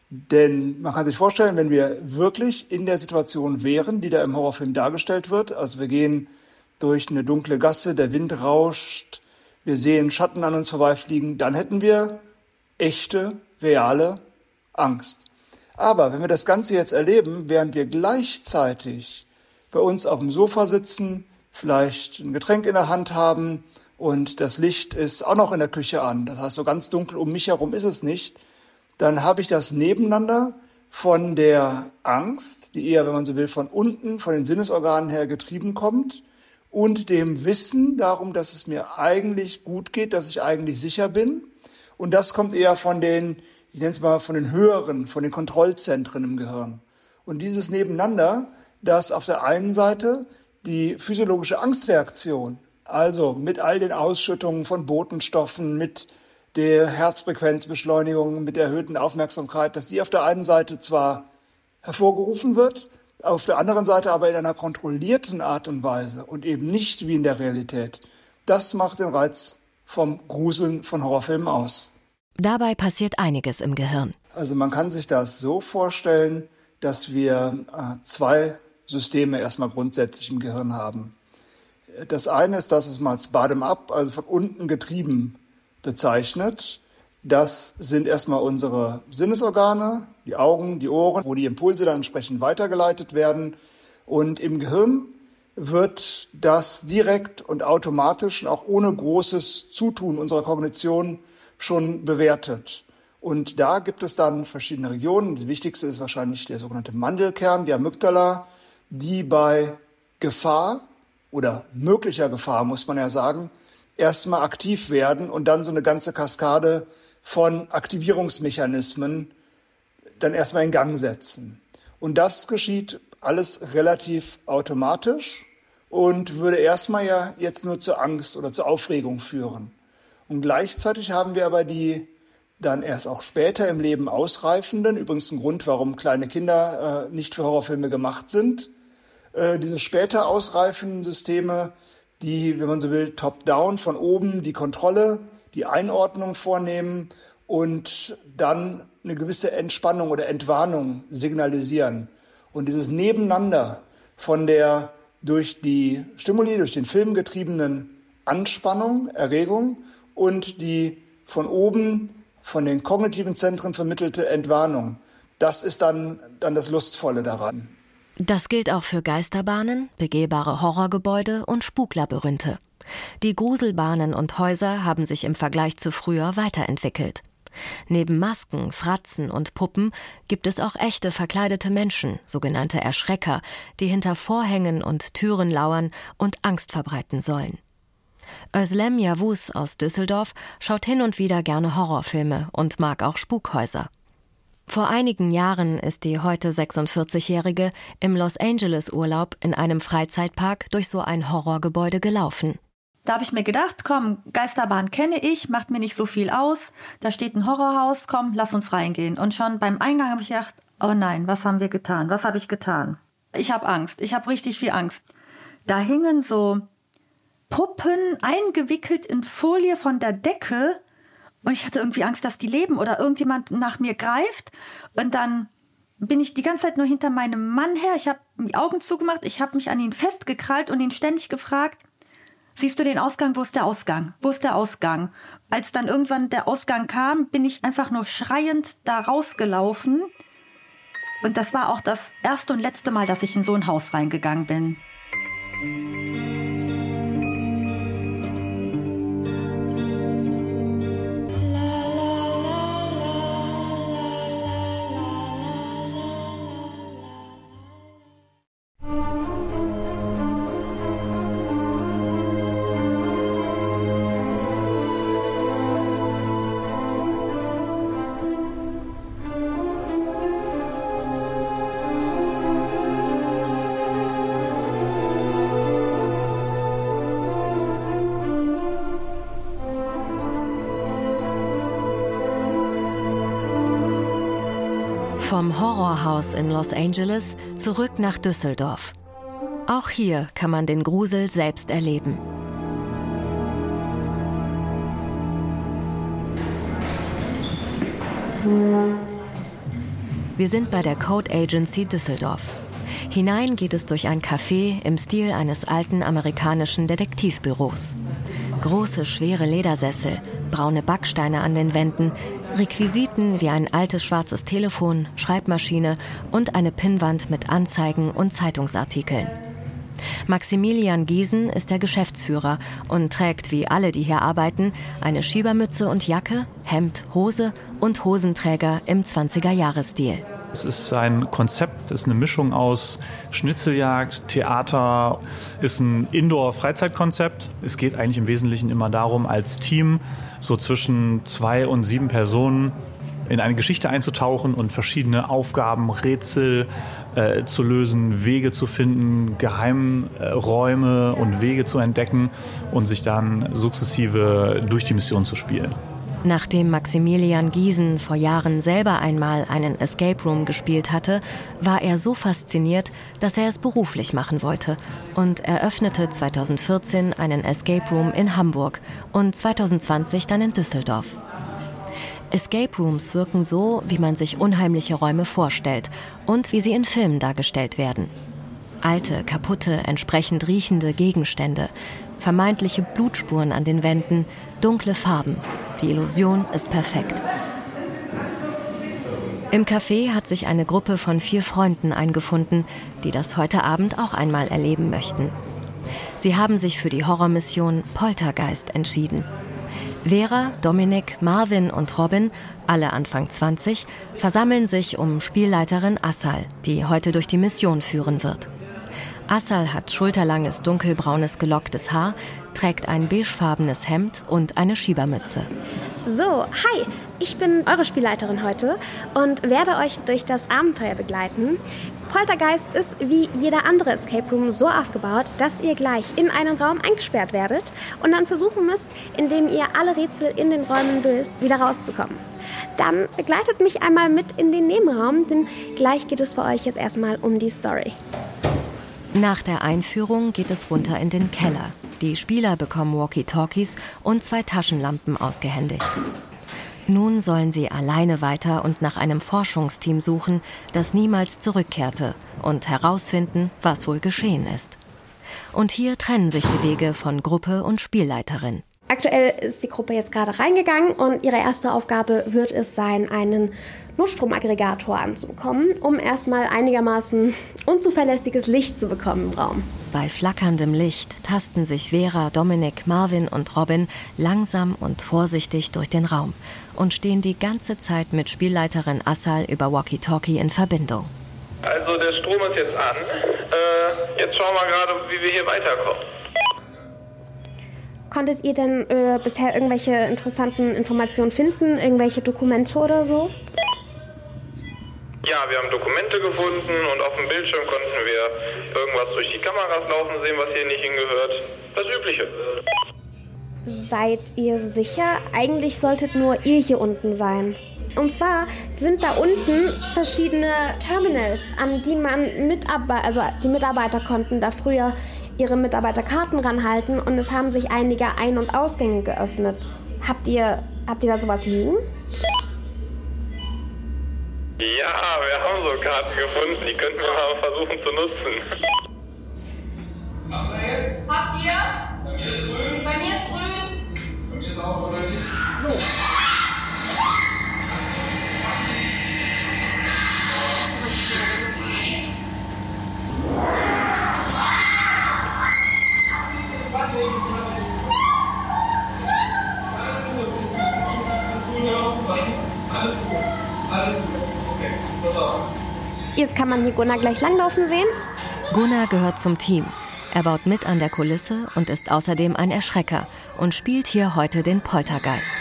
Denn man kann sich vorstellen, wenn wir wirklich in der Situation wären, die da im Horrorfilm dargestellt wird, also wir gehen durch eine dunkle Gasse, der Wind rauscht, wir sehen Schatten an uns vorbeifliegen, dann hätten wir echte, reale Angst. Aber wenn wir das Ganze jetzt erleben, während wir gleichzeitig bei uns auf dem Sofa sitzen, vielleicht ein Getränk in der Hand haben und das Licht ist auch noch in der Küche an, das heißt, so ganz dunkel um mich herum ist es nicht, dann habe ich das Nebeneinander von der Angst, die eher, wenn man so will, von unten, von den Sinnesorganen her getrieben kommt, und dem Wissen darum, dass es mir eigentlich gut geht, dass ich eigentlich sicher bin. Und das kommt eher von den, ich nenne es mal, von den höheren, von den Kontrollzentren im Gehirn. Und dieses Nebeneinander, das auf der einen Seite die physiologische Angstreaktion, also mit all den Ausschüttungen von Botenstoffen, mit der Herzfrequenzbeschleunigung, mit der erhöhten Aufmerksamkeit, dass die auf der einen Seite zwar hervorgerufen wird, auf der anderen Seite aber in einer kontrollierten Art und Weise und eben nicht wie in der Realität. Das macht den Reiz vom Gruseln von Horrorfilmen aus. Dabei passiert einiges im Gehirn. Also man kann sich das so vorstellen, dass wir zwei Systeme erstmal grundsätzlich im Gehirn haben. Das eine ist das, was man als Bottom-up, also von unten getrieben, bezeichnet. Das sind erstmal unsere Sinnesorgane, die Augen, die Ohren, wo die Impulse dann entsprechend weitergeleitet werden. Und im Gehirn wird das direkt und automatisch, auch ohne großes Zutun unserer Kognition, schon bewertet. Und da gibt es dann verschiedene Regionen. Die wichtigste ist wahrscheinlich der sogenannte Mandelkern, die Amygdala, die bei Gefahr oder möglicher Gefahr, muss man ja sagen, erstmal aktiv werden und dann so eine ganze Kaskade von Aktivierungsmechanismen dann erstmal in Gang setzen. Und das geschieht alles relativ automatisch und würde erstmal ja jetzt nur zur Angst oder zur Aufregung führen. Und gleichzeitig haben wir aber die dann erst auch später im Leben ausreifenden, übrigens ein Grund, warum kleine Kinder nicht für Horrorfilme gemacht sind, diese später ausreifenden Systeme, die, wenn man so will, top-down, von oben die Kontrolle, die Einordnung vornehmen und dann eine gewisse Entspannung oder Entwarnung signalisieren. Und dieses Nebeneinander von der durch die Stimuli, durch den Film getriebenen Anspannung, Erregung und die von oben, von den kognitiven Zentren vermittelte Entwarnung, Das ist dann das Lustvolle daran. Das gilt auch für Geisterbahnen, begehbare Horrorgebäude und Spuklabyrinthe. Die Gruselbahnen und Häuser haben sich im Vergleich zu früher weiterentwickelt. Neben Masken, Fratzen und Puppen gibt es auch echte verkleidete Menschen, sogenannte Erschrecker, die hinter Vorhängen und Türen lauern und Angst verbreiten sollen. Özlem Yavuz aus Düsseldorf schaut hin und wieder gerne Horrorfilme und mag auch Spukhäuser. Vor einigen Jahren ist die heute 46-Jährige im Los Angeles Urlaub in einem Freizeitpark durch so ein Horrorgebäude gelaufen. Da habe ich mir gedacht, komm, Geisterbahn kenne ich, macht mir nicht so viel aus. Da steht ein Horrorhaus, komm, lass uns reingehen. Und schon beim Eingang habe ich gedacht, oh nein, was haben wir getan? Was habe ich getan? Ich habe Angst, ich habe richtig viel Angst. Da hingen so Puppen eingewickelt in Folie von der Decke und ich hatte irgendwie Angst, dass die leben oder irgendjemand nach mir greift. Und dann bin ich die ganze Zeit nur hinter meinem Mann her. Ich habe die Augen zugemacht, ich habe mich an ihn festgekrallt und ihn ständig gefragt, siehst du den Ausgang? Wo ist der Ausgang? Wo ist der Ausgang? Als dann irgendwann der Ausgang kam, bin ich einfach nur schreiend da rausgelaufen. Und das war auch das erste und letzte Mal, dass ich in so ein Haus reingegangen bin. Vom Horrorhaus in Los Angeles zurück nach Düsseldorf. Auch hier kann man den Grusel selbst erleben. Wir sind bei der Code Agency Düsseldorf. Hinein geht es durch ein Café im Stil eines alten amerikanischen Detektivbüros. Große, schwere Ledersessel, braune Backsteine an den Wänden, Requisiten wie ein altes schwarzes Telefon, Schreibmaschine und eine Pinnwand mit Anzeigen und Zeitungsartikeln. Maximilian Giesen ist der Geschäftsführer und trägt, wie alle, die hier arbeiten, eine Schiebermütze und Jacke, Hemd, Hose und Hosenträger im 20er-Jahres-Stil. Es ist ein Konzept, ist eine Mischung aus Schnitzeljagd, Theater, ist ein Indoor-Freizeitkonzept. Es geht eigentlich im Wesentlichen immer darum, als Team so zwischen 2 und 7 Personen in eine Geschichte einzutauchen und verschiedene Aufgaben, Rätsel zu lösen, Wege zu finden, Geheimräume und Wege zu entdecken und sich dann sukzessive durch die Mission zu spielen. Nachdem Maximilian Giesen vor Jahren selber einmal einen Escape Room gespielt hatte, war er so fasziniert, dass er es beruflich machen wollte und eröffnete 2014 einen Escape Room in Hamburg und 2020 dann in Düsseldorf. Escape Rooms wirken so, wie man sich unheimliche Räume vorstellt und wie sie in Filmen dargestellt werden. Alte, kaputte, entsprechend riechende Gegenstände, vermeintliche Blutspuren an den Wänden, dunkle Farben. Die Illusion ist perfekt. Im Café hat sich eine Gruppe von 4 Freunden eingefunden, die das heute Abend auch einmal erleben möchten. Sie haben sich für die Horrormission Poltergeist entschieden. Vera, Dominik, Marvin und Robin, alle Anfang 20, versammeln sich um Spielleiterin Assal, die heute durch die Mission führen wird. Assal hat schulterlanges, dunkelbraunes, gelocktes Haar, trägt ein beigefarbenes Hemd und eine Schiebermütze. So, hi, ich bin eure Spielleiterin heute und werde euch durch das Abenteuer begleiten. Poltergeist ist wie jeder andere Escape Room so aufgebaut, dass ihr gleich in einen Raum eingesperrt werdet und dann versuchen müsst, indem ihr alle Rätsel in den Räumen löst, wieder rauszukommen. Dann begleitet mich einmal mit in den Nebenraum, denn gleich geht es für euch jetzt erstmal um die Story. Nach der Einführung geht es runter in den Keller. Die Spieler bekommen Walkie-Talkies und 2 Taschenlampen ausgehändigt. Nun sollen sie alleine weiter und nach einem Forschungsteam suchen, das niemals zurückkehrte, und herausfinden, was wohl geschehen ist. Und hier trennen sich die Wege von Gruppe und Spielleiterin. Aktuell ist die Gruppe jetzt gerade reingegangen und ihre erste Aufgabe wird es sein, einen Notstromaggregator anzubekommen, um erstmal einigermaßen unzuverlässiges Licht zu bekommen im Raum. Bei flackerndem Licht tasten sich Vera, Dominik, Marvin und Robin langsam und vorsichtig durch den Raum und stehen die ganze Zeit mit Spielleiterin Assal über Walkie-Talkie in Verbindung. Also der Strom ist jetzt an. Jetzt schauen wir gerade, wie wir hier weiterkommen. Konntet ihr denn bisher irgendwelche interessanten Informationen finden? Irgendwelche Dokumente oder so? Ja, wir haben Dokumente gefunden und auf dem Bildschirm konnten wir irgendwas durch die Kameras laufen sehen, was hier nicht hingehört. Das Übliche. Seid ihr sicher? Eigentlich solltet nur ihr hier unten sein. Und zwar sind da unten verschiedene Terminals, an die man die Mitarbeiter konnten da früher ihre Mitarbeiterkarten ranhalten und es haben sich einige Ein- und Ausgänge geöffnet. Habt ihr da sowas liegen? Ja, wir haben so Karten gefunden, die könnten wir mal versuchen zu nutzen. Habt ihr? Bei mir ist grün. Bei mir ist grün. Bei mir ist auch grün. So. Jetzt kann man hier Gunnar gleich langlaufen sehen. Gunnar gehört zum Team. Er baut mit an der Kulisse und ist außerdem ein Erschrecker und spielt hier heute den Poltergeist.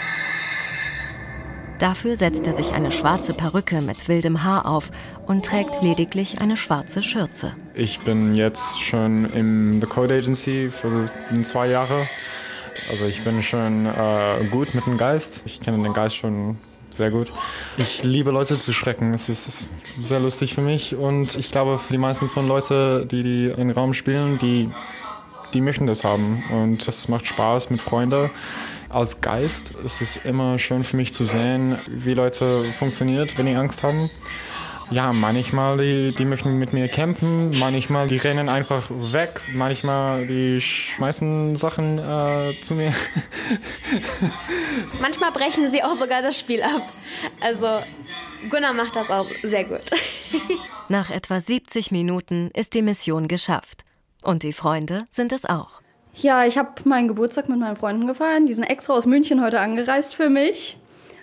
Dafür setzt er sich eine schwarze Perücke mit wildem Haar auf und trägt lediglich eine schwarze Schürze. Ich bin jetzt schon in der Code Agency für 2 Jahre. Also ich bin schon gut mit dem Geist. Ich kenne den Geist schon sehr gut. Ich liebe Leute zu schrecken. Es ist sehr lustig für mich und ich glaube, für die meisten von Leuten, die einen Raum spielen, die möchten das haben und das macht Spaß mit Freunden. Als Geist ist es immer schön für mich zu sehen, wie Leute funktionieren, wenn die Angst haben. Ja, manchmal die möchten mit mir kämpfen, manchmal die rennen einfach weg, manchmal die schmeißen Sachen zu mir. Manchmal brechen sie auch sogar das Spiel ab. Also Gunnar macht das auch sehr gut. Nach etwa 70 Minuten ist die Mission geschafft. Und die Freunde sind es auch. Ja, ich habe meinen Geburtstag mit meinen Freunden gefeiert. Die sind extra aus München heute angereist für mich.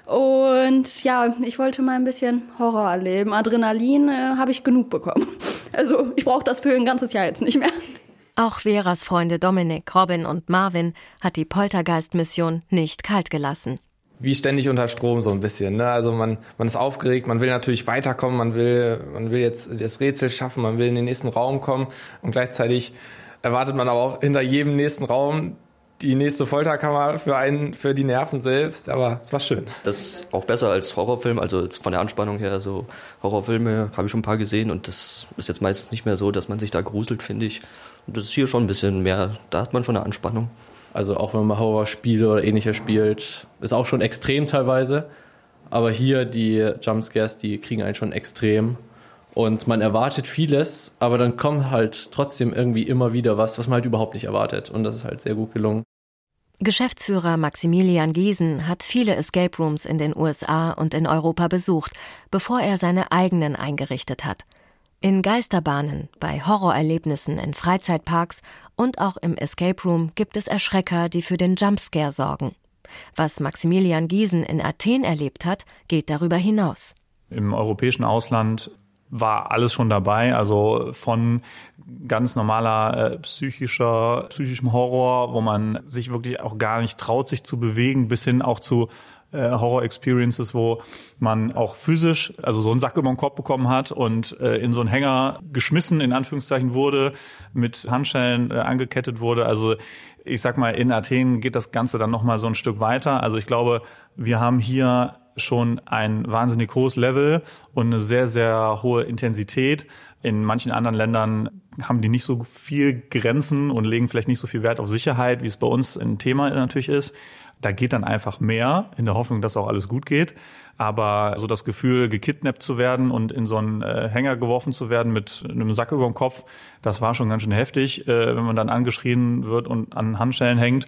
Und ja, ich wollte mal ein bisschen Horror erleben. Adrenalin habe ich genug bekommen. Also ich brauche das für ein ganzes Jahr jetzt nicht mehr. Auch Veras Freunde Dominik, Robin und Marvin hat die Poltergeist-Mission nicht kalt gelassen. Wie ständig unter Strom so ein bisschen, ne? Also man ist aufgeregt, man will natürlich weiterkommen, man will jetzt das Rätsel schaffen, man will in den nächsten Raum kommen und gleichzeitig erwartet man aber auch hinter jedem nächsten Raum die nächste Folterkammer für die Nerven selbst, aber es war schön. Das ist auch besser als Horrorfilm, also von der Anspannung her, so Horrorfilme habe ich schon ein paar gesehen und das ist jetzt meistens nicht mehr so, dass man sich da gruselt, finde ich. Und das ist hier schon ein bisschen mehr, da hat man schon eine Anspannung. Also auch wenn man Horrorspiele oder ähnliches spielt, ist auch schon extrem teilweise, aber hier die Jumpscares, die kriegen einen schon extrem. Und man erwartet vieles, aber dann kommt halt trotzdem irgendwie immer wieder was man halt überhaupt nicht erwartet. Und das ist halt sehr gut gelungen. Geschäftsführer Maximilian Giesen hat viele Escape Rooms in den USA und in Europa besucht, bevor er seine eigenen eingerichtet hat. In Geisterbahnen, bei Horrorerlebnissen in Freizeitparks und auch im Escape Room gibt es Erschrecker, die für den Jumpscare sorgen. Was Maximilian Giesen in Athen erlebt hat, geht darüber hinaus. Im europäischen Ausland war alles schon dabei, also von ganz normaler psychischem Horror, wo man sich wirklich auch gar nicht traut, sich zu bewegen, bis hin auch zu Horror-Experiences, wo man auch physisch, also so einen Sack über den Kopf bekommen hat und in so einen Hänger geschmissen, in Anführungszeichen wurde, mit Handschellen angekettet wurde. Also ich sag mal, in Athen geht das Ganze dann nochmal so ein Stück weiter. Also ich glaube, wir haben hier schon ein wahnsinnig hohes Level und eine sehr, sehr hohe Intensität. In manchen anderen Ländern haben die nicht so viel Grenzen und legen vielleicht nicht so viel Wert auf Sicherheit, wie es bei uns ein Thema natürlich ist. Da geht dann einfach mehr, in der Hoffnung, dass auch alles gut geht. Aber so das Gefühl, gekidnappt zu werden und in so einen Hänger geworfen zu werden mit einem Sack über dem Kopf, das war schon ganz schön heftig, wenn man dann angeschrien wird und an Handschellen hängt.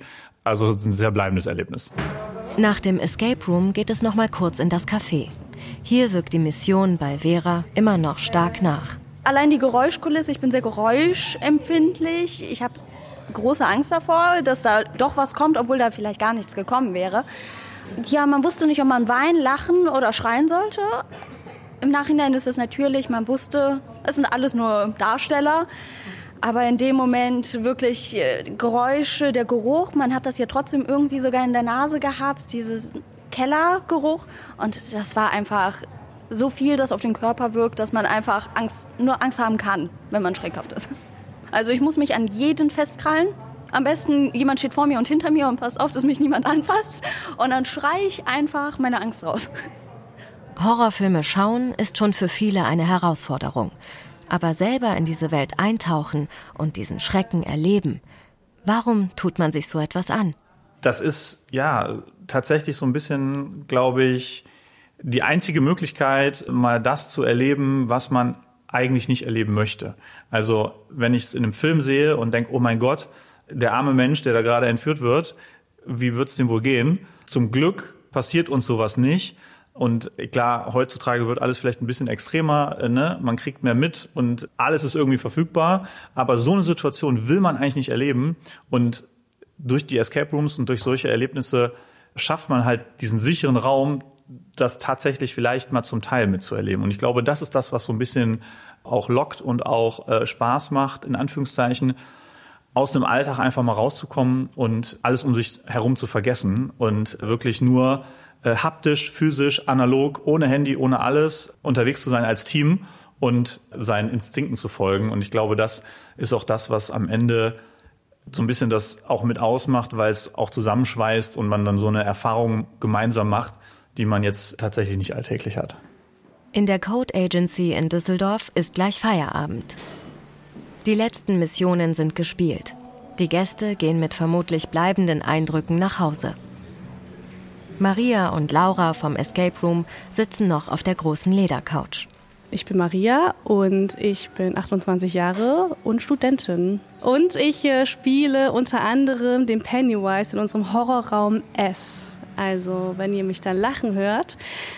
Also ein sehr bleibendes Erlebnis. Nach dem Escape Room geht es noch mal kurz in das Café. Hier wirkt die Mission bei Vera immer noch stark nach. Allein die Geräuschkulisse, ich bin sehr geräuschempfindlich. Ich habe große Angst davor, dass da doch was kommt, obwohl da vielleicht gar nichts gekommen wäre. Ja, man wusste nicht, ob man weinen, lachen oder schreien sollte. Im Nachhinein ist es natürlich, man wusste, es sind alles nur Darsteller. Aber in dem Moment wirklich Geräusche, der Geruch, man hat das ja trotzdem irgendwie sogar in der Nase gehabt, dieses Kellergeruch. Und das war einfach so viel, das auf den Körper wirkt, dass man einfach nur Angst haben kann, wenn man schreckhaft ist. Also ich muss mich an jeden festkrallen. Am besten, jemand steht vor mir und hinter mir und passt auf, dass mich niemand anfasst. Und dann schreie ich einfach meine Angst raus. Horrorfilme schauen ist schon für viele eine Herausforderung. Aber selber in diese Welt eintauchen und diesen Schrecken erleben, warum tut man sich so etwas an? Das ist ja tatsächlich so ein bisschen, glaube ich, die einzige Möglichkeit, mal das zu erleben, was man eigentlich nicht erleben möchte. Also wenn ich es in einem Film sehe und denke, oh mein Gott, der arme Mensch, der da gerade entführt wird, wie wird es dem wohl gehen? Zum Glück passiert uns sowas nicht. Und klar, heutzutage wird alles vielleicht ein bisschen extremer, ne? Man kriegt mehr mit und alles ist irgendwie verfügbar. Aber so eine Situation will man eigentlich nicht erleben. Und durch die Escape Rooms und durch solche Erlebnisse schafft man halt diesen sicheren Raum, das tatsächlich vielleicht mal zum Teil mitzuerleben. Und ich glaube, das ist das, was so ein bisschen auch lockt und auch Spaß macht, in Anführungszeichen, aus dem Alltag einfach mal rauszukommen und alles um sich herum zu vergessen und wirklich nur haptisch, physisch, analog, ohne Handy, ohne alles unterwegs zu sein als Team und seinen Instinkten zu folgen. Und ich glaube, das ist auch das, was am Ende so ein bisschen das auch mit ausmacht, weil es auch zusammenschweißt und man dann so eine Erfahrung gemeinsam macht, die man jetzt tatsächlich nicht alltäglich hat. In der Code Agency in Düsseldorf ist gleich Feierabend. Die letzten Missionen sind gespielt. Die Gäste gehen mit vermutlich bleibenden Eindrücken nach Hause. Maria und Laura vom Escape Room sitzen noch auf der großen Ledercouch. Ich bin Maria und ich bin 28 Jahre und Studentin. Und ich spiele unter anderem den Pennywise in unserem Horrorraum S. Also, wenn ihr mich dann lachen hört,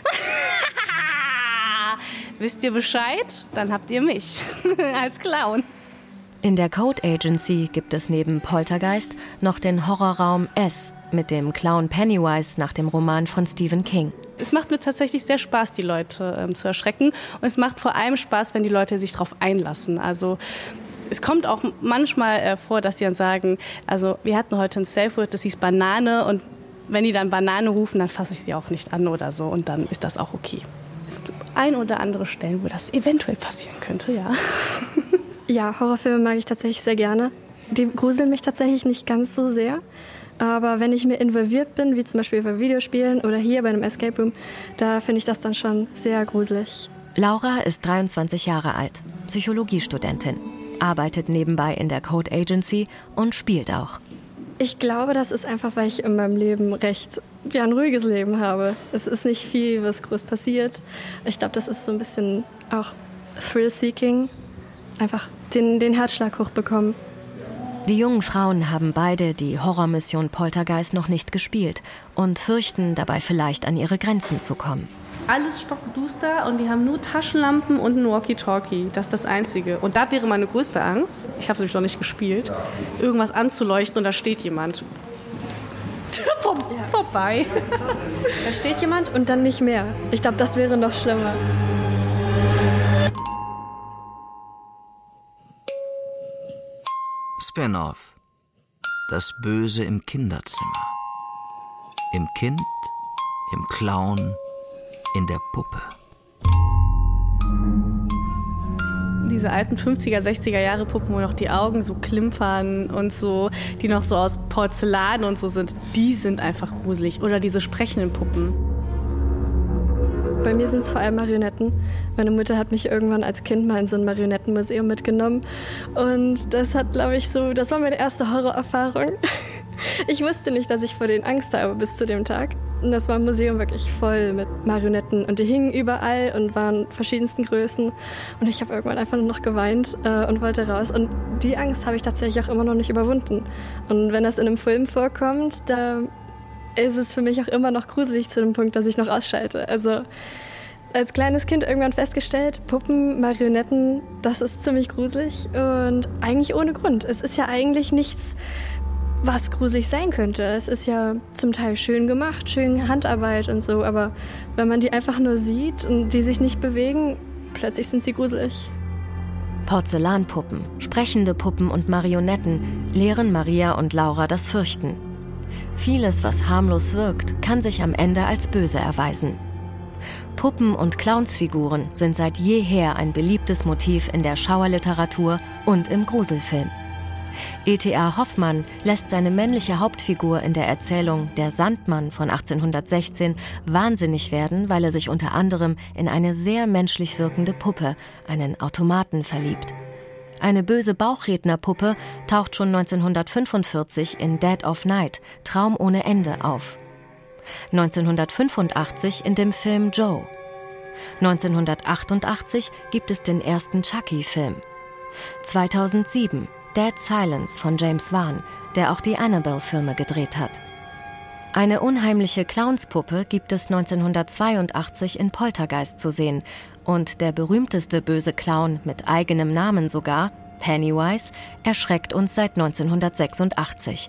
wisst ihr Bescheid, dann habt ihr mich als Clown. In der Code Agency gibt es neben Poltergeist noch den Horrorraum S mit dem Clown Pennywise nach dem Roman von Stephen King. Es macht mir tatsächlich sehr Spaß, die Leute zu erschrecken. Und es macht vor allem Spaß, wenn die Leute sich darauf einlassen. Also es kommt auch manchmal vor, dass die dann sagen, also wir hatten heute ein Safe Word, das hieß Banane. Und wenn die dann Banane rufen, dann fasse ich sie auch nicht an oder so. Und dann ist das auch okay. Es gibt ein oder andere Stellen, wo das eventuell passieren könnte, ja. Ja, Horrorfilme mag ich tatsächlich sehr gerne. Die gruseln mich tatsächlich nicht ganz so sehr. Aber wenn ich mir involviert bin, wie zum Beispiel bei Videospielen oder hier bei einem Escape Room, da finde ich das dann schon sehr gruselig. Laura ist 23 Jahre alt, Psychologiestudentin, arbeitet nebenbei in der Code Agency und spielt auch. Ich glaube, das ist einfach, weil ich in meinem Leben recht ein ruhiges Leben habe. Es ist nicht viel, was groß passiert. Ich glaube, das ist so ein bisschen auch Thrill-Seeking. Einfach den Herzschlag hochbekommen. Die jungen Frauen haben beide die Horrormission Poltergeist noch nicht gespielt und fürchten dabei vielleicht an ihre Grenzen zu kommen. Alles stockduster und die haben nur Taschenlampen und ein Walkie-Talkie. Das ist das Einzige. Und da wäre meine größte Angst, ich habe es nämlich noch nicht gespielt, irgendwas anzuleuchten und da steht jemand. Vorbei. Da steht jemand und dann nicht mehr. Ich glaube, das wäre noch schlimmer. Spin-off. Das Böse im Kinderzimmer. Im Kind, im Clown, in der Puppe. Diese alten 50er, 60er Jahre Puppen, wo noch die Augen so klimpern und so, die noch so aus Porzellan und so sind, die sind einfach gruselig. Oder diese sprechenden Puppen. Bei mir sind es vor allem Marionetten. Meine Mutter hat mich irgendwann als Kind mal in so ein Marionettenmuseum mitgenommen. Und das hat, glaube ich, das war meine erste Horrorerfahrung. Ich wusste nicht, dass ich vor denen Angst habe bis zu dem Tag. Und das war ein Museum wirklich voll mit Marionetten und die hingen überall und waren verschiedensten Größen. Und ich habe irgendwann einfach nur noch geweint und wollte raus. Und die Angst habe ich tatsächlich auch immer noch nicht überwunden. Und wenn das in einem Film vorkommt, da ist es für mich auch immer noch gruselig zu dem Punkt, dass ich noch ausschalte. Also als kleines Kind irgendwann festgestellt, Puppen, Marionetten, das ist ziemlich gruselig und eigentlich ohne Grund. Es ist ja eigentlich nichts, was gruselig sein könnte. Es ist ja zum Teil schön gemacht, schön Handarbeit und so, aber wenn man die einfach nur sieht und die sich nicht bewegen, plötzlich sind sie gruselig. Porzellanpuppen, sprechende Puppen und Marionetten lehren Maria und Laura das Fürchten. Vieles, was harmlos wirkt, kann sich am Ende als böse erweisen. Puppen- und Clownsfiguren sind seit jeher ein beliebtes Motiv in der Schauerliteratur und im Gruselfilm. E.T.A. Hoffmann lässt seine männliche Hauptfigur in der Erzählung Der Sandmann von 1816 wahnsinnig werden, weil er sich unter anderem in eine sehr menschlich wirkende Puppe, einen Automaten, verliebt. Eine böse Bauchrednerpuppe taucht schon 1945 in Dead of Night, Traum ohne Ende, auf. 1985 in dem Film Joe. 1988 gibt es den ersten Chucky-Film. 2007 Dead Silence von James Wan, der auch die Annabelle-Filme gedreht hat. Eine unheimliche Clownspuppe gibt es 1982 in Poltergeist zu sehen. Und der berühmteste böse Clown mit eigenem Namen sogar, Pennywise, erschreckt uns seit 1986.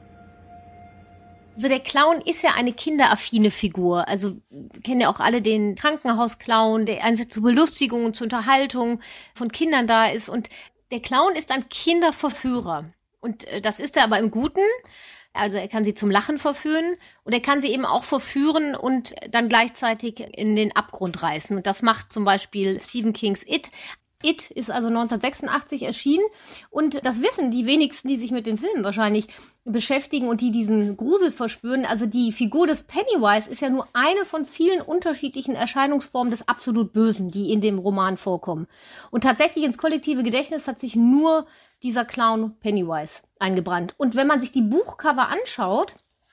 Also der Clown ist ja eine kinderaffine Figur. Also kennen ja auch alle den Krankenhausclown, der einerseits zur Belustigung und zur Unterhaltung von Kindern da ist. Und der Clown ist ein Kinderverführer. Und das ist er aber im Guten. Also er kann sie zum Lachen verführen und er kann sie eben auch verführen und dann gleichzeitig in den Abgrund reißen. Und das macht zum Beispiel Stephen Kings It. It ist also 1986 erschienen und das wissen die wenigsten, die sich mit den Filmen wahrscheinlich beschäftigen und die diesen Grusel verspüren. Also die Figur des Pennywise ist ja nur eine von vielen unterschiedlichen Erscheinungsformen des absolut Bösen, die in dem Roman vorkommen. Und tatsächlich ins kollektive Gedächtnis hat sich nur dieser Clown Pennywise eingebrannt. Und wenn man sich die Buchcover anschaut,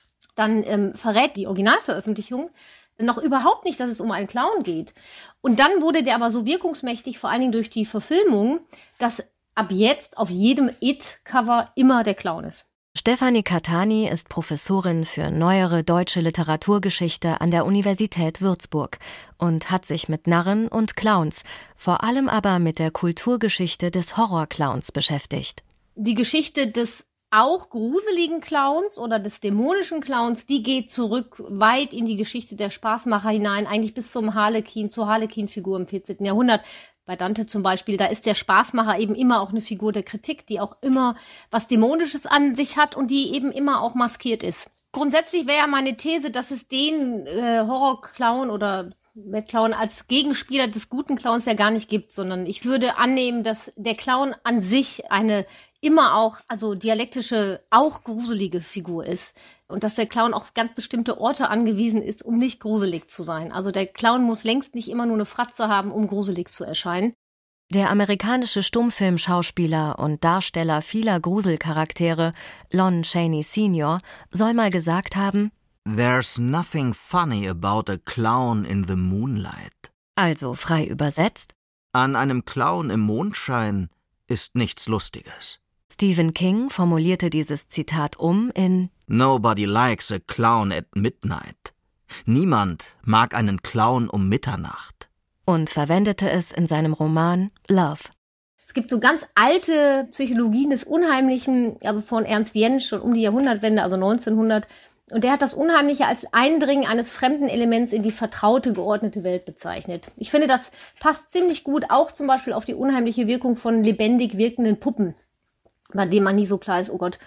dann verrät die Originalveröffentlichung noch überhaupt nicht, dass es um einen Clown geht. Und dann wurde der aber so wirkungsmächtig, vor allen Dingen durch die Verfilmung, dass ab jetzt auf jedem It-Cover immer der Clown ist. Stefanie Catani ist Professorin für neuere deutsche Literaturgeschichte an der Universität Würzburg und hat sich mit Narren und Clowns, vor allem aber mit der Kulturgeschichte des Horrorclowns beschäftigt. Die Geschichte des auch gruseligen Clowns oder des dämonischen Clowns, die geht zurück weit in die Geschichte der Spaßmacher hinein, eigentlich bis zum Harlekin, zur Harlekin-Figur im 14. Jahrhundert. Bei Dante zum Beispiel, da ist der Spaßmacher eben immer auch eine Figur der Kritik, die auch immer was Dämonisches an sich hat und die eben immer auch maskiert ist. Grundsätzlich wäre ja meine These, dass es den Horrorclown oder Clown als Gegenspieler des guten Clowns ja gar nicht gibt, sondern ich würde annehmen, dass der Clown an sich eine immer auch, also dialektische, auch gruselige Figur ist. Und dass der Clown auf ganz bestimmte Orte angewiesen ist, um nicht gruselig zu sein. Also der Clown muss längst nicht immer nur eine Fratze haben, um gruselig zu erscheinen. Der amerikanische Stummfilmschauspieler und Darsteller vieler Gruselcharaktere, Lon Chaney Sr., soll mal gesagt haben: There's nothing funny about a clown in the moonlight. Also frei übersetzt: An einem Clown im Mondschein ist nichts Lustiges. Stephen King formulierte dieses Zitat in Nobody likes a clown at midnight. Niemand mag einen Clown um Mitternacht. Und verwendete es in seinem Roman Love. Es gibt so ganz alte Psychologien des Unheimlichen, also von Ernst Jentsch schon um die Jahrhundertwende, also 1900. Und der hat das Unheimliche als Eindringen eines fremden Elements in die vertraute, geordnete Welt bezeichnet. Ich finde, das passt ziemlich gut auch zum Beispiel auf die unheimliche Wirkung von lebendig wirkenden Puppen, bei denen man nie so klar ist, oh Gott,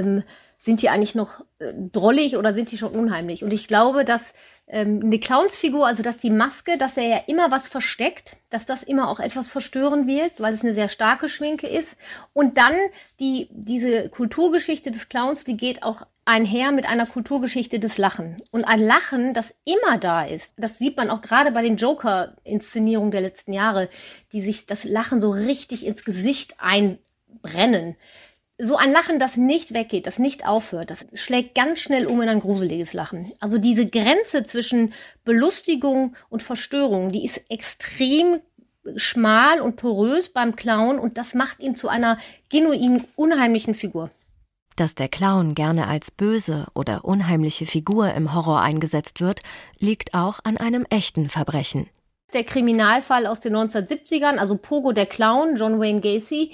sind die eigentlich noch drollig oder sind die schon unheimlich? Und ich glaube, dass eine Clownsfigur, also dass die Maske, dass er ja immer was versteckt, dass das immer auch etwas verstörend wirkt, weil es eine sehr starke Schminke ist. Und dann diese Kulturgeschichte des Clowns, die geht auch einher mit einer Kulturgeschichte des Lachen. Und ein Lachen, das immer da ist, das sieht man auch gerade bei den Joker-Inszenierungen der letzten Jahre, die sich das Lachen so richtig ins Gesicht einbrennen. So ein Lachen, das nicht weggeht, das nicht aufhört, das schlägt ganz schnell um in ein gruseliges Lachen. Also diese Grenze zwischen Belustigung und Verstörung, die ist extrem schmal und porös beim Clown und das macht ihn zu einer genuin unheimlichen Figur. Dass der Clown gerne als böse oder unheimliche Figur im Horror eingesetzt wird, liegt auch an einem echten Verbrechen. Der Kriminalfall aus den 1970ern, also Pogo der Clown, John Wayne Gacy.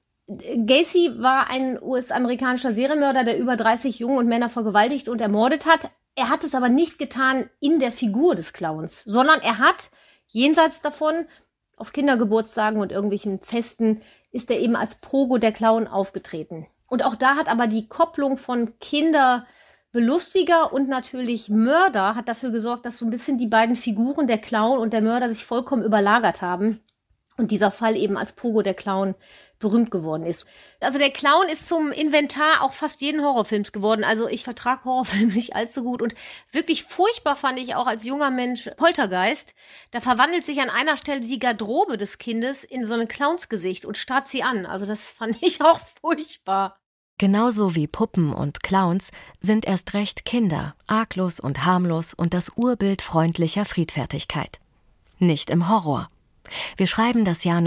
Gacy war ein US-amerikanischer Serienmörder, der über 30 Jungen und Männer vergewaltigt und ermordet hat. Er hat es aber nicht getan in der Figur des Clowns, sondern er hat jenseits davon auf Kindergeburtstagen und irgendwelchen Festen ist er eben als Pogo der Clown aufgetreten. Und auch da hat aber die Kopplung von Kinderbelustiger und natürlich Mörder hat dafür gesorgt, dass so ein bisschen die beiden Figuren, der Clown und der Mörder, sich vollkommen überlagert haben. Und dieser Fall eben als Pogo der Clown berühmt geworden ist. Also der Clown ist zum Inventar auch fast jeden Horrorfilms geworden. Also ich vertrage Horrorfilme nicht allzu gut. Und wirklich furchtbar fand ich auch als junger Mensch Poltergeist. Da verwandelt sich an einer Stelle die Garderobe des Kindes in so ein Clownsgesicht und starrt sie an. Also das fand ich auch furchtbar. Genauso wie Puppen und Clowns sind erst recht Kinder arglos und harmlos und das Urbild freundlicher Friedfertigkeit. Nicht im Horror. Wir schreiben das Jahr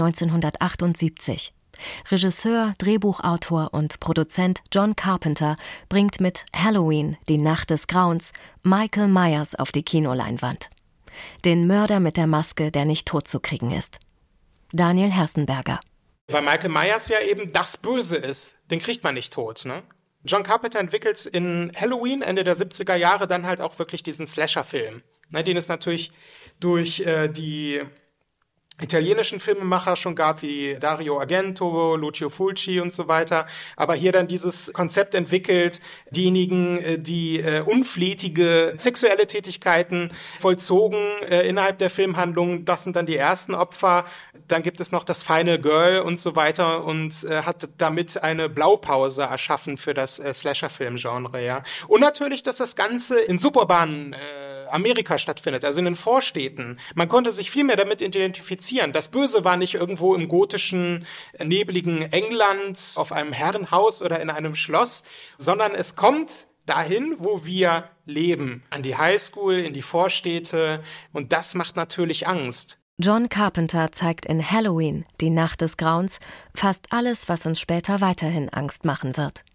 1978. Regisseur, Drehbuchautor und Produzent John Carpenter bringt mit Halloween, die Nacht des Grauens, Michael Myers auf die Kinoleinwand. Den Mörder mit der Maske, der nicht totzukriegen ist. Daniel Herzenberger. Weil Michael Myers ja eben das Böse ist. Den kriegt man nicht tot, ne? John Carpenter entwickelt in Halloween, Ende der 70er Jahre, dann halt auch wirklich diesen Slasher-Film. Ne, den es natürlich durch die italienischen Filmemacher schon gab, wie Dario Argento, Lucio Fulci und so weiter, aber hier dann dieses Konzept entwickelt, diejenigen, die unflätige sexuelle Tätigkeiten vollzogen innerhalb der Filmhandlung, das sind dann die ersten Opfer, dann gibt es noch das Final Girl und so weiter und hat damit eine Blaupause erschaffen für das Slasher-Film-Genre, ja. Und natürlich, dass das Ganze in suburbanen Amerika stattfindet, also in den Vorstädten. Man konnte sich viel mehr damit identifizieren. Das Böse war nicht irgendwo im gotischen, nebligen England, auf einem Herrenhaus oder in einem Schloss, sondern es kommt dahin, wo wir leben, an die Highschool, in die Vorstädte und das macht natürlich Angst. John Carpenter zeigt in Halloween, die Nacht des Grauens, fast alles, was uns später weiterhin Angst machen wird.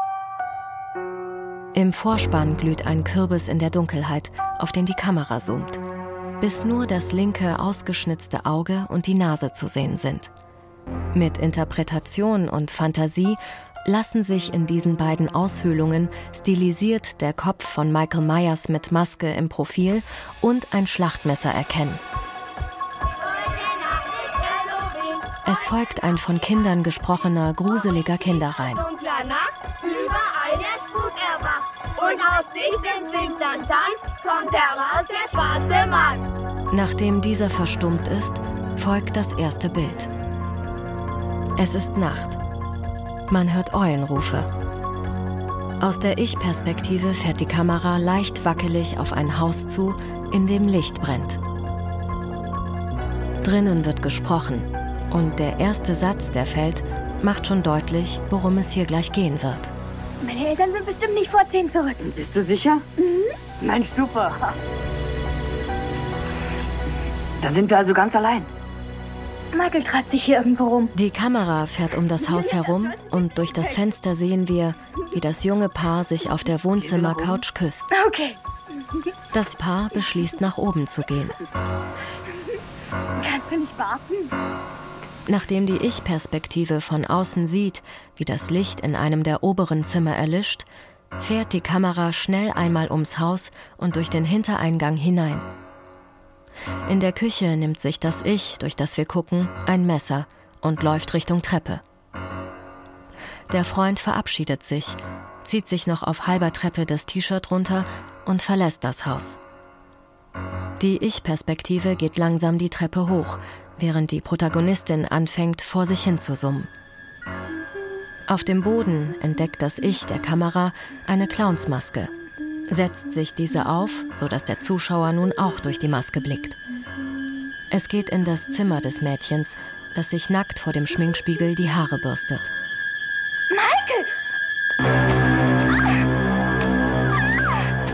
Im Vorspann glüht ein Kürbis in der Dunkelheit, auf den die Kamera zoomt, bis nur das linke ausgeschnitzte Auge und die Nase zu sehen sind. Mit Interpretation und Fantasie lassen sich in diesen beiden Aushöhlungen stilisiert der Kopf von Michael Myers mit Maske im Profil und ein Schlachtmesser erkennen. Es folgt ein von Kindern gesprochener, gruseliger Kinderreim. Überall der Spuk erwacht und aus diesen finstern Tanz kommt heraus der schwarze Mann. Nachdem dieser verstummt ist, folgt das erste Bild. Es ist Nacht. Man hört Eulenrufe. Aus der Ich-Perspektive fährt die Kamera leicht wackelig auf ein Haus zu, in dem Licht brennt. Drinnen wird gesprochen und der erste Satz, der fällt, macht schon deutlich, worum es hier gleich gehen wird. Meine Eltern sind bestimmt nicht vor 10 zurück. Bist du sicher? Mhm. Mensch, super. Dann sind wir also ganz allein. Michael treibt sich hier irgendwo rum. Die Kamera fährt um das Haus herum und durch das Fenster sehen wir, wie das junge Paar sich auf der Wohnzimmercouch küsst. Okay. Das Paar beschließt, nach oben zu gehen. Kannst du nicht warten? Nachdem die Ich-Perspektive von außen sieht, wie das Licht in einem der oberen Zimmer erlischt, fährt die Kamera schnell einmal ums Haus und durch den Hintereingang hinein. In der Küche nimmt sich das Ich, durch das wir gucken, ein Messer und läuft Richtung Treppe. Der Freund verabschiedet sich, zieht sich noch auf halber Treppe das T-Shirt runter und verlässt das Haus. Die Ich-Perspektive geht langsam die Treppe hoch, während die Protagonistin anfängt, vor sich hin zu summen. Auf dem Boden entdeckt das Ich der Kamera eine Clownsmaske, setzt sich diese auf, sodass der Zuschauer nun auch durch die Maske blickt. Es geht in das Zimmer des Mädchens, das sich nackt vor dem Schminkspiegel die Haare bürstet. Michael!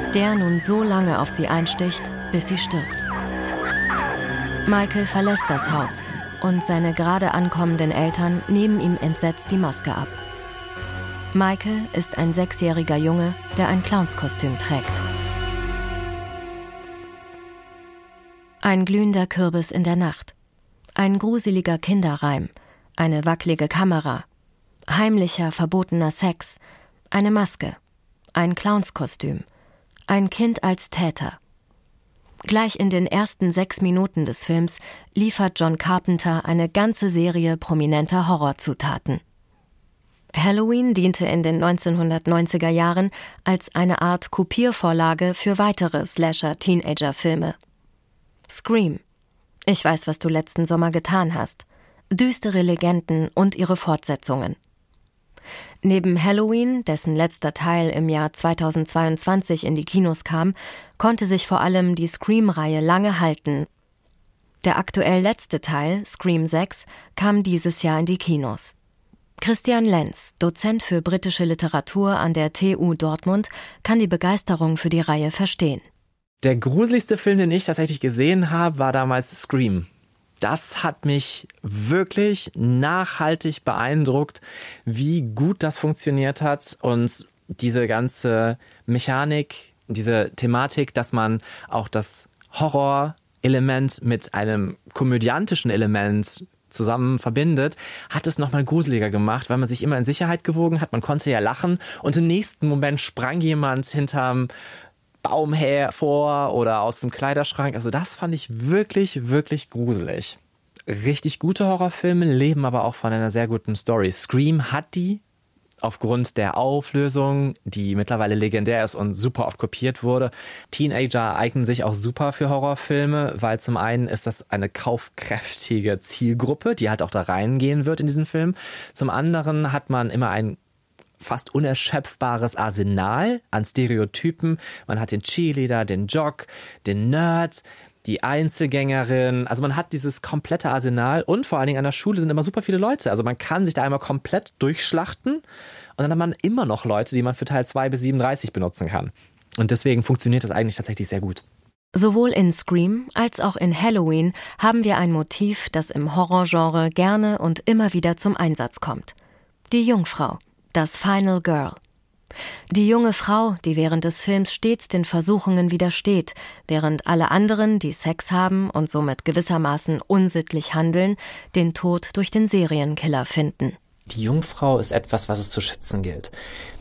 der nun so lange auf sie einsticht, bis sie stirbt. Michael verlässt das Haus und seine gerade ankommenden Eltern nehmen ihm entsetzt die Maske ab. Michael ist ein 6-jähriger Junge, der ein Clownskostüm trägt. Ein glühender Kürbis in der Nacht. Ein gruseliger Kinderreim. Eine wackelige Kamera. Heimlicher, verbotener Sex. Eine Maske. Ein Clownskostüm. Ein Kind als Täter. Gleich in den ersten 6 Minuten des Films liefert John Carpenter eine ganze Serie prominenter Horrorzutaten. Halloween diente in den 1990er Jahren als eine Art Kopiervorlage für weitere Slasher-Teenager-Filme. Scream. Ich weiß, was du letzten Sommer getan hast. Düstere Legenden und ihre Fortsetzungen. Neben Halloween, dessen letzter Teil im Jahr 2022 in die Kinos kam, konnte sich vor allem die Scream-Reihe lange halten. Der aktuell letzte Teil, Scream 6, kam dieses Jahr in die Kinos. Christian Lenz, Dozent für britische Literatur an der TU Dortmund, kann die Begeisterung für die Reihe verstehen. Der gruseligste Film, den ich tatsächlich gesehen habe, war damals Scream. Das hat mich wirklich nachhaltig beeindruckt, wie gut das funktioniert hat und diese ganze Mechanik, diese Thematik, dass man auch das Horrorelement mit einem komödiantischen Element zusammen verbindet, hat es nochmal gruseliger gemacht, weil man sich immer in Sicherheit gewogen hat. Man konnte ja lachen und im nächsten Moment sprang jemand hinterm Baum hervor oder aus dem Kleiderschrank. Also das fand ich wirklich, wirklich gruselig. Richtig gute Horrorfilme leben aber auch von einer sehr guten Story. Scream hat die aufgrund der Auflösung, die mittlerweile legendär ist und super oft kopiert wurde. Teenager eignen sich auch super für Horrorfilme, weil zum einen ist das eine kaufkräftige Zielgruppe, die halt auch da reingehen wird in diesen Film. Zum anderen hat man immer ein fast unerschöpfbares Arsenal an Stereotypen. Man hat den Cheerleader, den Jock, den Nerd, die Einzelgängerin. Also man hat dieses komplette Arsenal und vor allen Dingen an der Schule sind immer super viele Leute. Also man kann sich da einmal komplett durchschlachten und dann hat man immer noch Leute, die man für Teil 2 bis 37 benutzen kann. Und deswegen funktioniert das eigentlich tatsächlich sehr gut. Sowohl in Scream als auch in Halloween haben wir ein Motiv, das im Horrorgenre gerne und immer wieder zum Einsatz kommt. Die Jungfrau. Das Final Girl. Die junge Frau, die während des Films stets den Versuchungen widersteht, während alle anderen, die Sex haben und somit gewissermaßen unsittlich handeln, den Tod durch den Serienkiller finden. Die Jungfrau ist etwas, was es zu schützen gilt.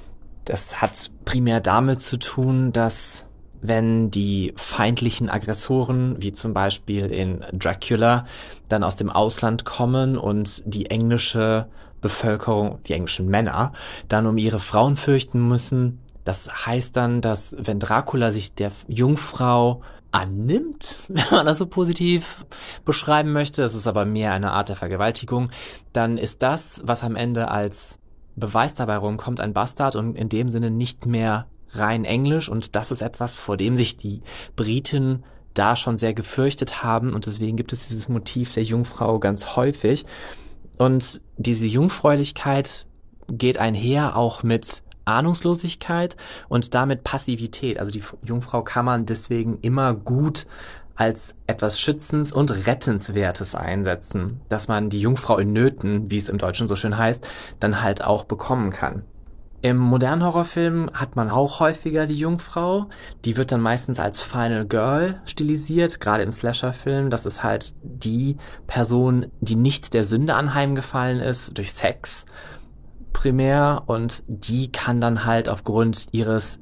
Das hat primär damit zu tun, dass wenn die feindlichen Aggressoren, wie zum Beispiel in Dracula, dann aus dem Ausland kommen und die englische Bevölkerung, die englischen Männer, dann um ihre Frauen fürchten müssen. Das heißt dann, dass wenn Dracula sich der Jungfrau annimmt, wenn man das so positiv beschreiben möchte, das ist aber mehr eine Art der Vergewaltigung, dann ist das, was am Ende als Beweis dabei rumkommt, ein Bastard und in dem Sinne nicht mehr rein englisch und das ist etwas, vor dem sich die Briten da schon sehr gefürchtet haben und deswegen gibt es dieses Motiv der Jungfrau ganz häufig. Und diese Jungfräulichkeit geht einher auch mit Ahnungslosigkeit und damit Passivität. Also die Jungfrau kann man deswegen immer gut als etwas Schützens- und Rettenswertes einsetzen, dass man die Jungfrau in Nöten, wie es im Deutschen so schön heißt, dann halt auch bekommen kann. Im modernen Horrorfilm hat man auch häufiger die Jungfrau. Die wird dann meistens als Final Girl stilisiert, gerade im Slasher-Film. Das ist halt die Person, die nicht der Sünde anheimgefallen ist, durch Sex primär. Und die kann dann halt aufgrund ihres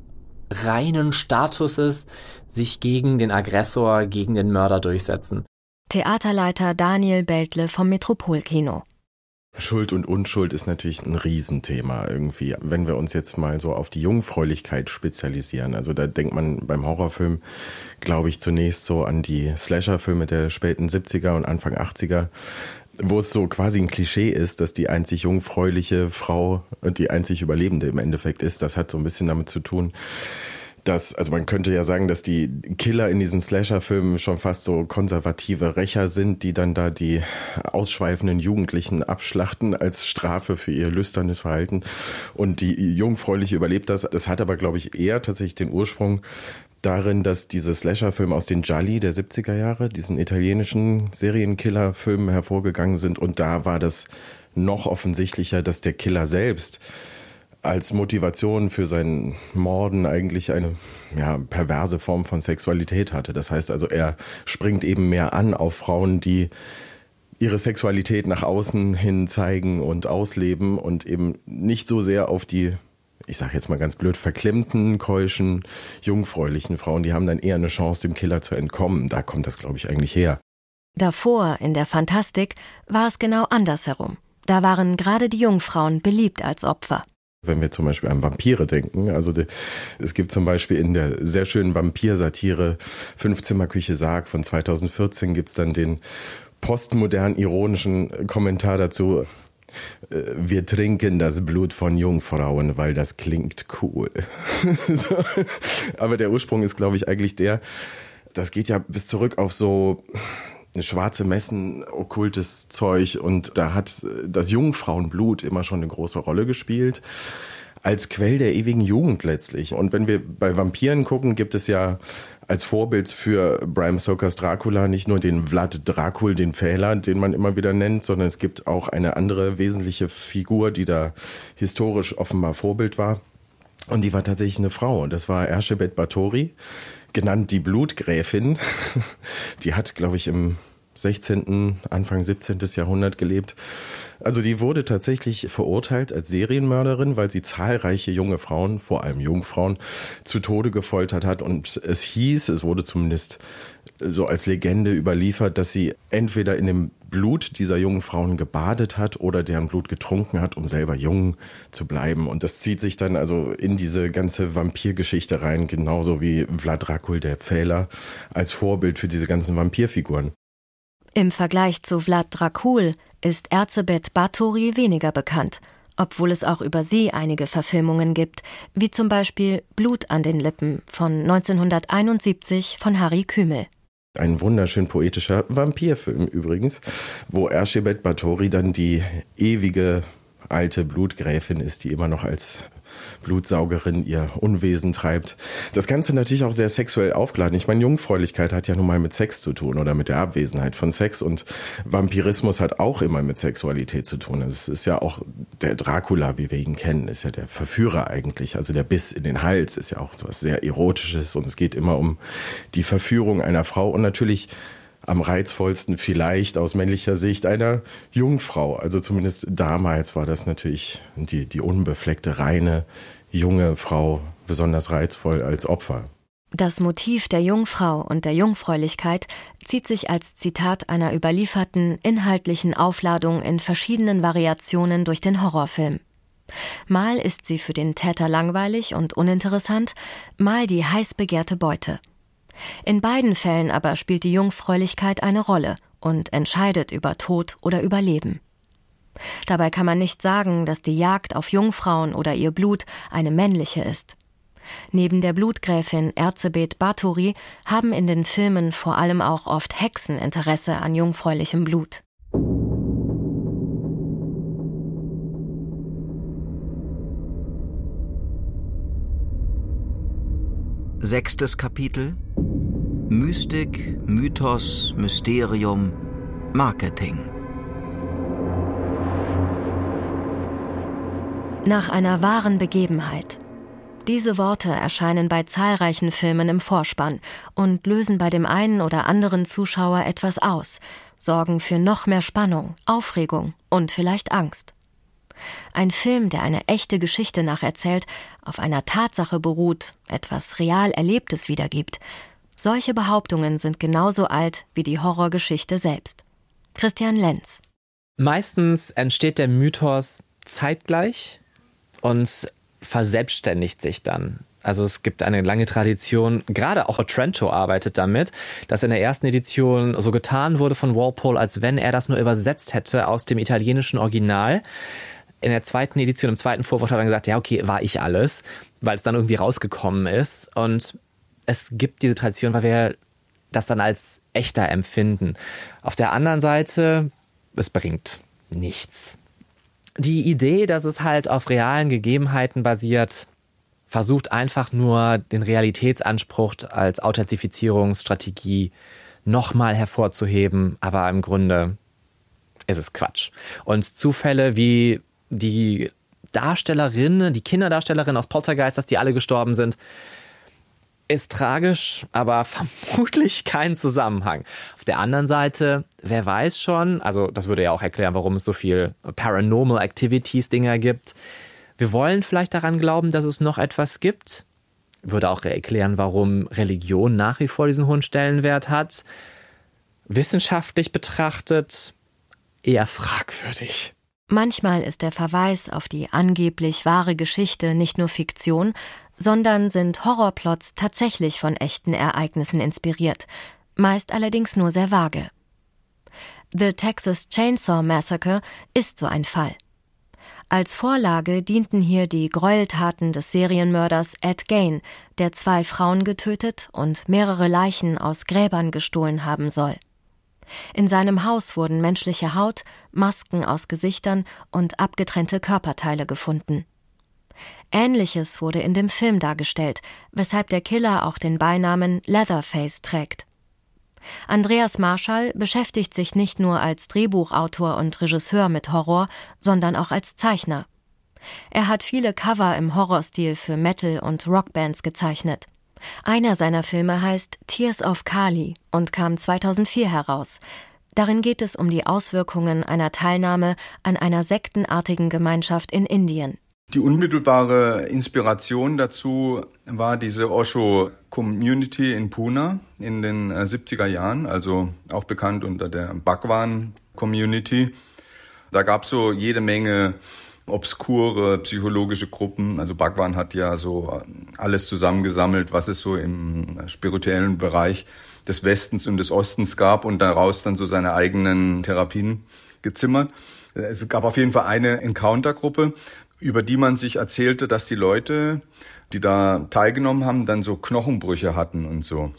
reinen Statuses sich gegen den Aggressor, gegen den Mörder durchsetzen. Theaterleiter Daniel Beltle vom Metropolkino. Schuld und Unschuld ist natürlich ein Riesenthema irgendwie. Wenn wir uns jetzt mal so auf die Jungfräulichkeit spezialisieren, also da denkt man beim Horrorfilm, glaube ich, zunächst so an die Slasher-Filme der späten 70er und Anfang 80er, wo es so quasi ein Klischee ist, dass die einzig jungfräuliche Frau und die einzig Überlebende im Endeffekt ist. Das hat so ein bisschen damit zu tun, also man könnte ja sagen, dass die Killer in diesen Slasher-Filmen schon fast so konservative Rächer sind, die dann da die ausschweifenden Jugendlichen abschlachten als Strafe für ihr lüsternes Verhalten. Und die Jungfräuliche überlebt das. Das hat aber, glaube ich, eher tatsächlich den Ursprung darin, dass diese Slasher-Filme aus den Gialli der 70er Jahre, diesen italienischen Serienkiller-Filmen hervorgegangen sind. Und da war das noch offensichtlicher, dass der Killer selbst als Motivation für sein Morden eigentlich eine perverse Form von Sexualität hatte. Das heißt also, er springt eben mehr an auf Frauen, die ihre Sexualität nach außen hin zeigen und ausleben und eben nicht so sehr auf die, ich sage jetzt mal ganz blöd, verklemmten, keuschen, jungfräulichen Frauen. Die haben dann eher eine Chance, dem Killer zu entkommen. Da kommt das, glaube ich, eigentlich her. Davor, in der Fantastik, war es genau andersherum. Da waren gerade die Jungfrauen beliebt als Opfer. Wenn wir zum Beispiel an Vampire denken, also es gibt zum Beispiel in der sehr schönen Vampirsatire Fünfzimmerküche Sarg von 2014 gibt's dann den postmodern ironischen Kommentar dazu: Wir trinken das Blut von Jungfrauen, weil das klingt cool. So. Aber der Ursprung ist, glaube ich, eigentlich das geht ja bis zurück auf so schwarze Messen, okkultes Zeug, und da hat das Jungfrauenblut immer schon eine große Rolle gespielt, als Quell der ewigen Jugend letztlich. Und wenn wir bei Vampiren gucken, gibt es ja als Vorbild für Bram Stokers Dracula nicht nur den Vlad Dracul, den Fehler, den man immer wieder nennt, sondern es gibt auch eine andere wesentliche Figur, die da historisch offenbar Vorbild war. Und die war tatsächlich eine Frau. Und das war Erzsébet Báthory, genannt die Blutgräfin. Die hat, glaube ich, im 16., Anfang 17. Jahrhundert gelebt. Also die wurde tatsächlich verurteilt als Serienmörderin, weil sie zahlreiche junge Frauen, vor allem Jungfrauen, zu Tode gefoltert hat. Und es wurde zumindest so als Legende überliefert, dass sie entweder in dem Blut dieser jungen Frauen gebadet hat oder deren Blut getrunken hat, um selber jung zu bleiben. Und das zieht sich dann also in diese ganze Vampirgeschichte rein, genauso wie Vlad Dracul, der Pfähler, als Vorbild für diese ganzen Vampirfiguren. Im Vergleich zu Vlad Dracul ist Erzsébet Báthory weniger bekannt, obwohl es auch über sie einige Verfilmungen gibt, wie zum Beispiel Blut an den Lippen von 1971 von Harry Kümel. Ein wunderschön poetischer Vampirfilm übrigens, wo Erzsébet Báthory dann die ewige alte Blutgräfin ist, die immer noch als Blutsaugerin ihr Unwesen treibt. Das Ganze natürlich auch sehr sexuell aufgeladen. Ich meine, Jungfräulichkeit hat ja nun mal mit Sex zu tun oder mit der Abwesenheit von Sex, und Vampirismus hat auch immer mit Sexualität zu tun. Es ist ja auch der Dracula, wie wir ihn kennen, ist ja der Verführer eigentlich. Also der Biss in den Hals ist ja auch so was sehr Erotisches, und es geht immer um die Verführung einer Frau und natürlich am reizvollsten vielleicht aus männlicher Sicht einer Jungfrau. Also zumindest damals war das natürlich die unbefleckte, reine, junge Frau besonders reizvoll als Opfer. Das Motiv der Jungfrau und der Jungfräulichkeit zieht sich als Zitat einer überlieferten inhaltlichen Aufladung in verschiedenen Variationen durch den Horrorfilm. Mal ist sie für den Täter langweilig und uninteressant, mal die heiß begehrte Beute. In beiden Fällen aber spielt die Jungfräulichkeit eine Rolle und entscheidet über Tod oder Überleben. Dabei kann man nicht sagen, dass die Jagd auf Jungfrauen oder ihr Blut eine männliche ist. Neben der Blutgräfin Erzsébet Báthory haben in den Filmen vor allem auch oft Hexen Interesse an jungfräulichem Blut. Sechstes Kapitel: Mystik, Mythos, Mysterium, Marketing. Nach einer wahren Begebenheit. Diese Worte erscheinen bei zahlreichen Filmen im Vorspann und lösen bei dem einen oder anderen Zuschauer etwas aus, sorgen für noch mehr Spannung, Aufregung und vielleicht Angst. Ein Film, der eine echte Geschichte nacherzählt, auf einer Tatsache beruht, etwas real Erlebtes wiedergibt. Solche Behauptungen sind genauso alt wie die Horrorgeschichte selbst. Christian Lenz. Meistens entsteht der Mythos zeitgleich und verselbstständigt sich dann. Also es gibt eine lange Tradition, gerade auch Otranto arbeitet damit, dass in der ersten Edition so getan wurde von Walpole, als wenn er das nur übersetzt hätte aus dem italienischen Original. In der zweiten Edition, im zweiten Vorwort hat er gesagt, ja okay, war ich alles. weil es dann irgendwie rausgekommen ist. Und es gibt diese Tradition, weil wir das dann als echter empfinden. Auf der anderen Seite, es bringt nichts. Die Idee, dass es halt auf realen Gegebenheiten basiert, versucht einfach nur den Realitätsanspruch als Authentifizierungsstrategie nochmal hervorzuheben, aber im Grunde ist es Quatsch. Und Zufälle wie die Darstellerin, die Kinderdarstellerin aus Poltergeist, dass die alle gestorben sind, ist tragisch, aber vermutlich kein Zusammenhang. Auf der anderen Seite, wer weiß schon, also das würde ja auch erklären, warum es so viel Paranormal Activities Dinger gibt. Wir wollen vielleicht daran glauben, dass es noch etwas gibt. Würde auch erklären, warum Religion nach wie vor diesen hohen Stellenwert hat. Wissenschaftlich betrachtet eher fragwürdig. Manchmal ist der Verweis auf die angeblich wahre Geschichte nicht nur Fiktion, sondern sind Horrorplots tatsächlich von echten Ereignissen inspiriert, meist allerdings nur sehr vage. The Texas Chainsaw Massacre ist so ein Fall. Als Vorlage dienten hier die Gräueltaten des Serienmörders Ed Gein, der 2 Frauen getötet und mehrere Leichen aus Gräbern gestohlen haben soll. In seinem Haus wurden menschliche Haut, Masken aus Gesichtern und abgetrennte Körperteile gefunden. Ähnliches wurde in dem Film dargestellt, weshalb der Killer auch den Beinamen Leatherface trägt. Andreas Marschall beschäftigt sich nicht nur als Drehbuchautor und Regisseur mit Horror, sondern auch als Zeichner. Er hat viele Cover im Horrorstil für Metal- und Rockbands gezeichnet. Einer seiner Filme heißt Tears of Kali und kam 2004 heraus. Darin geht es um die Auswirkungen einer Teilnahme an einer sektenartigen Gemeinschaft in Indien. Die unmittelbare Inspiration dazu war diese Osho-Community in Pune in den 70er Jahren, also auch bekannt unter der Bhagwan-Community. Da gab es so jede Menge obskure psychologische Gruppen. Also Bhagwan hat ja so alles zusammengesammelt, was es so im spirituellen Bereich des Westens und des Ostens gab und daraus dann so seine eigenen Therapien gezimmert. Es gab auf jeden Fall eine Encounter-Gruppe, über die man sich erzählte, dass die Leute, die da teilgenommen haben, dann so Knochenbrüche hatten und so.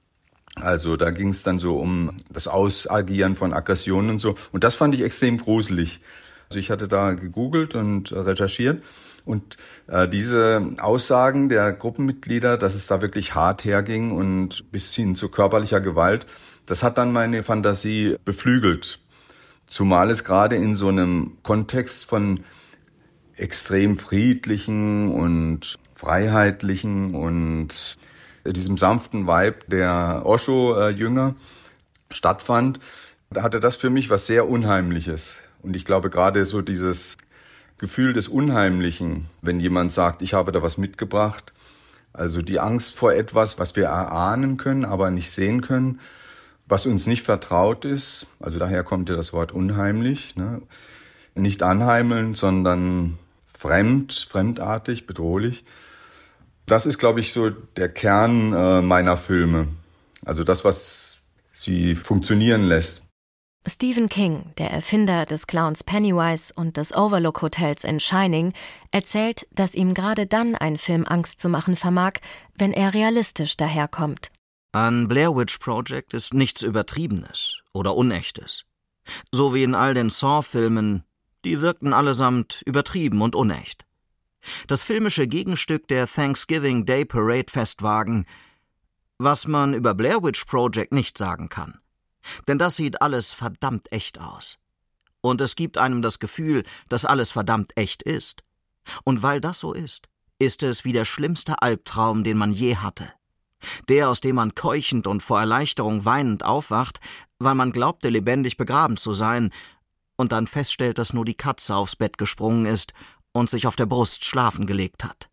Also da ging es dann so um das Ausagieren von Aggressionen und so. Und das fand ich extrem gruselig. Also ich hatte da gegoogelt und recherchiert und diese Aussagen der Gruppenmitglieder, dass es da wirklich hart herging und bis hin zu körperlicher Gewalt, das hat dann meine Fantasie beflügelt. Zumal es gerade in so einem Kontext von extrem friedlichen und freiheitlichen und diesem sanften Vibe der Osho-Jünger stattfand, da hatte das für mich was sehr Unheimliches. Und ich glaube gerade so dieses Gefühl des Unheimlichen, wenn jemand sagt, ich habe da was mitgebracht, also die Angst vor etwas, was wir erahnen können, aber nicht sehen können, was uns nicht vertraut ist, also daher kommt ja das Wort unheimlich, ne? Nicht anheimeln, sondern fremdartig, bedrohlich. Das ist, glaube ich, so der Kern meiner Filme. Also das, was sie funktionieren lässt. Stephen King, der Erfinder des Clowns Pennywise und des Overlook Hotels in Shining, erzählt, dass ihm gerade dann ein Film Angst zu machen vermag, wenn er realistisch daherkommt. An Blair Witch Project ist nichts Übertriebenes oder Unechtes. So wie in all den Saw-Filmen, die wirkten allesamt übertrieben und unecht. Das filmische Gegenstück der Thanksgiving Day Parade Festwagen, was man über Blair Witch Project nicht sagen kann. Denn das sieht alles verdammt echt aus. Und es gibt einem das Gefühl, dass alles verdammt echt ist. Und weil das so ist es wie der schlimmste Albtraum, den man je hatte. Der, aus dem man keuchend und vor Erleichterung weinend aufwacht, weil man glaubte, lebendig begraben zu sein, und dann feststellt, dass nur die Katze aufs Bett gesprungen ist und sich auf der Brust schlafen gelegt hat.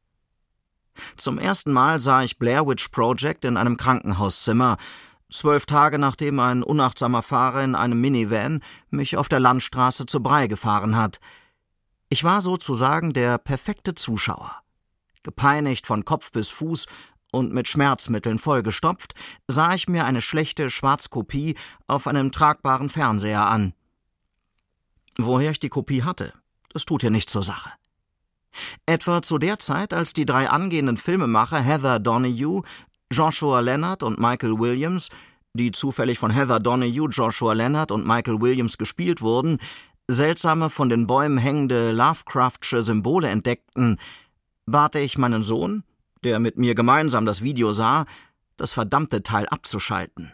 Zum ersten Mal sah ich Blair Witch Project in einem Krankenhauszimmer, 12 Tage nachdem ein unachtsamer Fahrer in einem Minivan mich auf der Landstraße zu Brei gefahren hat. Ich war sozusagen der perfekte Zuschauer. Gepeinigt von Kopf bis Fuß und mit Schmerzmitteln vollgestopft, sah ich mir eine schlechte Schwarzkopie auf einem tragbaren Fernseher an. Woher ich die Kopie hatte, das tut ja nichts zur Sache. Etwa zu der Zeit, als die 3 angehenden Filmemacher Heather Donahue, Joshua Leonard und Michael Williams, die zufällig von Heather Donahue, Joshua Leonard und Michael Williams gespielt wurden, seltsame, von den Bäumen hängende Lovecraftsche Symbole entdeckten, bat ich meinen Sohn, der mit mir gemeinsam das Video sah, das verdammte Teil abzuschalten.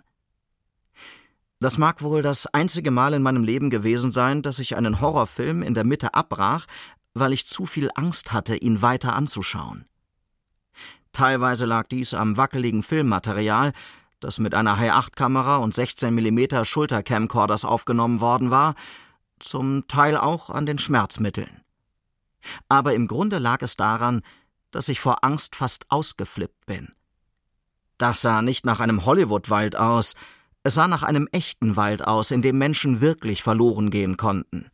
Das mag wohl das einzige Mal in meinem Leben gewesen sein, dass ich einen Horrorfilm in der Mitte abbrach, weil ich zu viel Angst hatte, ihn weiter anzuschauen. Teilweise lag dies am wackeligen Filmmaterial, das mit einer Hi-8-Kamera und 16 mm Schultercamcorders aufgenommen worden war, zum Teil auch an den Schmerzmitteln. Aber im Grunde lag es daran, dass ich vor Angst fast ausgeflippt bin. Das sah nicht nach einem Hollywood-Wald aus, es sah nach einem echten Wald aus, in dem Menschen wirklich verloren gehen konnten.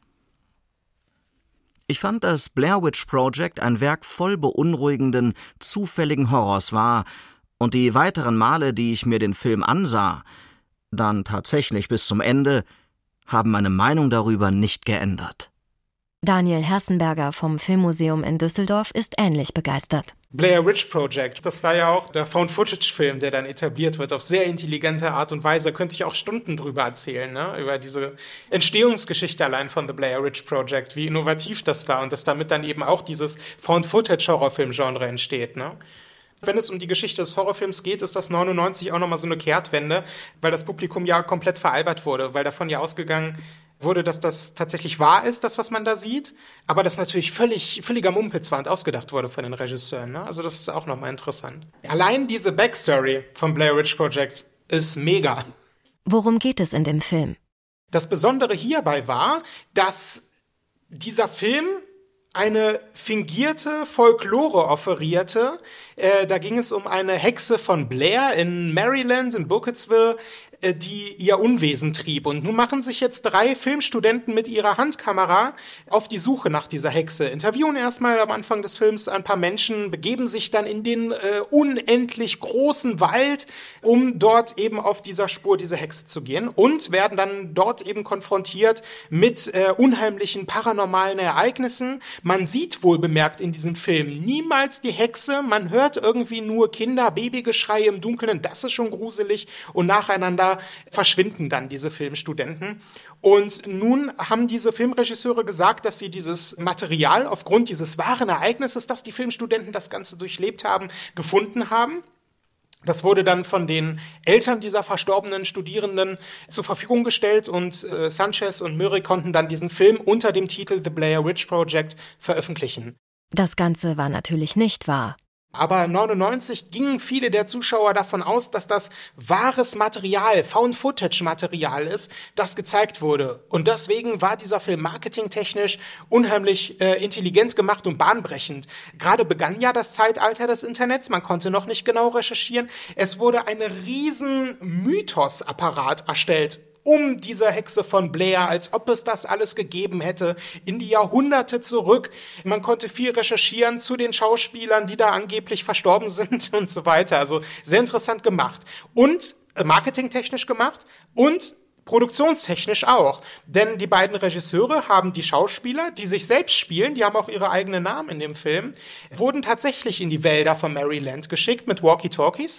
Ich fand, dass Blair Witch Project ein Werk voll beunruhigenden, zufälligen Horrors war, und die weiteren Male, die ich mir den Film ansah, dann tatsächlich bis zum Ende, haben meine Meinung darüber nicht geändert. Daniel Herzenberger vom Filmmuseum in Düsseldorf ist ähnlich begeistert. Blair Witch Project, das war ja auch der Found-Footage-Film, der dann etabliert wird, auf sehr intelligente Art und Weise. Da könnte ich auch Stunden drüber erzählen, ne? Über diese Entstehungsgeschichte allein von The Blair Witch Project, wie innovativ das war und dass damit dann eben auch dieses Found-Footage-Horrorfilm-Genre entsteht, ne? Wenn es um die Geschichte des Horrorfilms geht, ist das 99 auch nochmal so eine Kehrtwende, weil das Publikum ja komplett veralbert wurde, weil davon ja ausgegangen wurde, dass das tatsächlich wahr ist, das, was man da sieht, aber das natürlich völliger Mumpitz war und ausgedacht wurde von den Regisseuren. Ne? Also das ist auch nochmal interessant. Allein diese Backstory vom Blair Witch Project ist mega. Worum geht es in dem Film? Das Besondere hierbei war, dass dieser Film eine fingierte Folklore offerierte. Da ging es um eine Hexe von Blair in Maryland, in Burkittsville, die ihr Unwesen trieb. Und nun machen sich jetzt 3 Filmstudenten mit ihrer Handkamera auf die Suche nach dieser Hexe. Interviewen erstmal am Anfang des Films ein paar Menschen, begeben sich dann in den unendlich großen Wald, um dort eben auf dieser Spur dieser Hexe zu gehen und werden dann dort eben konfrontiert mit unheimlichen paranormalen Ereignissen. Man sieht wohl bemerkt in diesem Film niemals die Hexe, man hört irgendwie nur Kinder, Babygeschrei im Dunkeln, das ist schon gruselig, und nacheinander verschwinden dann diese Filmstudenten. Und nun haben diese Filmregisseure gesagt, dass sie dieses Material aufgrund dieses wahren Ereignisses, dass die Filmstudenten das Ganze durchlebt haben, gefunden haben. Das wurde dann von den Eltern dieser verstorbenen Studierenden zur Verfügung gestellt und Sanchez und Murray konnten dann diesen Film unter dem Titel The Blair Witch Project veröffentlichen. Das Ganze war natürlich nicht wahr. Aber 99 gingen viele der Zuschauer davon aus, dass das wahres Material, Found-Footage-Material ist, das gezeigt wurde. Und deswegen war dieser Film marketingtechnisch unheimlich intelligent gemacht und bahnbrechend. Gerade begann ja das Zeitalter des Internets, man konnte noch nicht genau recherchieren. Es wurde ein riesen Mythosapparat erstellt um diese Hexe von Blair, als ob es das alles gegeben hätte, in die Jahrhunderte zurück. Man konnte viel recherchieren zu den Schauspielern, die da angeblich verstorben sind und so weiter. Also sehr interessant gemacht. Und marketingtechnisch gemacht und produktionstechnisch auch. Denn die beiden Regisseure haben die Schauspieler, die sich selbst spielen, die haben auch ihre eigenen Namen in dem Film, wurden tatsächlich in die Wälder von Maryland geschickt mit Walkie-Talkies.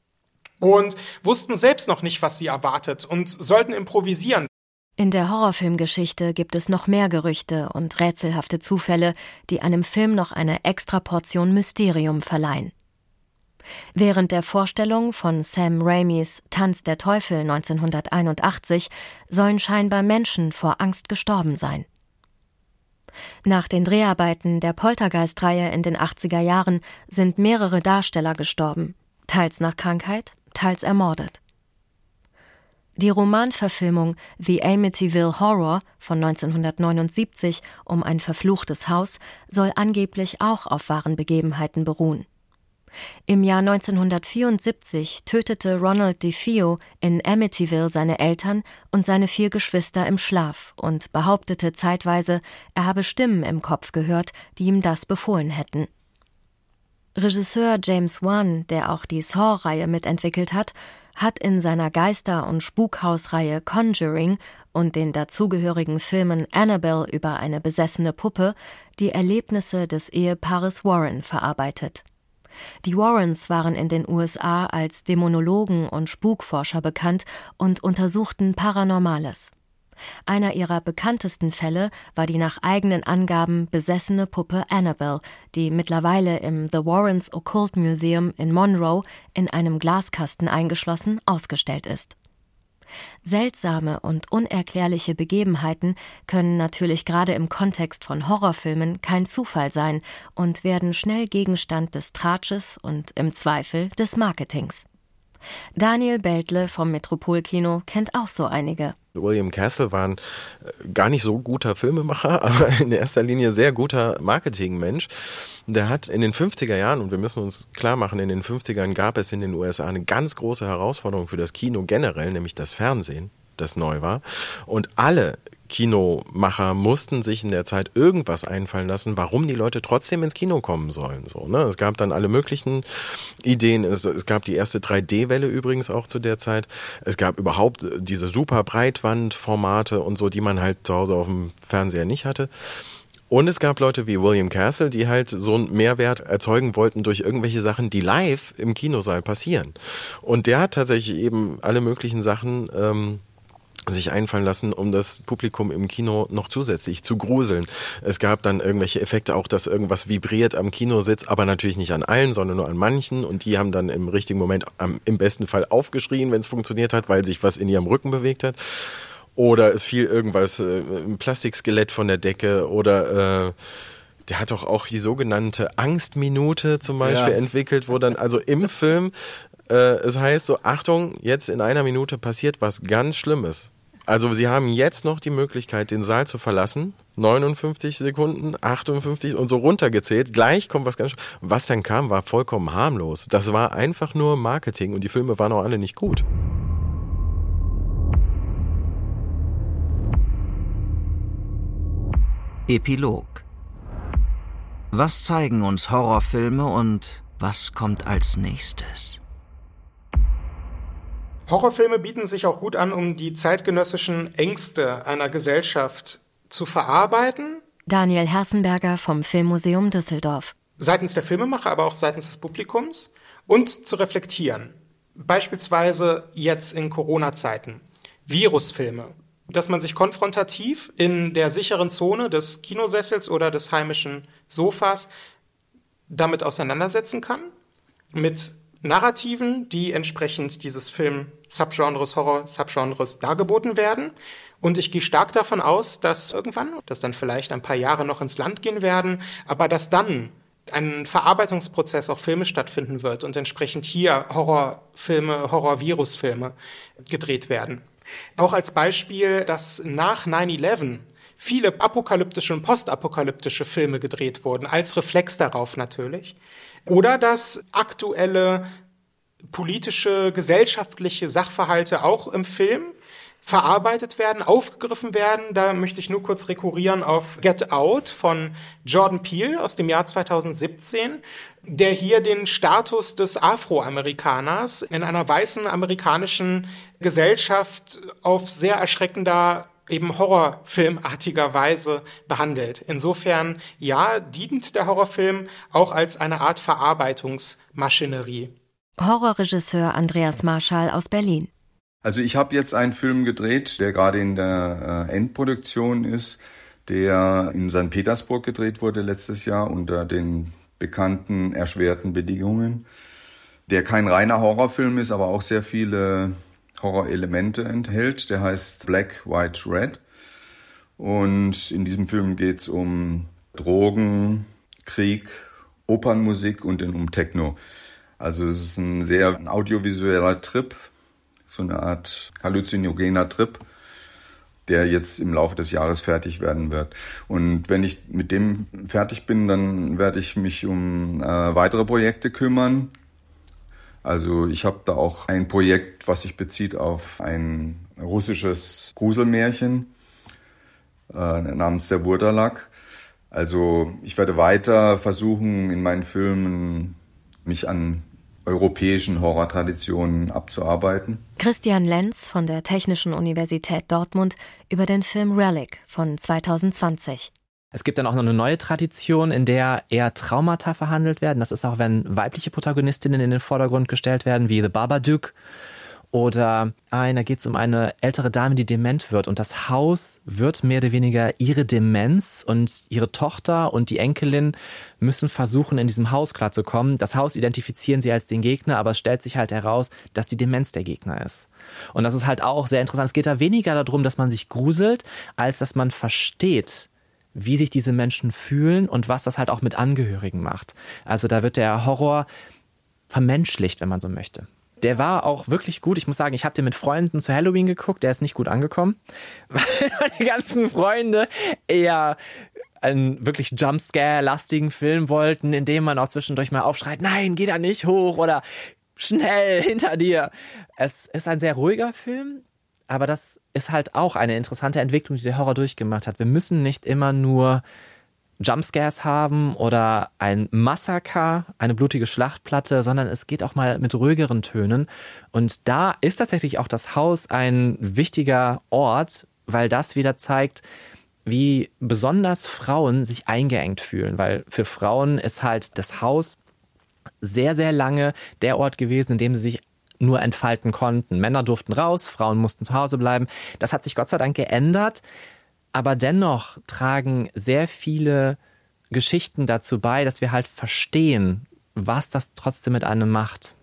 Und wussten selbst noch nicht, was sie erwartet und sollten improvisieren. In der Horrorfilmgeschichte gibt es noch mehr Gerüchte und rätselhafte Zufälle, die einem Film noch eine extra Portion Mysterium verleihen. Während der Vorstellung von Sam Raimis Tanz der Teufel 1981 sollen scheinbar Menschen vor Angst gestorben sein. Nach den Dreharbeiten der Poltergeist-Reihe in den 80er Jahren sind mehrere Darsteller gestorben, teils nach Krankheit, teils ermordet. Die Romanverfilmung The Amityville Horror von 1979 um ein verfluchtes Haus soll angeblich auch auf wahren Begebenheiten beruhen. Im Jahr 1974 tötete Ronald DeFeo in Amityville seine Eltern und seine 4 Geschwister im Schlaf und behauptete zeitweise, er habe Stimmen im Kopf gehört, die ihm das befohlen hätten. Regisseur James Wan, der auch die Saw-Reihe mitentwickelt hat in seiner Geister- und Spukhausreihe Conjuring und den dazugehörigen Filmen Annabelle über eine besessene Puppe die Erlebnisse des Ehepaares Warren verarbeitet. Die Warrens waren in den USA als Dämonologen und Spukforscher bekannt und untersuchten Paranormales. Einer ihrer bekanntesten Fälle war die nach eigenen Angaben besessene Puppe Annabelle, die mittlerweile im The Warrens Occult Museum in Monroe in einem Glaskasten eingeschlossen ausgestellt ist. Seltsame und unerklärliche Begebenheiten können natürlich gerade im Kontext von Horrorfilmen kein Zufall sein und werden schnell Gegenstand des Tratsches und im Zweifel des Marketings. Daniel Beltle vom Metropolkino kennt auch so einige. William Castle war ein gar nicht so guter Filmemacher, aber in erster Linie sehr guter Marketingmensch. Der hat in den 50er Jahren, und wir müssen uns klar machen, in den 50ern gab es in den USA eine ganz große Herausforderung für das Kino generell, nämlich das Fernsehen, das neu war. Und alle Kinomacher mussten sich in der Zeit irgendwas einfallen lassen, warum die Leute trotzdem ins Kino kommen sollen. So, ne? Es gab dann alle möglichen Ideen. Es gab die erste 3D-Welle übrigens auch zu der Zeit. Es gab überhaupt diese super Breitbandformate und so, die man halt zu Hause auf dem Fernseher nicht hatte. Und es gab Leute wie William Castle, die halt so einen Mehrwert erzeugen wollten durch irgendwelche Sachen, die live im Kinosaal passieren. Und der hat tatsächlich eben alle möglichen Sachen sich einfallen lassen, um das Publikum im Kino noch zusätzlich zu gruseln. Es gab dann irgendwelche Effekte, auch dass irgendwas vibriert am Kinositz, aber natürlich nicht an allen, sondern nur an manchen, und die haben dann im richtigen Moment im besten Fall aufgeschrien, wenn es funktioniert hat, weil sich was in ihrem Rücken bewegt hat. Oder es fiel irgendwas, ein Plastikskelett von der Decke, oder der hat doch auch die sogenannte Angstminute zum Beispiel entwickelt, wo dann also im Film es heißt so, Achtung, jetzt in einer Minute passiert was ganz Schlimmes. Also Sie haben jetzt noch die Möglichkeit, den Saal zu verlassen. 59 Sekunden, 58 und so runtergezählt. Gleich kommt was ganz Schlimmes. Was dann kam, war vollkommen harmlos. Das war einfach nur Marketing und die Filme waren auch alle nicht gut. Epilog. Was zeigen uns Horrorfilme und was kommt als nächstes? Horrorfilme bieten sich auch gut an, um die zeitgenössischen Ängste einer Gesellschaft zu verarbeiten. Daniel Herzenberger vom Filmmuseum Düsseldorf. Seitens der Filmemacher, aber auch seitens des Publikums. Und zu reflektieren. Beispielsweise jetzt in Corona-Zeiten. Virusfilme. Dass man sich konfrontativ in der sicheren Zone des Kinosessels oder des heimischen Sofas damit auseinandersetzen kann. Mit Narrativen, die entsprechend dieses Film-Subgenres, Horror-Subgenres dargeboten werden. Und ich gehe stark davon aus, dass irgendwann, dass dann vielleicht ein paar Jahre noch ins Land gehen werden, aber dass dann ein Verarbeitungsprozess auch Filme stattfinden wird und entsprechend hier Horrorfilme, Horror-Virusfilme gedreht werden. Auch als Beispiel, dass nach 9/11 viele apokalyptische und postapokalyptische Filme gedreht wurden, als Reflex darauf natürlich. Oder dass aktuelle politische, gesellschaftliche Sachverhalte auch im Film verarbeitet werden, aufgegriffen werden. Da möchte ich nur kurz rekurrieren auf Get Out von Jordan Peele aus dem Jahr 2017, der hier den Status des Afroamerikaners in einer weißen amerikanischen Gesellschaft auf sehr erschreckender, eben horrorfilmartiger Weise behandelt. Insofern, ja, dient der Horrorfilm auch als eine Art Verarbeitungsmaschinerie. Horrorregisseur Andreas Marschall aus Berlin. Also ich habe jetzt einen Film gedreht, der gerade in der Endproduktion ist, der in St. Petersburg gedreht wurde letztes Jahr unter den bekannten erschwerten Bedingungen, der kein reiner Horrorfilm ist, aber auch sehr viele Horrorelemente enthält. Der heißt Black, White, Red. Und in diesem Film geht es um Drogen, Krieg, Opernmusik und um Techno. Also es ist ein sehr audiovisueller Trip, so eine Art halluzinogener Trip, der jetzt im Laufe des Jahres fertig werden wird. Und wenn ich mit dem fertig bin, dann werde ich mich um weitere Projekte kümmern. Also ich habe da auch ein Projekt, was sich bezieht auf ein russisches Gruselmärchen namens der Wurdalag. Also ich werde weiter versuchen, in meinen Filmen mich an europäischen Horrortraditionen abzuarbeiten. Christian Lenz von der Technischen Universität Dortmund über den Film Relic von 2020. Es gibt dann auch noch eine neue Tradition, in der eher Traumata verhandelt werden. Das ist auch, wenn weibliche Protagonistinnen in den Vordergrund gestellt werden, wie The Babadook. Oder da geht es um eine ältere Dame, die dement wird. Und das Haus wird mehr oder weniger ihre Demenz, und ihre Tochter und die Enkelin müssen versuchen, in diesem Haus klarzukommen. Das Haus identifizieren sie als den Gegner, aber es stellt sich halt heraus, dass die Demenz der Gegner ist. Und das ist halt auch sehr interessant. Es geht da weniger darum, dass man sich gruselt, als dass man versteht, wie sich diese Menschen fühlen und was das halt auch mit Angehörigen macht. Also da wird der Horror vermenschlicht, wenn man so möchte. Der war auch wirklich gut. Ich muss sagen, ich habe den mit Freunden zu Halloween geguckt. Der ist nicht gut angekommen, weil meine ganzen Freunde eher einen wirklich Jumpscare-lastigen Film wollten, in dem man auch zwischendurch mal aufschreit, nein, geh da nicht hoch oder schnell hinter dir. Es ist ein sehr ruhiger Film, aber das ist halt auch eine interessante Entwicklung, die der Horror durchgemacht hat. Wir müssen nicht immer nur Jumpscares haben oder ein Massaker, eine blutige Schlachtplatte, sondern es geht auch mal mit ruhigeren Tönen. Und da ist tatsächlich auch das Haus ein wichtiger Ort, weil das wieder zeigt, wie besonders Frauen sich eingeengt fühlen. Weil für Frauen ist halt das Haus sehr, sehr lange der Ort gewesen, in dem sie sich nur entfalten konnten. Männer durften raus, Frauen mussten zu Hause bleiben. Das hat sich Gott sei Dank geändert. Aber dennoch tragen sehr viele Geschichten dazu bei, dass wir halt verstehen, was das trotzdem mit einem macht.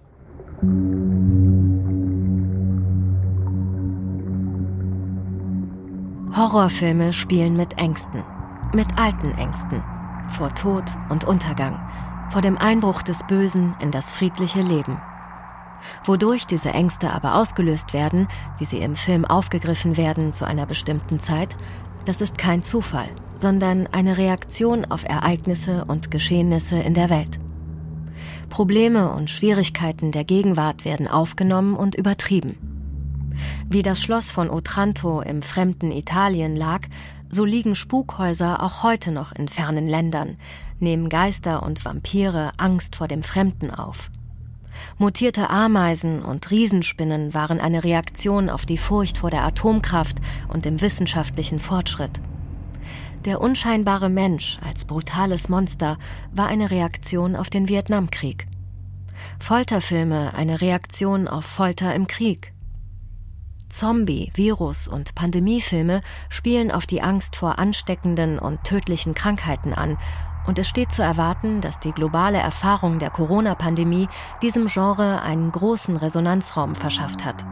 Horrorfilme spielen mit Ängsten, mit alten Ängsten, vor Tod und Untergang, vor dem Einbruch des Bösen in das friedliche Leben. Wodurch diese Ängste aber ausgelöst werden, wie sie im Film aufgegriffen werden zu einer bestimmten Zeit, das ist kein Zufall, sondern eine Reaktion auf Ereignisse und Geschehnisse in der Welt. Probleme und Schwierigkeiten der Gegenwart werden aufgenommen und übertrieben. Wie das Schloss von Otranto im fremden Italien lag, so liegen Spukhäuser auch heute noch in fernen Ländern, nehmen Geister und Vampire Angst vor dem Fremden auf. Mutierte Ameisen und Riesenspinnen waren eine Reaktion auf die Furcht vor der Atomkraft und dem wissenschaftlichen Fortschritt. Der unscheinbare Mensch als brutales Monster war eine Reaktion auf den Vietnamkrieg. Folterfilme eine Reaktion auf Folter im Krieg. Zombie-, Virus- und Pandemiefilme spielen auf die Angst vor ansteckenden und tödlichen Krankheiten an. Und es steht zu erwarten, dass die globale Erfahrung der Corona-Pandemie diesem Genre einen großen Resonanzraum verschafft hat.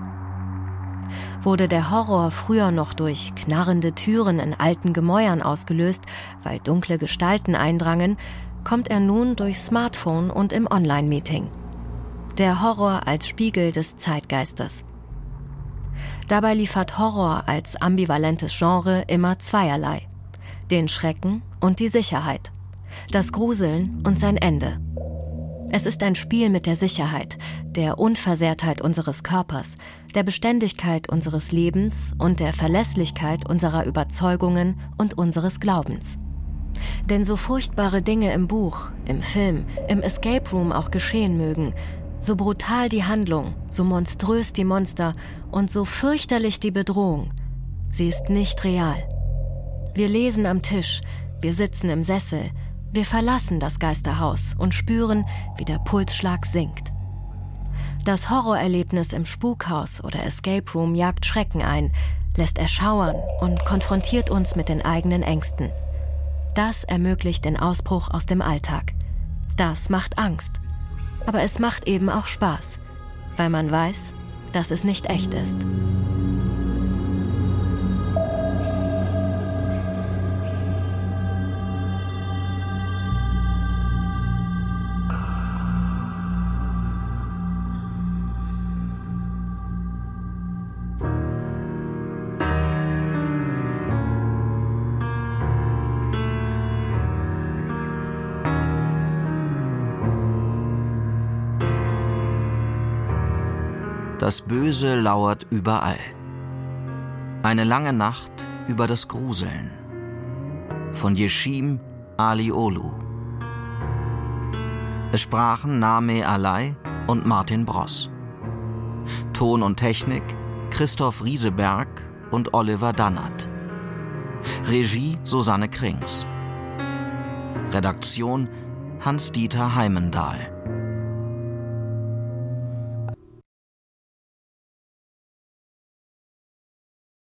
Wurde der Horror früher noch durch knarrende Türen in alten Gemäuern ausgelöst, weil dunkle Gestalten eindrangen, kommt er nun durch Smartphone und im Online-Meeting. Der Horror als Spiegel des Zeitgeistes. Dabei liefert Horror als ambivalentes Genre immer zweierlei: den Schrecken und die Sicherheit. Das Gruseln und sein Ende. Es ist ein Spiel mit der Sicherheit, der Unversehrtheit unseres Körpers, der Beständigkeit unseres Lebens und der Verlässlichkeit unserer Überzeugungen und unseres Glaubens. Denn so furchtbare Dinge im Buch, im Film, im Escape Room auch geschehen mögen, so brutal die Handlung, so monströs die Monster und so fürchterlich die Bedrohung, sie ist nicht real. Wir lesen am Tisch, wir sitzen im Sessel, wir verlassen das Geisterhaus und spüren, wie der Pulsschlag sinkt. Das Horrorerlebnis im Spukhaus oder Escape Room jagt Schrecken ein, lässt erschauern und konfrontiert uns mit den eigenen Ängsten. Das ermöglicht den Ausbruch aus dem Alltag. Das macht Angst. Aber es macht eben auch Spaß, weil man weiß, dass es nicht echt ist. Das Böse lauert überall. Eine lange Nacht über das Gruseln. Von Yeşim Alioglu. Es sprachen Name Alay und Martin Bross. Ton und Technik Christoph Rieseberg und Oliver Dannert. Regie Susanne Krings. Redaktion Hans-Dieter Heimendahl.